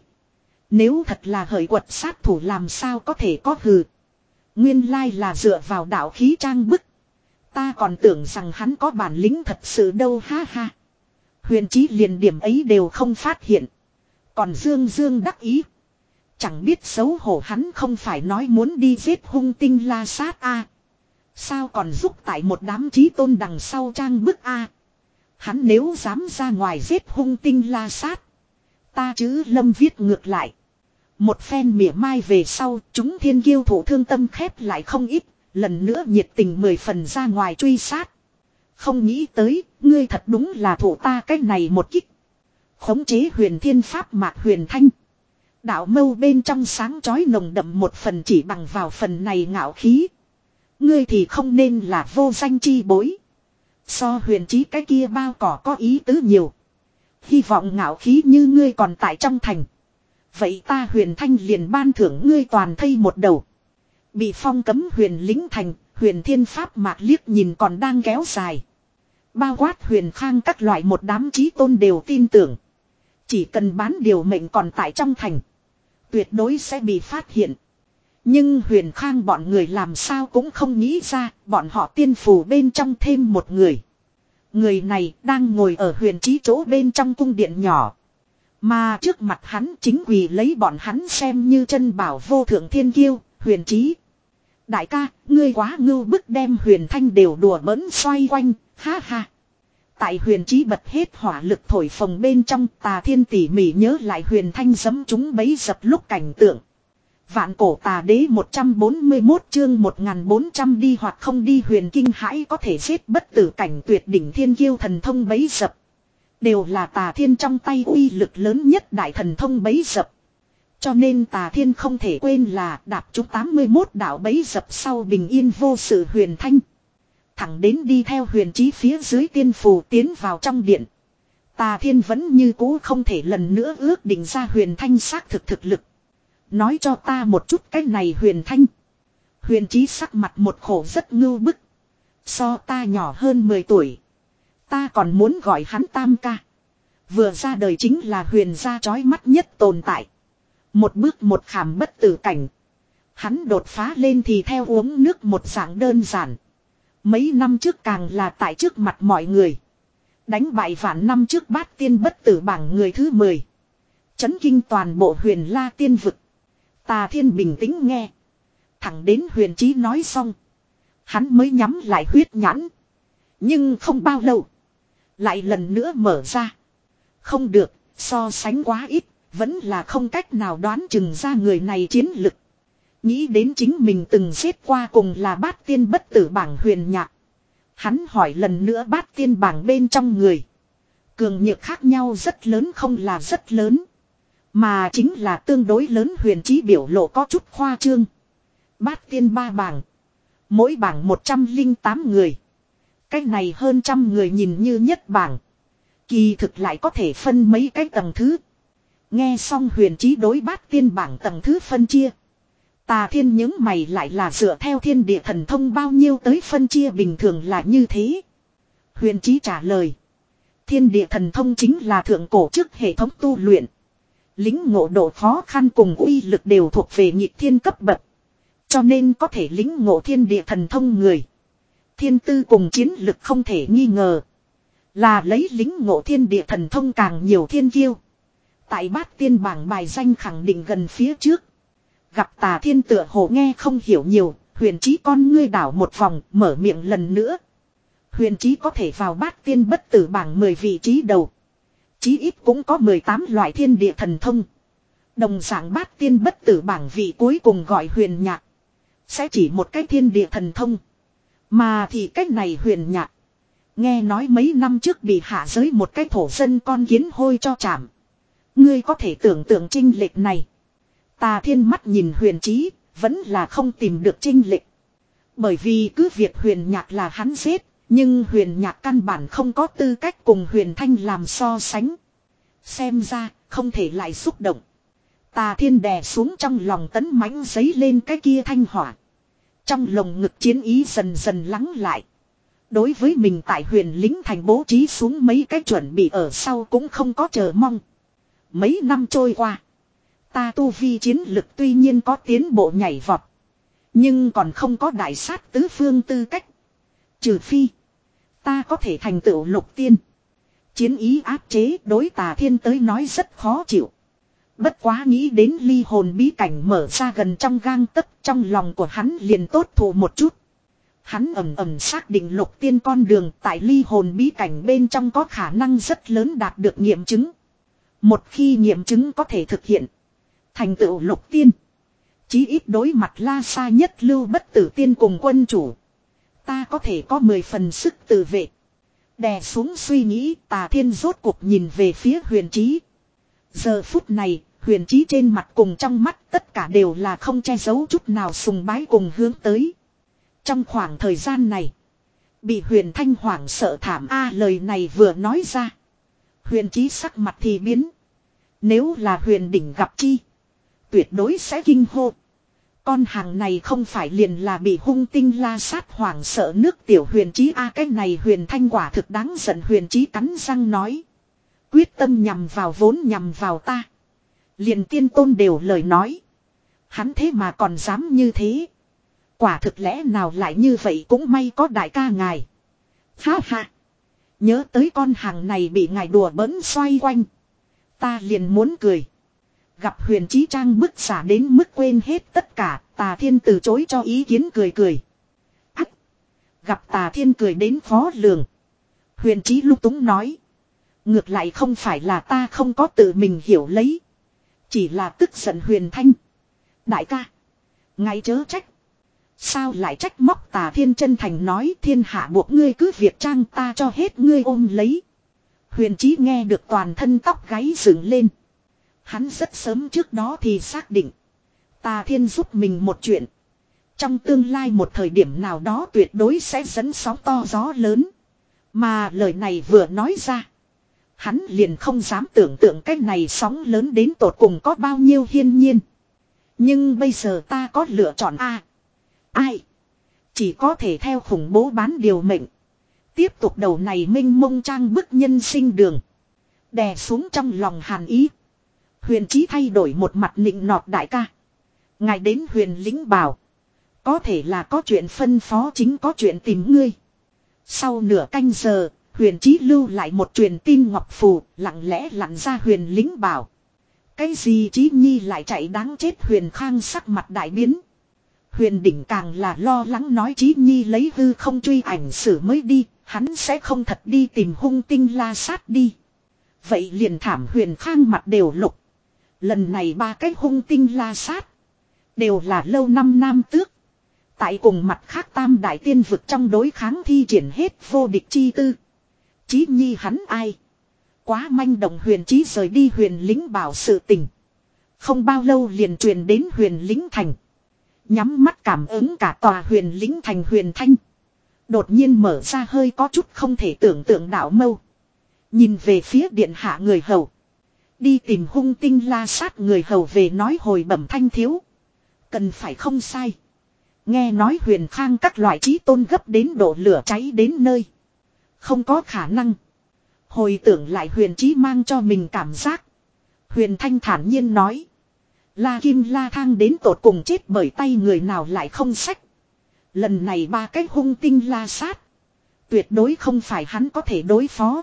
Speaker 1: Nếu thật là hời quật sát thủ làm sao có thể có hừ. Nguyên lai là dựa vào đạo khí trang bức. Ta còn tưởng rằng hắn có bản lĩnh thật sự đâu ha ha. Huyền chí liền điểm ấy đều không phát hiện. Còn Dương Dương đắc ý. Chẳng biết xấu hổ hắn không phải nói muốn đi giết hung tinh la sát a à. Sao còn giúp tại một đám chí tôn đằng sau trang bức a à. Hắn nếu dám ra ngoài giết hung tinh la sát. Ta chứ lâm viết ngược lại. Một phen mỉa mai về sau chúng thiên kiêu thủ thương tâm khép lại không ít. Lần nữa nhiệt tình mười phần ra ngoài truy sát. Không nghĩ tới ngươi thật đúng là thủ ta cách này một kích. Khống chế huyền thiên pháp mạc huyền thanh. Đạo mâu bên trong sáng chói nồng đậm một phần chỉ bằng vào phần này ngạo khí. Ngươi thì không nên là vô danh chi bối. So huyền chí cái kia bao cỏ có ý tứ nhiều. Hy vọng ngạo khí như ngươi còn tại trong thành. Vậy ta huyền thanh liền ban thưởng ngươi toàn thây một đầu. Bị phong cấm huyền lính thành, huyền thiên pháp mạc liếc nhìn còn đang kéo dài. Bao quát huyền khang các loại một đám chí tôn đều tin tưởng. Chỉ cần bán điều mệnh còn tại trong thành. Tuyệt đối sẽ bị phát hiện. Nhưng huyền khang bọn người làm sao cũng không nghĩ ra. Bọn họ tiên phù bên trong thêm một người. Người này đang ngồi ở huyền chí chỗ bên trong cung điện nhỏ. Mà trước mặt hắn chính quỳ lấy bọn hắn xem như chân bảo vô thượng thiên kiêu, huyền chí. Đại ca, ngươi quá ngưu bức đem huyền thanh đều đùa bỡn xoay quanh, ha ha. Tại huyền chí bật hết hỏa lực thổi phồng bên trong Tà Thiên tỉ mỉ nhớ lại huyền thanh giấm chúng bấy dập lúc cảnh tượng. Vạn cổ tà đế một trăm bốn mươi mốt chương một nghìn bốn trăm đi hoặc không đi huyền kinh hãi có thể giết bất tử cảnh tuyệt đỉnh thiên kiêu thần thông bấy dập. Đều là Tà Thiên trong tay uy lực lớn nhất đại thần thông bấy dập. Cho nên Tà Thiên không thể quên là đạp trúng tám mươi mốt đạo bấy dập sau bình yên vô sự huyền thanh. Thẳng đến đi theo huyền chí phía dưới tiên phù tiến vào trong điện. Tà Thiên vẫn như cũ không thể lần nữa ước định ra huyền thanh xác thực thực lực. Nói cho ta một chút cái này huyền thanh. Huyền chí sắc mặt một khổ rất ngưu bức. So ta nhỏ hơn mười tuổi. Ta còn muốn gọi hắn tam ca. Vừa ra đời chính là huyền gia chói mắt nhất tồn tại. Một bước một khảm bất tử cảnh. Hắn đột phá lên thì theo uống nước một dạng đơn giản. Mấy năm trước càng là tại trước mặt mọi người. Đánh bại vạn năm trước bát tiên bất tử bảng người thứ mười. Chấn kinh toàn bộ huyền la tiên vực. Tà Thiên bình tĩnh nghe. Thẳng đến huyền chí nói xong. Hắn mới nhắm lại huyết nhãn. Nhưng không bao lâu. Lại lần nữa mở ra. Không được, so sánh quá ít. Vẫn là không cách nào đoán chừng ra người này chiến lực. Nghĩ đến chính mình từng giết qua cùng là bát tiên bất tử bảng huyền nhạc. Hắn hỏi lần nữa bát tiên bảng bên trong người. Cường nhược khác nhau rất lớn không là rất lớn. Mà chính là tương đối lớn huyền chí biểu lộ có chút khoa trương. Bát tiên ba bảng. Mỗi bảng một trăm linh tám người. Cái này hơn trăm người nhìn như nhất bảng. Kỳ thực lại có thể phân mấy cái tầng thứ. Nghe xong huyền trí đối bát tiên bảng tầng thứ phân chia. Tà Thiên những mày lại là dựa theo thiên địa thần thông bao nhiêu tới phân chia bình thường là như thế. Huyền trí trả lời. Thiên địa thần thông chính là thượng cổ trước hệ thống tu luyện. Lính ngộ độ khó khăn cùng uy lực đều thuộc về nhị thiên cấp bậc. Cho nên có thể lính ngộ thiên địa thần thông người. Thiên tư cùng chiến lực không thể nghi ngờ. Là lấy lính ngộ thiên địa thần thông càng nhiều thiên kiêu. Tại bát tiên bảng bài danh khẳng định gần phía trước. Gặp Tà Thiên tựa hồ nghe không hiểu nhiều. Huyền trí con ngươi đảo một vòng mở miệng lần nữa. Huyền trí có thể vào bát tiên bất tử bảng mười vị trí đầu. Chí ít cũng có mười tám loại thiên địa thần thông. Đồng dạng bát tiên bất tử bảng vị cuối cùng gọi huyền nhạc. Sẽ chỉ một cái thiên địa thần thông. Mà thì cách này huyền nhạc. Nghe nói mấy năm trước bị hạ giới một cái thổ dân con kiến hôi cho chạm. Ngươi có thể tưởng tượng chênh lệch này. Tà Thiên mắt nhìn huyền trí. Vẫn là không tìm được chênh lệch. Bởi vì cứ việc huyền nhạc là hắn giết. Nhưng huyền nhạc căn bản không có tư cách cùng huyền thanh làm so sánh. Xem ra không thể lại xúc động. Tà Thiên đè xuống trong lòng tấn mãnh giấy lên cái kia thanh hỏa. Trong lồng ngực chiến ý dần dần lắng lại. Đối với mình tại huyền lính thành bố trí xuống mấy cái chuẩn bị ở sau cũng không có chờ mong. Mấy năm trôi qua. Ta tu vi chiến lực tuy nhiên có tiến bộ nhảy vọt. Nhưng còn không có đại sát tứ phương tư cách. Trừ phi. Ta có thể thành tựu lục tiên. Chiến ý áp chế đối Tà Thiên tới nói rất khó chịu. Bất quá nghĩ đến ly hồn bí cảnh mở ra gần trong gang tấc, trong lòng của hắn liền tốt thù một chút. Hắn ầm ầm xác định lục tiên con đường tại ly hồn bí cảnh bên trong có khả năng rất lớn đạt được nghiệm chứng. Một khi nghiệm chứng có thể thực hiện. Thành tựu lục tiên. Chí ít đối mặt La Sa nhất lưu bất tử tiên cùng quân chủ. Ta có thể có mười phần sức tự vệ. Đè xuống suy nghĩ, Tà Thiên rốt cuộc nhìn về phía huyền trí. Giờ phút này, huyền trí trên mặt cùng trong mắt tất cả đều là không che giấu chút nào sùng bái cùng hướng tới. Trong khoảng thời gian này, bị huyền thanh hoảng sợ thảm a lời này vừa nói ra. Huyền trí sắc mặt thì biến. Nếu là huyền đỉnh gặp chi, tuyệt đối sẽ kinh hô. Con hàng này không phải liền là bị hung tinh la sát hoảng sợ nước tiểu huyền trí a cái này huyền thanh quả thực đáng giận huyền trí cắn răng nói. Quyết tâm nhằm vào vốn nhằm vào ta. Liền tiên tôn đều lời nói. Hắn thế mà còn dám như thế. Quả thực lẽ nào lại như vậy cũng may có đại ca ngài. Ha ha. Nhớ tới con hàng này bị ngài đùa bỡn xoay quanh. Ta liền muốn cười. Gặp huyền trí trang bức xả đến mức quên hết tất cả. Tà Thiên từ chối cho ý kiến cười cười. Ách. Gặp Tà Thiên cười đến khó lường. Huyền trí lúc túng nói. Ngược lại không phải là ta không có tự mình hiểu lấy. Chỉ là tức giận huyền thanh. Đại ca. Ngài chớ trách. Sao lại trách móc Tà Thiên chân thành nói thiên hạ buộc ngươi cứ việc trang ta cho hết ngươi ôm lấy. Huyền trí nghe được toàn thân tóc gáy dựng lên. Hắn rất sớm trước đó thì xác định. Tà Thiên giúp mình một chuyện. Trong tương lai một thời điểm nào đó tuyệt đối sẽ dẫn sóng to gió lớn. Mà lời này vừa nói ra. Hắn liền không dám tưởng tượng cái này sóng lớn đến tột cùng có bao nhiêu hiên nhiên. Nhưng bây giờ ta có lựa chọn a ai? Chỉ có thể theo khủng bố bán điều mệnh. Tiếp tục đầu này minh mông trang bức nhân sinh đường. Đè xuống trong lòng hàn ý. Huyền trí thay đổi một mặt nịnh nọt đại ca. Ngài đến huyền lĩnh bảo. Có thể là có chuyện phân phó chính có chuyện tìm ngươi. Sau nửa canh giờ. Huyền trí lưu lại một truyền tin ngọc phù, lặng lẽ lặn ra huyền lính bảo. Cái gì Chí Nhi lại chạy đáng chết huyền khang sắc mặt đại biến. Huyền đỉnh càng là lo lắng nói Chí Nhi lấy hư không truy ảnh xử mới đi, hắn sẽ không thật đi tìm hung tinh la sát đi. Vậy liền thảm huyền khang mặt đều lục. Lần này ba cái hung tinh la sát. Đều là lâu năm nam tước. Tại cùng mặt khác tam đại tiên vực trong đối kháng thi triển hết vô địch chi tư. Chí Nhi hắn ai? Quá manh động huyền trí rời đi huyền lính bảo sự tình. Không bao lâu liền truyền đến huyền lính thành. Nhắm mắt cảm ứng cả tòa huyền lính thành huyền thanh. Đột nhiên mở ra hơi có chút không thể tưởng tượng đạo mâu. Nhìn về phía điện hạ người hầu. Đi tìm hung tinh la sát người hầu về nói hồi bẩm thanh thiếu. Cần phải không sai. Nghe nói huyền khang các loại trí tôn gấp đến độ lửa cháy đến nơi. Không có khả năng. Hồi tưởng lại huyền trí mang cho mình cảm giác. Huyền thanh thản nhiên nói. La Kim La Thang đến tột cùng chết bởi tay người nào lại không sách. Lần này ba cái hung tinh la sát. Tuyệt đối không phải hắn có thể đối phó.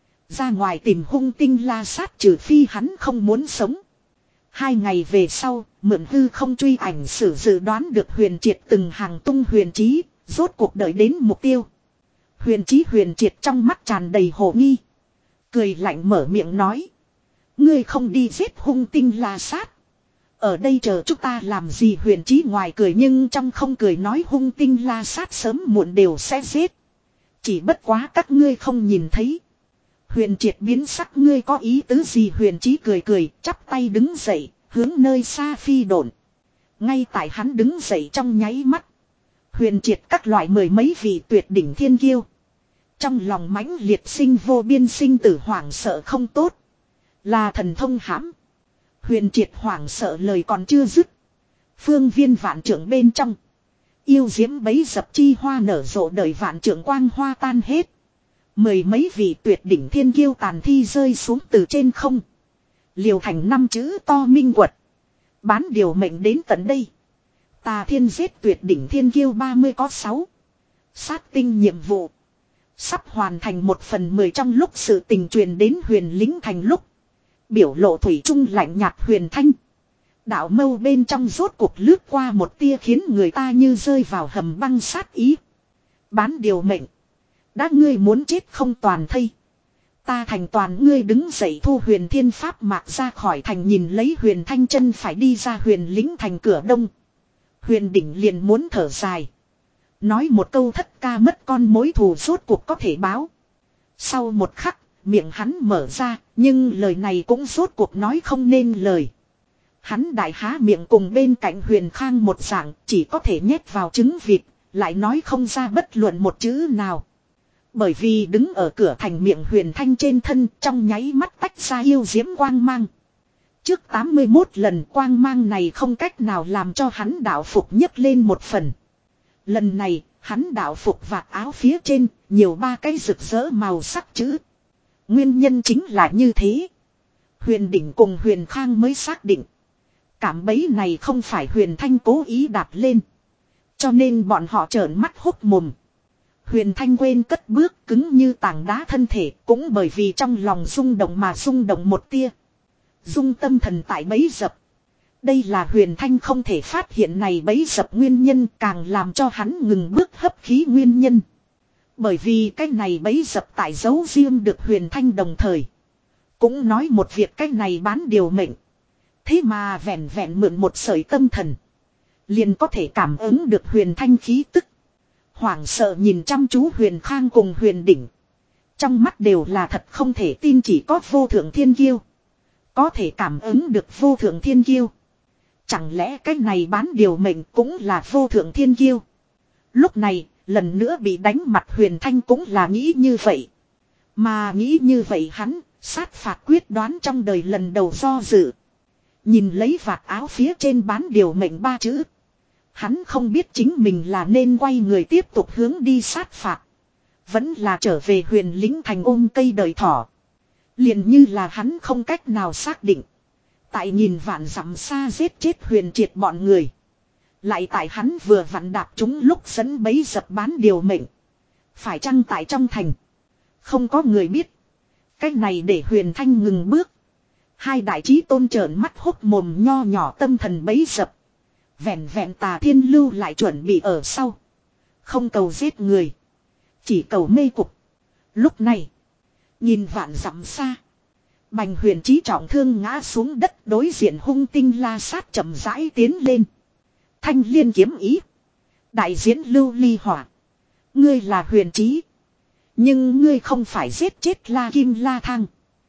Speaker 1: Ra ngoài tìm hung tinh la sát trừ phi hắn không muốn sống. Hai ngày về sau, mượn hư không truy ảnh sử dự đoán được huyền triệt từng hàng tung huyền trí, rốt cuộc đợi đến mục tiêu. Huyền trí huyền triệt trong mắt tràn đầy hồ nghi. Cười lạnh mở miệng nói. Ngươi không đi giết hung tinh la sát. Ở đây chờ chúng ta làm gì huyền trí ngoài cười nhưng trong không cười nói hung tinh la sát sớm muộn đều sẽ giết. Chỉ bất quá các ngươi không nhìn thấy. Huyền triệt biến sắc ngươi có ý tứ gì huyền trí cười cười chắp tay đứng dậy hướng nơi xa phi độn. Ngay tại hắn đứng dậy trong nháy mắt. Huyền triệt các loại mười mấy vị tuyệt đỉnh thiên kiêu. Trong lòng mãnh liệt sinh vô biên sinh tử hoảng sợ không tốt. Là thần thông hãm. Huyền triệt hoảng sợ lời còn chưa dứt. Phương viên vạn trưởng bên trong. Yêu diễm bấy dập chi hoa nở rộ đời vạn trưởng quang hoa tan hết. Mười mấy vị tuyệt đỉnh thiên kiêu tàn thi rơi xuống từ trên không. Liều thành năm chữ to minh quật. Bán điều mệnh đến tận đây. Tà thiên giết tuyệt đỉnh thiên kiêu ba mươi có sáu. Sát tinh nhiệm vụ. Sắp hoàn thành một phần mười trong lúc sự tình truyền đến huyền lính thành lúc. Biểu lộ thủy trung lạnh nhạt huyền thanh. Đạo mâu bên trong rốt cuộc lướt qua một tia khiến người ta như rơi vào hầm băng sát ý. Bán điều mệnh. Đã ngươi muốn chết không toàn thây. Ta thành toàn ngươi đứng dậy thu huyền thiên pháp mạc ra khỏi thành nhìn lấy huyền thanh chân phải đi ra huyền lính thành cửa đông. Huyền đỉnh liền muốn thở dài. Nói một câu thất ca mất con mối thù rốt cuộc có thể báo. Sau một khắc, miệng hắn mở ra, nhưng lời này cũng rốt cuộc nói không nên lời. Hắn đại há miệng cùng bên cạnh huyền khang một dạng, chỉ có thể nhét vào trứng vịt, lại nói không ra bất luận một chữ nào. Bởi vì đứng ở cửa thành miệng huyền thanh trên thân trong nháy mắt tách ra yêu diễm quang mang. Trước tám mươi mốt lần quang mang này không cách nào làm cho hắn đạo phục nhấc lên một phần. Lần này, hắn đạo phục vạt áo phía trên, nhiều ba cái rực rỡ màu sắc chữ. Nguyên nhân chính là như thế. Huyền đỉnh cùng huyền khang mới xác định. Cảm bẫy này không phải huyền thanh cố ý đặt lên. Cho nên bọn họ trợn mắt hốt mồm. Huyền thanh quên cất bước cứng như tảng đá thân thể cũng bởi vì trong lòng rung động mà rung động một tia. Dung tâm thần tại bẫy dập. Đây là huyền thanh không thể phát hiện này bẫy dập nguyên nhân càng làm cho hắn ngừng bước hấp khí nguyên nhân. Bởi vì cái này bẫy dập tại dấu riêng được huyền thanh đồng thời. Cũng nói một việc cái này bán điều mệnh. Thế mà vẹn vẹn mượn một sợi tâm thần. Liền có thể cảm ứng được huyền thanh khí tức. Hoảng sợ nhìn chăm chú huyền khang cùng huyền đỉnh. Trong mắt đều là thật không thể tin chỉ có vô thượng thiên kiêu. Có thể cảm ứng được vô thượng thiên kiêu. Chẳng lẽ cái này bán điều mệnh cũng là vô thượng thiên kiêu. Lúc này, lần nữa bị đánh mặt huyền thanh cũng là nghĩ như vậy. Mà nghĩ như vậy hắn, sát phạt quyết đoán trong đời lần đầu do dự. Nhìn lấy vạt áo phía trên bán điều mệnh ba chữ. Hắn không biết chính mình là nên quay người tiếp tục hướng đi sát phạt. Vẫn là trở về huyền lính thành ôm cây đời thỏ. Liền như là hắn không cách nào xác định. Tại nhìn vạn dặm xa giết chết huyền triệt bọn người. Lại tại hắn vừa vặn đạp chúng lúc dẫn bấy dập bán điều mệnh. Phải chăng tại trong thành. Không có người biết. Cách này để huyền thanh ngừng bước. Hai đại trí tôn trợn mắt hốc mồm nho nhỏ tâm thần bấy dập. Vẹn vẹn tà thiên lưu lại chuẩn bị ở sau. Không cầu giết người. Chỉ cầu mê cục. Lúc này. Nhìn vạn dặm xa. Bành huyền trí trọng thương ngã xuống đất đối diện hung tinh la sát chậm rãi tiến lên. Thanh liên kiếm ý. Đại diễn lưu ly hỏa. Ngươi là huyền trí. Nhưng ngươi không phải giết chết la kim la thang.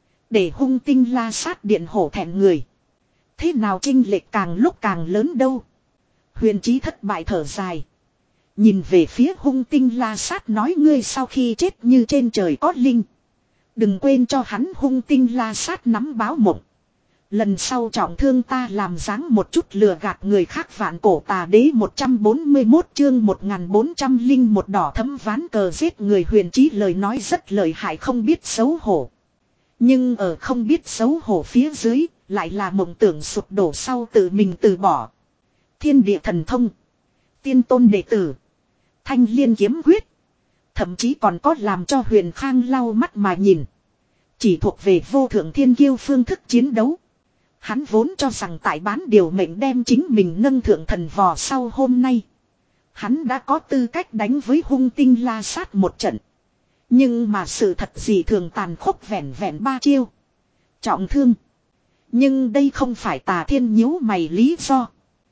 Speaker 1: Để hung tinh la sát điện hổ thẹn người. Thế nào chênh lệch càng lúc càng lớn đâu. Huyền trí thất bại thở dài. Nhìn về phía hung tinh la sát nói ngươi sau khi chết như trên trời có linh. Đừng quên cho hắn hung tinh la sát nắm báo mộng. Lần sau trọng thương ta làm dáng một chút lừa gạt người khác vạn cổ tà đế một trăm bốn mươi mốt chương một nghìn bốn trăm linh một đỏ thấm ván cờ giết người huyền trí lời nói rất lợi hại không biết xấu hổ. Nhưng ở không biết xấu hổ phía dưới lại là mộng tưởng sụp đổ sau tự mình từ bỏ. Thiên địa thần thông. Tiên tôn đệ tử. Thanh liên kiếm quyết. Thậm chí còn có làm cho Huyền Khang lau mắt mà nhìn. Chỉ thuộc về vô thượng thiên kiêu phương thức chiến đấu. Hắn vốn cho rằng tại bán điều mệnh đem chính mình nâng thượng thần vò sau hôm nay. Hắn đã có tư cách đánh với hung tinh la sát một trận. Nhưng mà sự thật gì thường tàn khốc vẹn vẹn ba chiêu. Trọng thương. Nhưng đây không phải Tà Thiên nhíu mày lý do.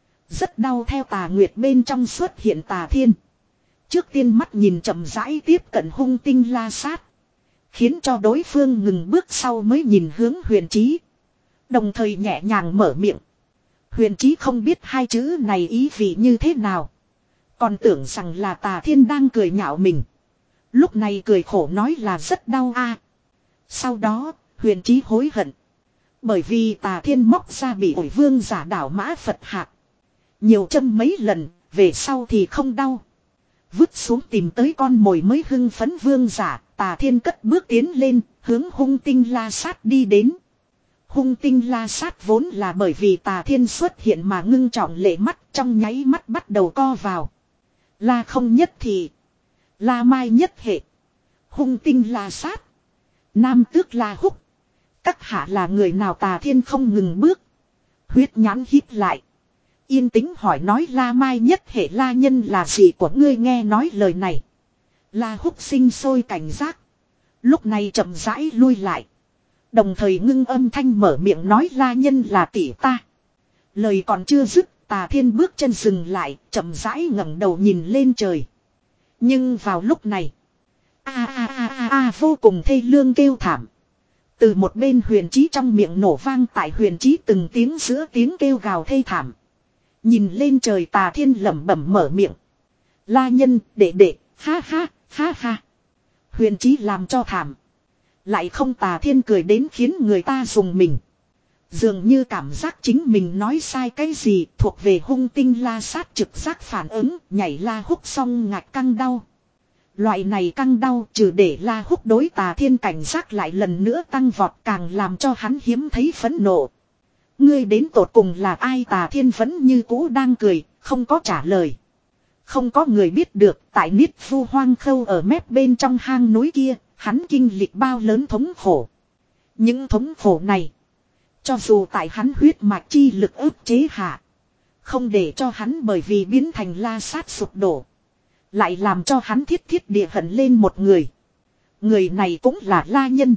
Speaker 1: Rất đau theo Tà Nguyệt bên trong xuất hiện Tà Thiên. Trước tiên mắt nhìn chậm rãi tiếp cận hung tinh la sát. Khiến cho đối phương ngừng bước sau mới nhìn hướng huyền trí. Đồng thời nhẹ nhàng mở miệng. Huyền trí không biết hai chữ này ý vị như thế nào. Còn tưởng rằng là Tà Thiên đang cười nhạo mình. Lúc này cười khổ nói là rất đau a. Sau đó huyền trí hối hận. Bởi vì Tà Thiên móc ra bị ổi vương giả đảo mã Phật hạc. Nhiều châm mấy lần, về sau thì không đau. Vứt xuống tìm tới con mồi mới hưng phấn vương giả, Tà Thiên cất bước tiến lên, hướng hung tinh la sát đi đến. Hung tinh la sát vốn là bởi vì Tà Thiên xuất hiện mà ngưng trọng lệ mắt trong nháy mắt bắt đầu co vào. La không nhất thì. La mai nhất hệ. Hung tinh la sát. Nam tước la húc. Các hạ là người nào Tà Thiên không ngừng bước. Huyết nhãn hít lại. Yên tĩnh hỏi nói La mai nhất hệ La nhân là gì của ngươi nghe nói lời này. La húc sinh sôi cảnh giác. Lúc này chậm rãi lui lại. Đồng thời ngưng âm thanh mở miệng nói La nhân là tỷ ta. Lời còn chưa dứt, Tà Thiên bước chân dừng lại, chậm rãi ngẩng đầu nhìn lên trời. Nhưng vào lúc này, a a a a a vô cùng thê lương kêu thảm. Từ một bên huyền trí trong miệng nổ vang tại huyền trí từng tiếng giữa tiếng kêu gào thê thảm. Nhìn lên trời Tà Thiên lẩm bẩm mở miệng. La nhân, đệ đệ, ha ha, ha ha. Huyền trí làm cho thảm. Lại không Tà Thiên cười đến khiến người ta dùng mình. Dường như cảm giác chính mình nói sai cái gì thuộc về hung tinh la sát trực giác phản ứng nhảy La húc xong ngạch căng đau. Loại này căng đau trừ để La húc đối Tà Thiên cảnh giác lại lần nữa tăng vọt càng làm cho hắn hiếm thấy phẫn nộ. Ngươi đến tột cùng là ai Tà Thiên vẫn như cũ đang cười, không có trả lời. Không có người biết được tại Niết Phu Hoang Khâu ở mép bên trong hang núi kia, hắn kinh lịch bao lớn thống khổ. Những thống khổ này, cho dù tại hắn huyết mạch chi lực ức chế hạ, không để cho hắn bởi vì biến thành la sát sụp đổ. Lại làm cho hắn thiết thiết địa hận lên một người. Người này cũng là La nhân.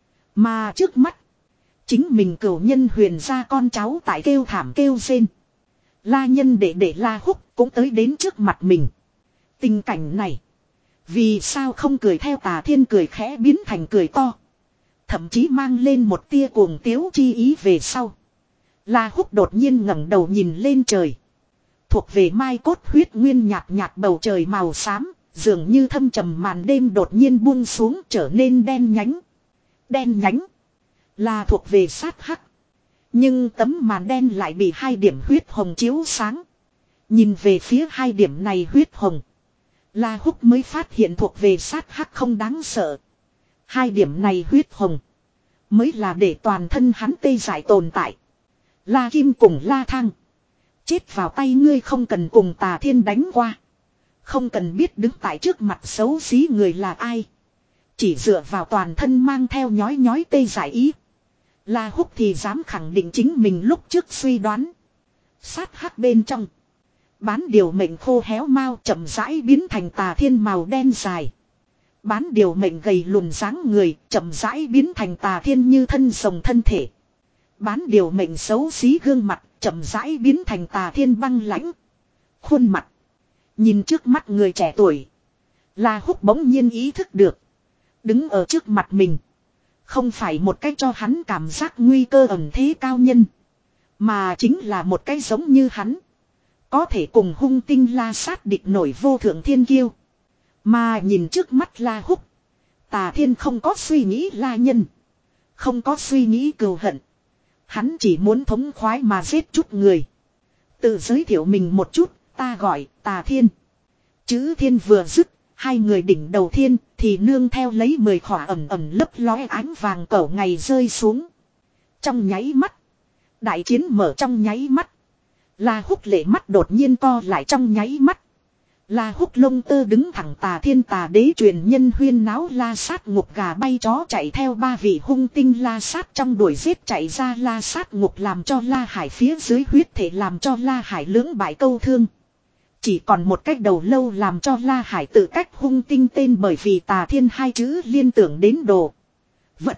Speaker 1: Mà trước mắt, chính mình cửu nhân huyền gia con cháu tại kêu thảm kêu rên. La nhân để để La húc cũng tới đến trước mặt mình. Tình cảnh này, vì sao không cười theo Tà Thiên cười khẽ biến thành cười to. Thậm chí mang lên một tia cuồng tiếu chi ý về sau. La húc đột nhiên ngẩng đầu nhìn lên trời. Thuộc về mai cốt huyết nguyên nhạt nhạt bầu trời màu xám, dường như thâm trầm màn đêm đột nhiên buông xuống trở nên đen nhánh. Đen nhánh là thuộc về sát hắc. Nhưng tấm màn đen lại bị hai điểm huyết hồng chiếu sáng. Nhìn về phía hai điểm này huyết hồng, La húc mới phát hiện thuộc về sát hắc không đáng sợ. Hai điểm này huyết hồng mới là để toàn thân hắn tê dại tồn tại. La Kim cùng La Thang, chết vào tay ngươi không cần cùng Tà Thiên đánh qua. Không cần biết đứng tại trước mặt xấu xí người là ai. Chỉ dựa vào toàn thân mang theo nhói nhói tê dại ý. La húc thì dám khẳng định chính mình lúc trước suy đoán. Sát hắc bên trong, bán điều mệnh khô héo mau chậm rãi biến thành Tà Thiên màu đen dài. Bán điều mệnh gầy lùn dáng người chậm rãi biến thành Tà Thiên như thân rồng thân thể. Bán điều mệnh xấu xí gương mặt chậm rãi biến thành Tà Thiên băng lãnh khuôn mặt. Nhìn trước mắt người trẻ tuổi, La húc bỗng nhiên ý thức được, đứng ở trước mặt mình không phải một cách cho hắn cảm giác nguy cơ ẩn thế cao nhân, mà chính là một cái giống như hắn, Có thể cùng hung tinh la sát địch nổi vô thượng thiên kiêu. Mà nhìn trước mắt La Húc. Tà Thiên không có suy nghĩ la nhân. Không có suy nghĩ cừu hận. Hắn chỉ muốn thống khoái mà giết chút người. Tự giới thiệu mình một chút, ta gọi Tà Thiên. Chữ Thiên vừa dứt, hai người đỉnh đầu thiên thì nương theo lấy mười khỏa ẩm ẩm lấp lóe ánh vàng cẩu ngày rơi xuống. Trong nháy mắt. Đại chiến mở trong nháy mắt. La Húc lệ mắt đột nhiên co lại trong nháy mắt. La Húc lông tơ đứng thẳng Tà Thiên Tà Đế truyền nhân huyên náo la sát ngục gà bay chó chạy theo ba vị hung tinh la sát trong đuổi giết chạy ra la sát ngục làm cho La Hải phía dưới huyết thể làm cho La Hải lưỡng bại câu thương. Chỉ còn một cách đầu lâu làm cho La Hải tự cách hung tinh tên bởi vì Tà Thiên hai chữ liên tưởng đến đồ. Vật.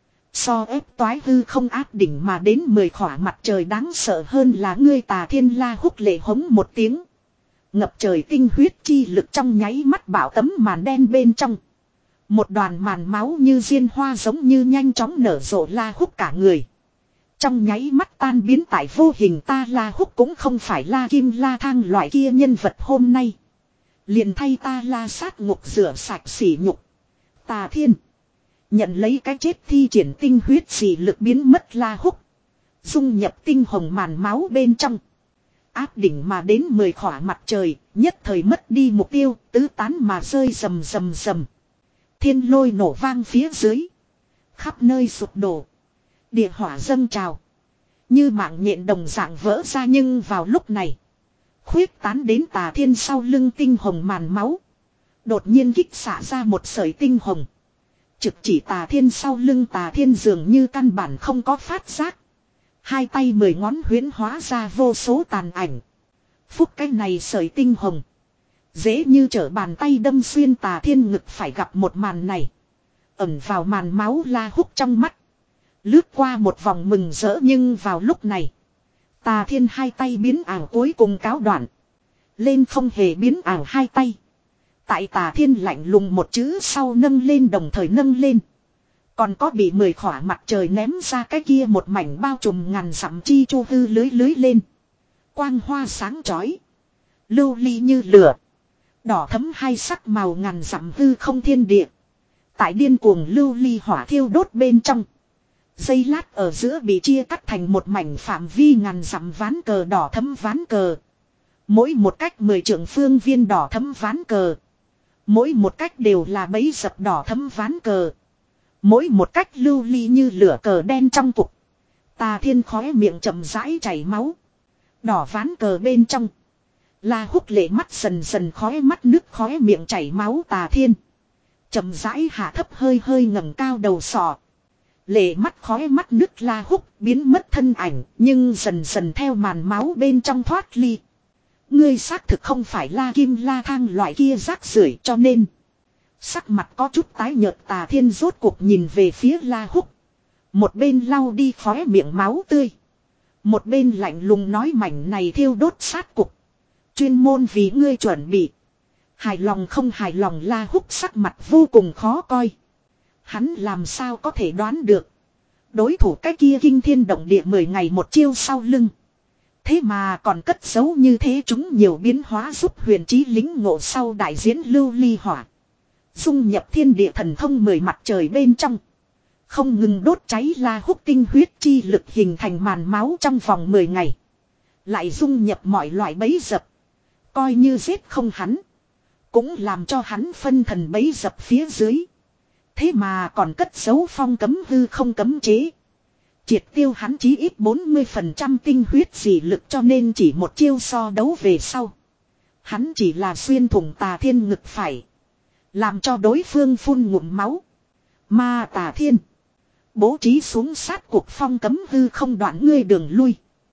Speaker 1: So ép toái hư không áp đỉnh mà đến mười khỏa mặt trời đáng sợ hơn là ngươi Tà Thiên. La Húc lệ hống một tiếng. Ngập trời tinh huyết chi lực trong nháy mắt bảo tấm màn đen bên trong. Một đoàn màn máu như diên hoa giống như nhanh chóng nở rộ La Húc cả người. Trong nháy mắt tan biến tại vô hình. Ta La Húc cũng không phải La Kim La Thang loại kia nhân vật hôm nay. Liền thay ta La sát ngục rửa sạch sỉ nhục. Tà Thiên. Nhận lấy cái chết thi triển tinh huyết dị lực biến mất La Húc. Dung nhập tinh hồng màn máu bên trong. Áp đỉnh mà đến mười khỏa mặt trời, nhất thời mất đi mục tiêu, tứ tán mà rơi rầm rầm rầm. Thiên lôi nổ vang phía dưới. Khắp nơi sụp đổ. Địa hỏa dâng trào. Như mạng nhện đồng dạng vỡ ra nhưng vào lúc này. Khuyết tán đến Tà Thiên sau lưng tinh hồng màn máu. Đột nhiên kích xả ra một sợi tinh hồng. Trực chỉ Tà Thiên sau lưng. Tà Thiên dường như căn bản không có phát giác. Hai tay mười ngón huyễn hóa ra vô số tàn ảnh. Phúc cái này sợi tinh hồng. Dễ như trở bàn tay đâm xuyên Tà Thiên ngực phải gặp một màn này. Ẩn vào màn máu La Húc trong mắt. Lướt qua một vòng mừng rỡ nhưng vào lúc này. Tà Thiên hai tay biến ảo cuối cùng cáo đoạn. Lên không hề biến ảo hai tay. Tại Tà Thiên lạnh lùng một chữ sau nâng lên đồng thời nâng lên. Còn có bị mười khỏa mặt trời ném ra cái kia một mảnh bao trùm ngàn dặm chi chu hư lưới lưới lên. Quang hoa sáng chói. Lưu ly như lửa. Đỏ thấm hai sắc màu ngàn dặm hư không thiên địa. Tại điên cuồng lưu ly hỏa thiêu đốt bên trong. Dây lát ở giữa bị chia cắt thành một mảnh phạm vi ngàn dặm ván cờ đỏ thấm ván cờ. Mỗi một cách mười trượng phương viên đỏ thấm ván cờ. Mỗi một cách đều là bấy dập đỏ thấm ván cờ. Mỗi một cách lưu ly như lửa cờ đen trong cục. Tà Thiên khóe miệng chậm rãi chảy máu. Đỏ ván cờ bên trong. La Húc lệ mắt dần dần khóe mắt nước khóe miệng chảy máu. Tà Thiên chậm rãi hạ thấp hơi hơi ngẩng cao đầu sọ. Lệ mắt khóe mắt nước La Húc biến mất thân ảnh. Nhưng dần dần theo màn máu bên trong thoát ly. Ngươi xác thực không phải La Kim La Thang loại kia rác rưởi cho nên. Sắc mặt có chút tái nhợt. Tà Thiên rốt cuộc nhìn về phía La Húc. Một bên lau đi khóe miệng máu tươi. Một bên lạnh lùng nói mảnh này thiêu đốt sát cục. Chuyên môn vì ngươi chuẩn bị. Hài lòng không hài lòng. La Húc sắc mặt vô cùng khó coi. Hắn làm sao có thể đoán được. Đối thủ cái kia kinh thiên động địa mười ngày một chiêu sau lưng. Thế mà còn cất giấu như thế chúng nhiều biến hóa giúp huyền trí lính ngộ sau đại diễn lưu ly hỏa. Dung nhập thiên địa thần thông mười mặt trời bên trong. Không ngừng đốt cháy La Húc tinh huyết chi lực hình thành màn máu trong vòng mười ngày. Lại dung nhập mọi loại bẫy dập. Coi như giết không hắn. Cũng làm cho hắn phân thần bẫy dập phía dưới. Thế mà còn cất giấu phong cấm hư không cấm chế. Triệt tiêu hắn chí ít bốn mươi phần trăm tinh huyết dị lực cho nên chỉ một chiêu so đấu về sau. Hắn chỉ là xuyên thủng Tà Thiên ngực phải. Làm cho đối phương phun ngụm máu. Mà Tà Thiên bố trí xuống sát cuộc phong cấm hư không đoạn ngươi đường lui.